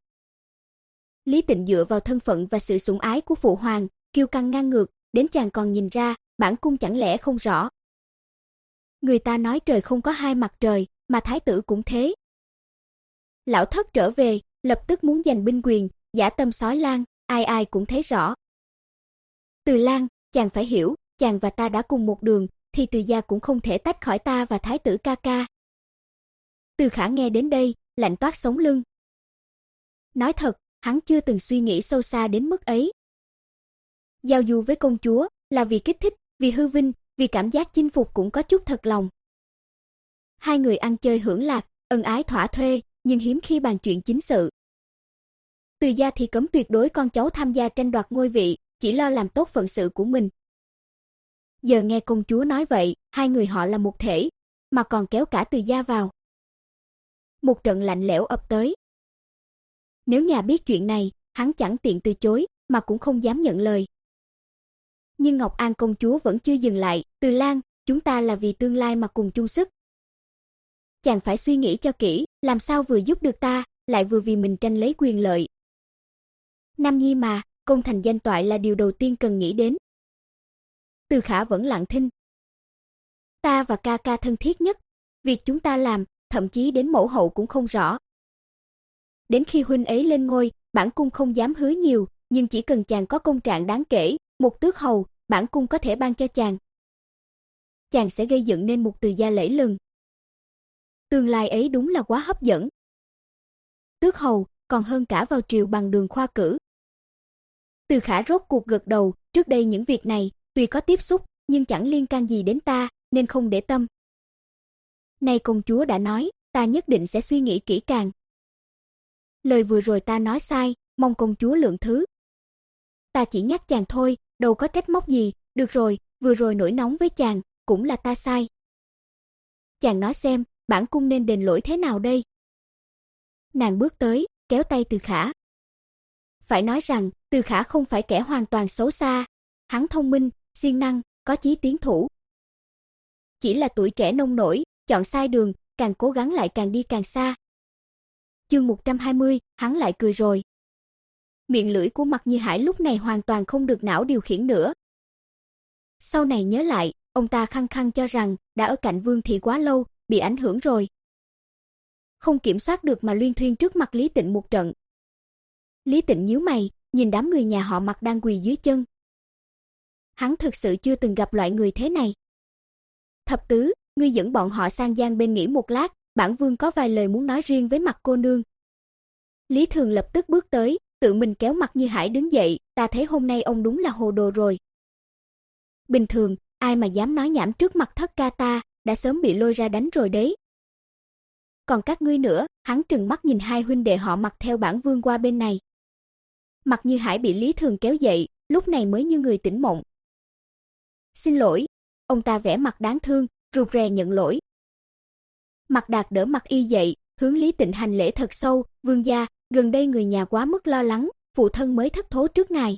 Lý Tịnh dựa vào thân phận và sự sủng ái của phụ hoàng, kiêu căng ngang ngược, đến chàng còn nhìn ra, bản cung chẳng lẽ không rõ. Người ta nói trời không có hai mặt trời, mà thái tử cũng thế. Lão thất trở về, lập tức muốn giành binh quyền, dã tâm sói lang, ai ai cũng thấy rõ. Từ Lang, chàng phải hiểu, chàng và ta đã cùng một đường, thì Từ gia cũng không thể tách khỏi ta và thái tử ca ca. Từ Khả nghe đến đây, lạnh toát sống lưng. Nói thật, hắn chưa từng suy nghĩ sâu xa đến mức ấy. Giao du với công chúa là vì kích thích, vì hư vinh, vì cảm giác chinh phục cũng có chút thật lòng. Hai người ăn chơi hưởng lạc, ân ái thỏa thuê, nhưng hiếm khi bàn chuyện chính sự. Từ gia thì cấm tuyệt đối con cháu tham gia tranh đoạt ngôi vị, chỉ lo làm tốt phận sự của mình. Giờ nghe công chúa nói vậy, hai người họ là một thể, mà còn kéo cả Từ gia vào. Một trận lạnh lẽo ập tới. Nếu nhà biết chuyện này, hắn chẳng tiện từ chối, mà cũng không dám nhận lời. Nhưng Ngọc An công chúa vẫn chưa dừng lại, Từ Lang, chúng ta là vì tương lai mà cùng chung sức. Chàng phải suy nghĩ cho kỹ, làm sao vừa giúp được ta, lại vừa vì mình tranh lấy quyền lợi. Nam nhi mà, công thành danh toại là điều đầu tiên cần nghĩ đến. Từ Khả vẫn lặng thinh. Ta và ca ca thân thiết nhất, việc chúng ta làm, thậm chí đến mẫu hậu cũng không rõ. Đến khi huynh ấy lên ngôi, bản cung không dám hứa nhiều, nhưng chỉ cần chàng có công trạng đáng kể, một tước hầu, bản cung có thể ban cho chàng. Chàng sẽ gây dựng nên một Từ gia lẫy lừng. Tương lai ấy đúng là quá hấp dẫn. Tước hầu, còn hơn cả vào triều bằng đường khoa cử. Từ Khả rốt cuộc gật đầu, trước đây những việc này, tuy có tiếp xúc, nhưng chẳng liên can gì đến ta, nên không để tâm. Nay công chúa đã nói, ta nhất định sẽ suy nghĩ kỹ càng. Lời vừa rồi ta nói sai, mong công chúa lượng thứ. Ta chỉ nhắc chàng thôi, đâu có trách móc gì, được rồi, vừa rồi nổi nóng với chàng, cũng là ta sai. Chàng nói xem, bản cung nên đền lỗi thế nào đây? Nàng bước tới, kéo tay Từ Khả. Phải nói rằng, Từ Khả không phải kẻ hoàn toàn xấu xa, hắn thông minh, siêng năng, có chí tiến thủ. Chỉ là tuổi trẻ nông nổi, chọn sai đường, càng cố gắng lại càng đi càng xa. Chương một trăm hai mươi, hắn lại cười rồi. Miệng lưỡi của Mạc Như Hải lúc này hoàn toàn không được não điều khiển nữa. Sau này nhớ lại, ông ta khăng khăng cho rằng đã ở cạnh Vương thị quá lâu, bị ảnh hưởng rồi. Không kiểm soát được mà luyên thuyên trước mặt Lý Tịnh một trận. Lý Tịnh nhíu mày, nhìn đám người nhà họ Mạc đang quỳ dưới chân. Hắn thực sự chưa từng gặp loại người thế này. Thập tứ, ngươi dẫn bọn họ sang gian bên nghỉ một lát, bản vương có vài lời muốn nói riêng với Mạc cô nương. Lý Thường lập tức bước tới, tự mình kéo Mạc Như Hải đứng dậy, ta thấy hôm nay ông đúng là hồ đồ rồi. Bình thường, ai mà dám nói nhảm trước mặt thất ca ta, đã sớm bị lôi ra đánh rồi đấy. Còn các ngươi nữa, hắn trừng mắt nhìn hai huynh đệ họ Mạc theo bản vương qua bên này. Mạc Như Hải bị Lý Thường kéo dậy, lúc này mới như người tỉnh mộng. Xin lỗi, ông ta vẻ mặt đáng thương, rụt rè nhận lỗi. Mạc Đạt đỡ Mạc Y dậy, hướng Lý Tịnh hành lễ thật sâu, vương gia, gần đây người nhà quá mức lo lắng, phụ thân mới thất thố trước ngài.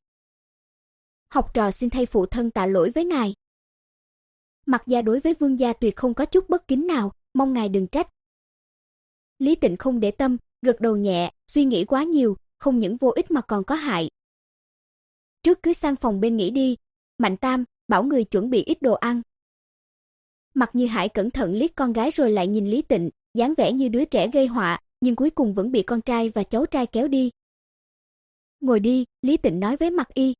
Học trò xin thay phụ thân tạ lỗi với ngài. Mạc gia đối với vương gia tuyệt không có chút bất kính nào, mong ngài đừng trách. Lý Tịnh không để tâm, gật đầu nhẹ, suy nghĩ quá nhiều, không những vô ích mà còn có hại. Trước cứ sang phòng bên nghỉ đi, Mạnh Tam, bảo người chuẩn bị ít đồ ăn. Mạc Như Hải cẩn thận liếc con gái rồi lại nhìn Lý Tịnh, dáng vẻ như đứa trẻ gây họa, nhưng cuối cùng vẫn bị con trai và cháu trai kéo đi. Ngồi đi, Lý Tịnh nói với Mặc Y.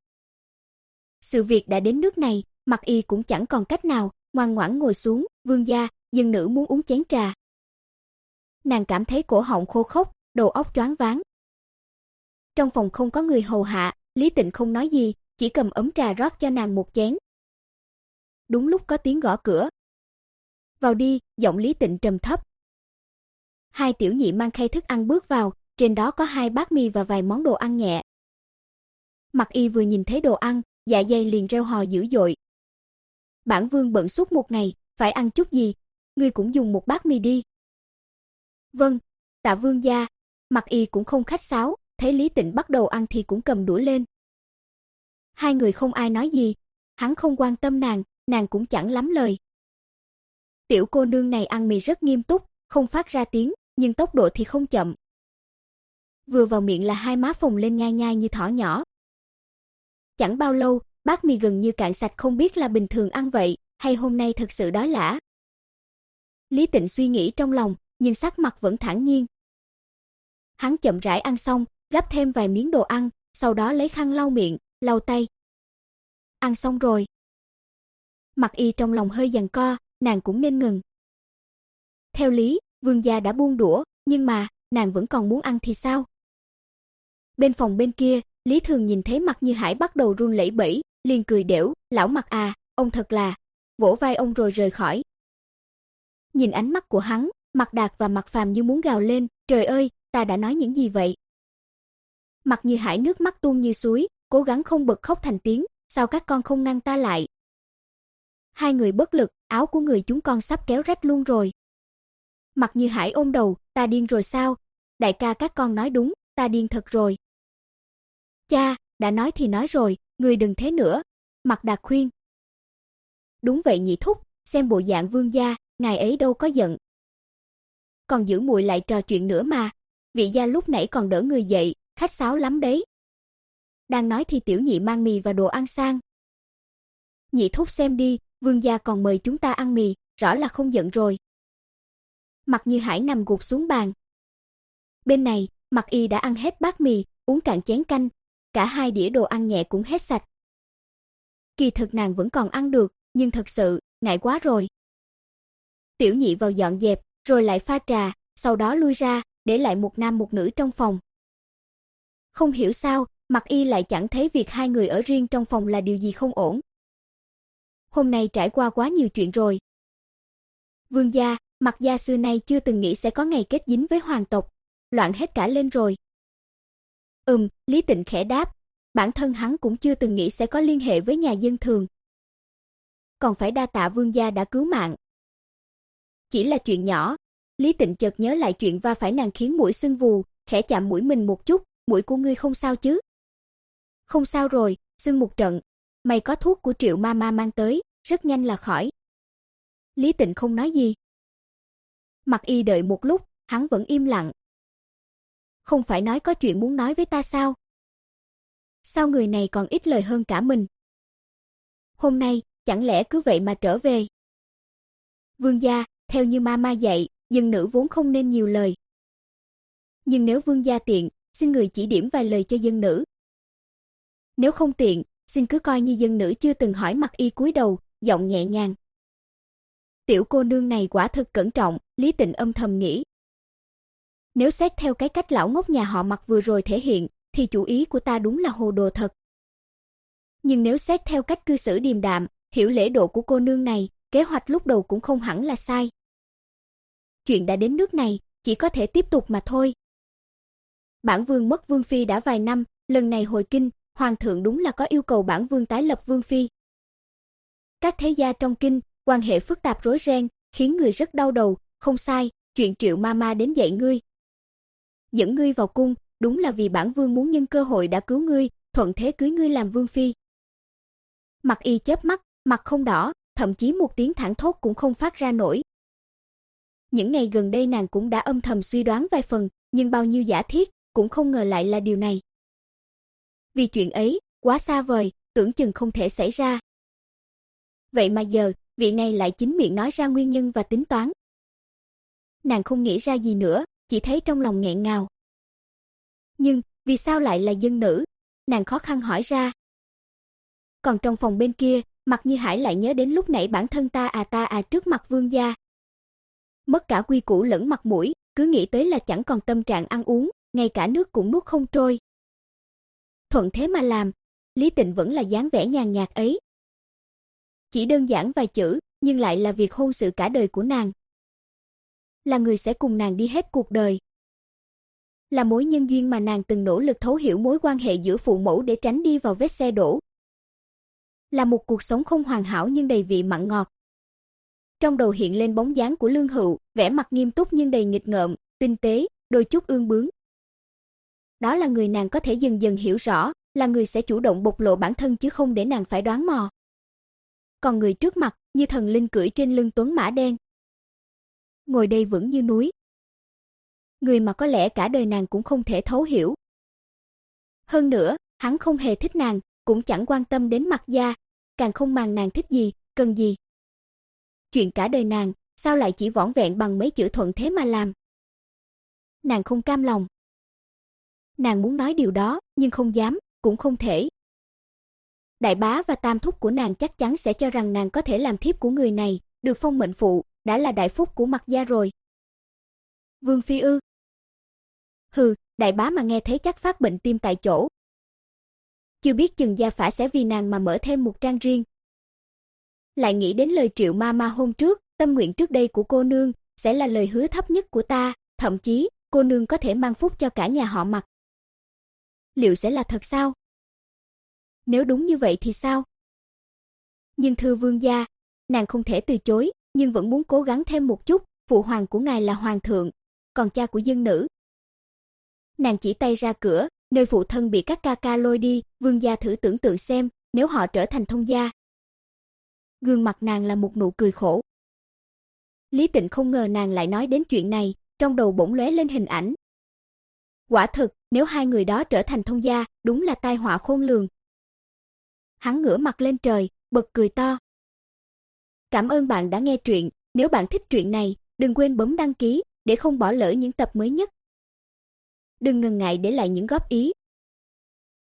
Sự việc đã đến nước này, Mặc Y cũng chẳng còn cách nào, ngoan ngoãn ngồi xuống. Vương gia, dân nữ muốn uống chén trà. Nàng cảm thấy cổ họng khô khốc, đầu óc choáng váng. Trong phòng không có người hầu hạ, Lý Tịnh không nói gì, chỉ cầm ấm trà rót cho nàng một chén. Đúng lúc có tiếng gõ cửa. Vào đi, giọng Lý Tịnh trầm thấp. Hai tiểu nhị mang khay thức ăn bước vào, trên đó có hai bát mì và vài món đồ ăn nhẹ. Mặc Y vừa nhìn thấy đồ ăn, dạ dày liền reo hò dữ dội. Bản vương bận suốt một ngày, phải ăn chút gì, ngươi cũng dùng một bát mì đi. Vâng, tạ vương gia. Mặc Y cũng không khách sáo, thấy Lý Tịnh bắt đầu ăn thì cũng cầm đũa lên. Hai người không ai nói gì, hắn không quan tâm nàng, nàng cũng chẳng lắm lời. Tiểu cô nương này ăn mì rất nghiêm túc, không phát ra tiếng, nhưng tốc độ thì không chậm. Vừa vào miệng là hai má phồng lên nhai nhai như thỏ nhỏ. Chẳng bao lâu, bát mì gần như cạn sạch, không biết là bình thường ăn vậy, hay hôm nay thật sự đói lả. Lý Tịnh suy nghĩ trong lòng, nhưng sắc mặt vẫn thản nhiên. Hắn chậm rãi ăn xong, gắp thêm vài miếng đồ ăn, sau đó lấy khăn lau miệng, lau tay. Ăn xong rồi. Mặc Y trong lòng hơi giằng co, nàng cũng nên ngừng. Theo lý, vương gia đã buông đũa, nhưng mà, nàng vẫn còn muốn ăn thì sao? Bên phòng bên kia, Lý Thường nhìn thấy Mặc Như Hải bắt đầu run lẩy bẩy, liền cười đểu, lão Mặc à, ông thật là, vỗ vai ông rồi rời khỏi. Nhìn ánh mắt của hắn, Mặc Đạt và Mặc Phàm như muốn gào lên, trời ơi, ta đã nói những gì vậy? Mặc Như Hải nước mắt tuôn như suối, cố gắng không bật khóc thành tiếng, sao các con không ngăn ta lại? Hai người bất lực, áo của người chúng con sắp kéo rách luôn rồi. Mặc Như Hải ôm đầu, ta điên rồi sao? Đại ca các con nói đúng, ta điên thật rồi. Cha, đã nói thì nói rồi, người đừng thế nữa. Mặc Đạt khuyên. Đúng vậy nhị thúc, xem bộ dạng vương gia, ngài ấy đâu có giận. Còn giữ muội lại trò chuyện nữa mà, vị gia lúc nãy còn đỡ người dậy, khách sáo lắm đấy. Đang nói thì tiểu nhị mang mì và đồ ăn sang. Nhị thúc xem đi, vương gia còn mời chúng ta ăn mì, rõ là không giận rồi. Mặc Như Hải nằm gục xuống bàn. Bên này, Mặc Y đã ăn hết bát mì, uống cạn chén canh, cả hai đĩa đồ ăn nhẹ cũng hết sạch. Kỳ thực nàng vẫn còn ăn được, nhưng thật sự, ngại quá rồi. Tiểu nhị vào dọn dẹp, rồi lại pha trà, sau đó lui ra, để lại một nam một nữ trong phòng. Không hiểu sao, Mặc Y lại chẳng thấy việc hai người ở riêng trong phòng là điều gì không ổn. Hôm nay trải qua quá nhiều chuyện rồi. Vương gia, Mặc gia xưa nay chưa từng nghĩ sẽ có ngày kết dính với hoàng tộc, loạn hết cả lên rồi. Ừm, Lý Tịnh khẽ đáp, bản thân hắn cũng chưa từng nghĩ sẽ có liên hệ với nhà dân thường. Còn phải đa tạ vương gia đã cứu mạng. Chỉ là chuyện nhỏ, Lý Tịnh chợt nhớ lại chuyện va phải nàng khiến mũi sưng vù, khẽ chạm mũi mình một chút, mũi của ngươi không sao chứ? Không sao rồi, sưng một trận, mày có thuốc của Triệu Mama mang tới, rất nhanh là khỏi. Lý Tịnh không nói gì. Mặc Y đợi một lúc, hắn vẫn im lặng. Không phải nói có chuyện muốn nói với ta sao? Sao người này còn ít lời hơn cả mình? Hôm nay, chẳng lẽ cứ vậy mà trở về? Vương gia, theo như Mama dạy, dân nữ vốn không nên nhiều lời. Nhưng nếu vương gia tiện, xin người chỉ điểm vài lời cho dân nữ. Nếu không tiện, xin cứ coi như dân nữ chưa từng hỏi. Mặc Y cúi đầu, giọng nhẹ nhàng. Tiểu cô nương này quả thực cẩn trọng, Lý Tịnh âm thầm nghĩ. Nếu xét theo cái cách lão ngốc nhà họ Mặc vừa rồi thể hiện, thì chủ ý của ta đúng là hồ đồ thật. Nhưng nếu xét theo cách cư xử điềm đạm, hiểu lễ độ của cô nương này, kế hoạch lúc đầu cũng không hẳn là sai. Chuyện đã đến nước này, chỉ có thể tiếp tục mà thôi. Bản vương mất vương phi đã vài năm, lần này hồi kinh, hoàng thượng đúng là có yêu cầu bản vương tái lập vương phi. Các thế gia trong kinh, quan hệ phức tạp rối ren, khiến người rất đau đầu, không sai, chuyện Triệu Mama đến dạy ngươi. Dẫn ngươi vào cung, đúng là vì bản vương muốn nhân cơ hội đã cứu ngươi, thuận thế cưới ngươi làm vương phi. Mặc Y chớp mắt, mặt không đỏ, thậm chí một tiếng thảng thốt cũng không phát ra nổi. Những ngày gần đây nàng cũng đã âm thầm suy đoán vài phần, nhưng bao nhiêu giả thiết, cũng không ngờ lại là điều này. Vì chuyện ấy, quá xa vời, tưởng chừng không thể xảy ra. Vậy mà giờ, vị này lại chính miệng nói ra nguyên nhân và tính toán. Nàng không nghĩ ra gì nữa, chỉ thấy trong lòng nghẹn ngào. Nhưng, vì sao lại là dân nữ? Nàng khó khăn hỏi ra. Còn trong phòng bên kia, Mạc Như Hải lại nhớ đến lúc nãy bản thân ta à ta à trước mặt vương gia. Mất cả quy củ lẫn mặt mũi, cứ nghĩ tới là chẳng còn tâm trạng ăn uống, ngay cả nước cũng nuốt không trôi. Thuận thế mà làm, Lý Tịnh vẫn là dáng vẻ nhàn nhạt ấy. Chỉ đơn giản vài chữ, nhưng lại là việc hôn sự cả đời của nàng. Là người sẽ cùng nàng đi hết cuộc đời. Là mối nhân duyên mà nàng từng nỗ lực thấu hiểu mối quan hệ giữa phụ mẫu để tránh đi vào vết xe đổ. Là một cuộc sống không hoàn hảo nhưng đầy vị mặn ngọt. Trong đầu hiện lên bóng dáng của Lương Hựu, vẻ mặt nghiêm túc nhưng đầy nghịch ngợm, tinh tế, đôi chút ương bướng. Đó là người nàng có thể dần dần hiểu rõ, là người sẽ chủ động bộc lộ bản thân chứ không để nàng phải đoán mò. Còn người trước mặt, như thần linh cưỡi trên lưng tuấn mã đen. Ngồi đây vững như núi. Người mà có lẽ cả đời nàng cũng không thể thấu hiểu. Hơn nữa, hắn không hề thích nàng, cũng chẳng quan tâm đến Mạc gia, càng không màng nàng thích gì, cần gì. Chuyện cả đời nàng, sao lại chỉ vỏn vẹn bằng mấy chữ thuận thế mà làm? Nàng không cam lòng. Nàng muốn nói điều đó, nhưng không dám, cũng không thể. Đại bá và tam thúc của nàng chắc chắn sẽ cho rằng nàng có thể làm thiếp của người này, được phong mệnh phụ, đã là đại phúc của Mạc gia rồi. Vương phi ư? Hừ, đại bá mà nghe thấy chắc phát bệnh tim tại chỗ. Chưa biết chừng gia phả sẽ vì nàng mà mở thêm một trang riêng. Lại nghĩ đến lời Triệu ma ma hôm trước, tâm nguyện trước đây của cô nương sẽ là lời hứa thấp nhất của ta, thậm chí cô nương có thể mang phúc cho cả nhà họ Mạc. Liệu sẽ là thật sao? Nếu đúng như vậy thì sao? Nhưng thưa vương gia, nàng không thể từ chối, nhưng vẫn muốn cố gắng thêm một chút, phụ hoàng của ngài là hoàng thượng, còn cha của dân nữ. Nàng chỉ tay ra cửa, nơi phụ thân bị các ca ca lôi đi, vương gia thử tưởng tượng xem, nếu họ trở thành thông gia. Gương mặt nàng là một nụ cười khổ. Lý Tịnh không ngờ nàng lại nói đến chuyện này, trong đầu bỗng lóe lên hình ảnh. Quả thực, nếu hai người đó trở thành thông gia, đúng là tai họa khôn lường. Hắn ngửa mặt lên trời, bật cười to. Cảm ơn bạn đã nghe truyện, nếu bạn thích truyện này, đừng quên bấm đăng ký để không bỏ lỡ những tập mới nhất. Đừng ngần ngại để lại những góp ý,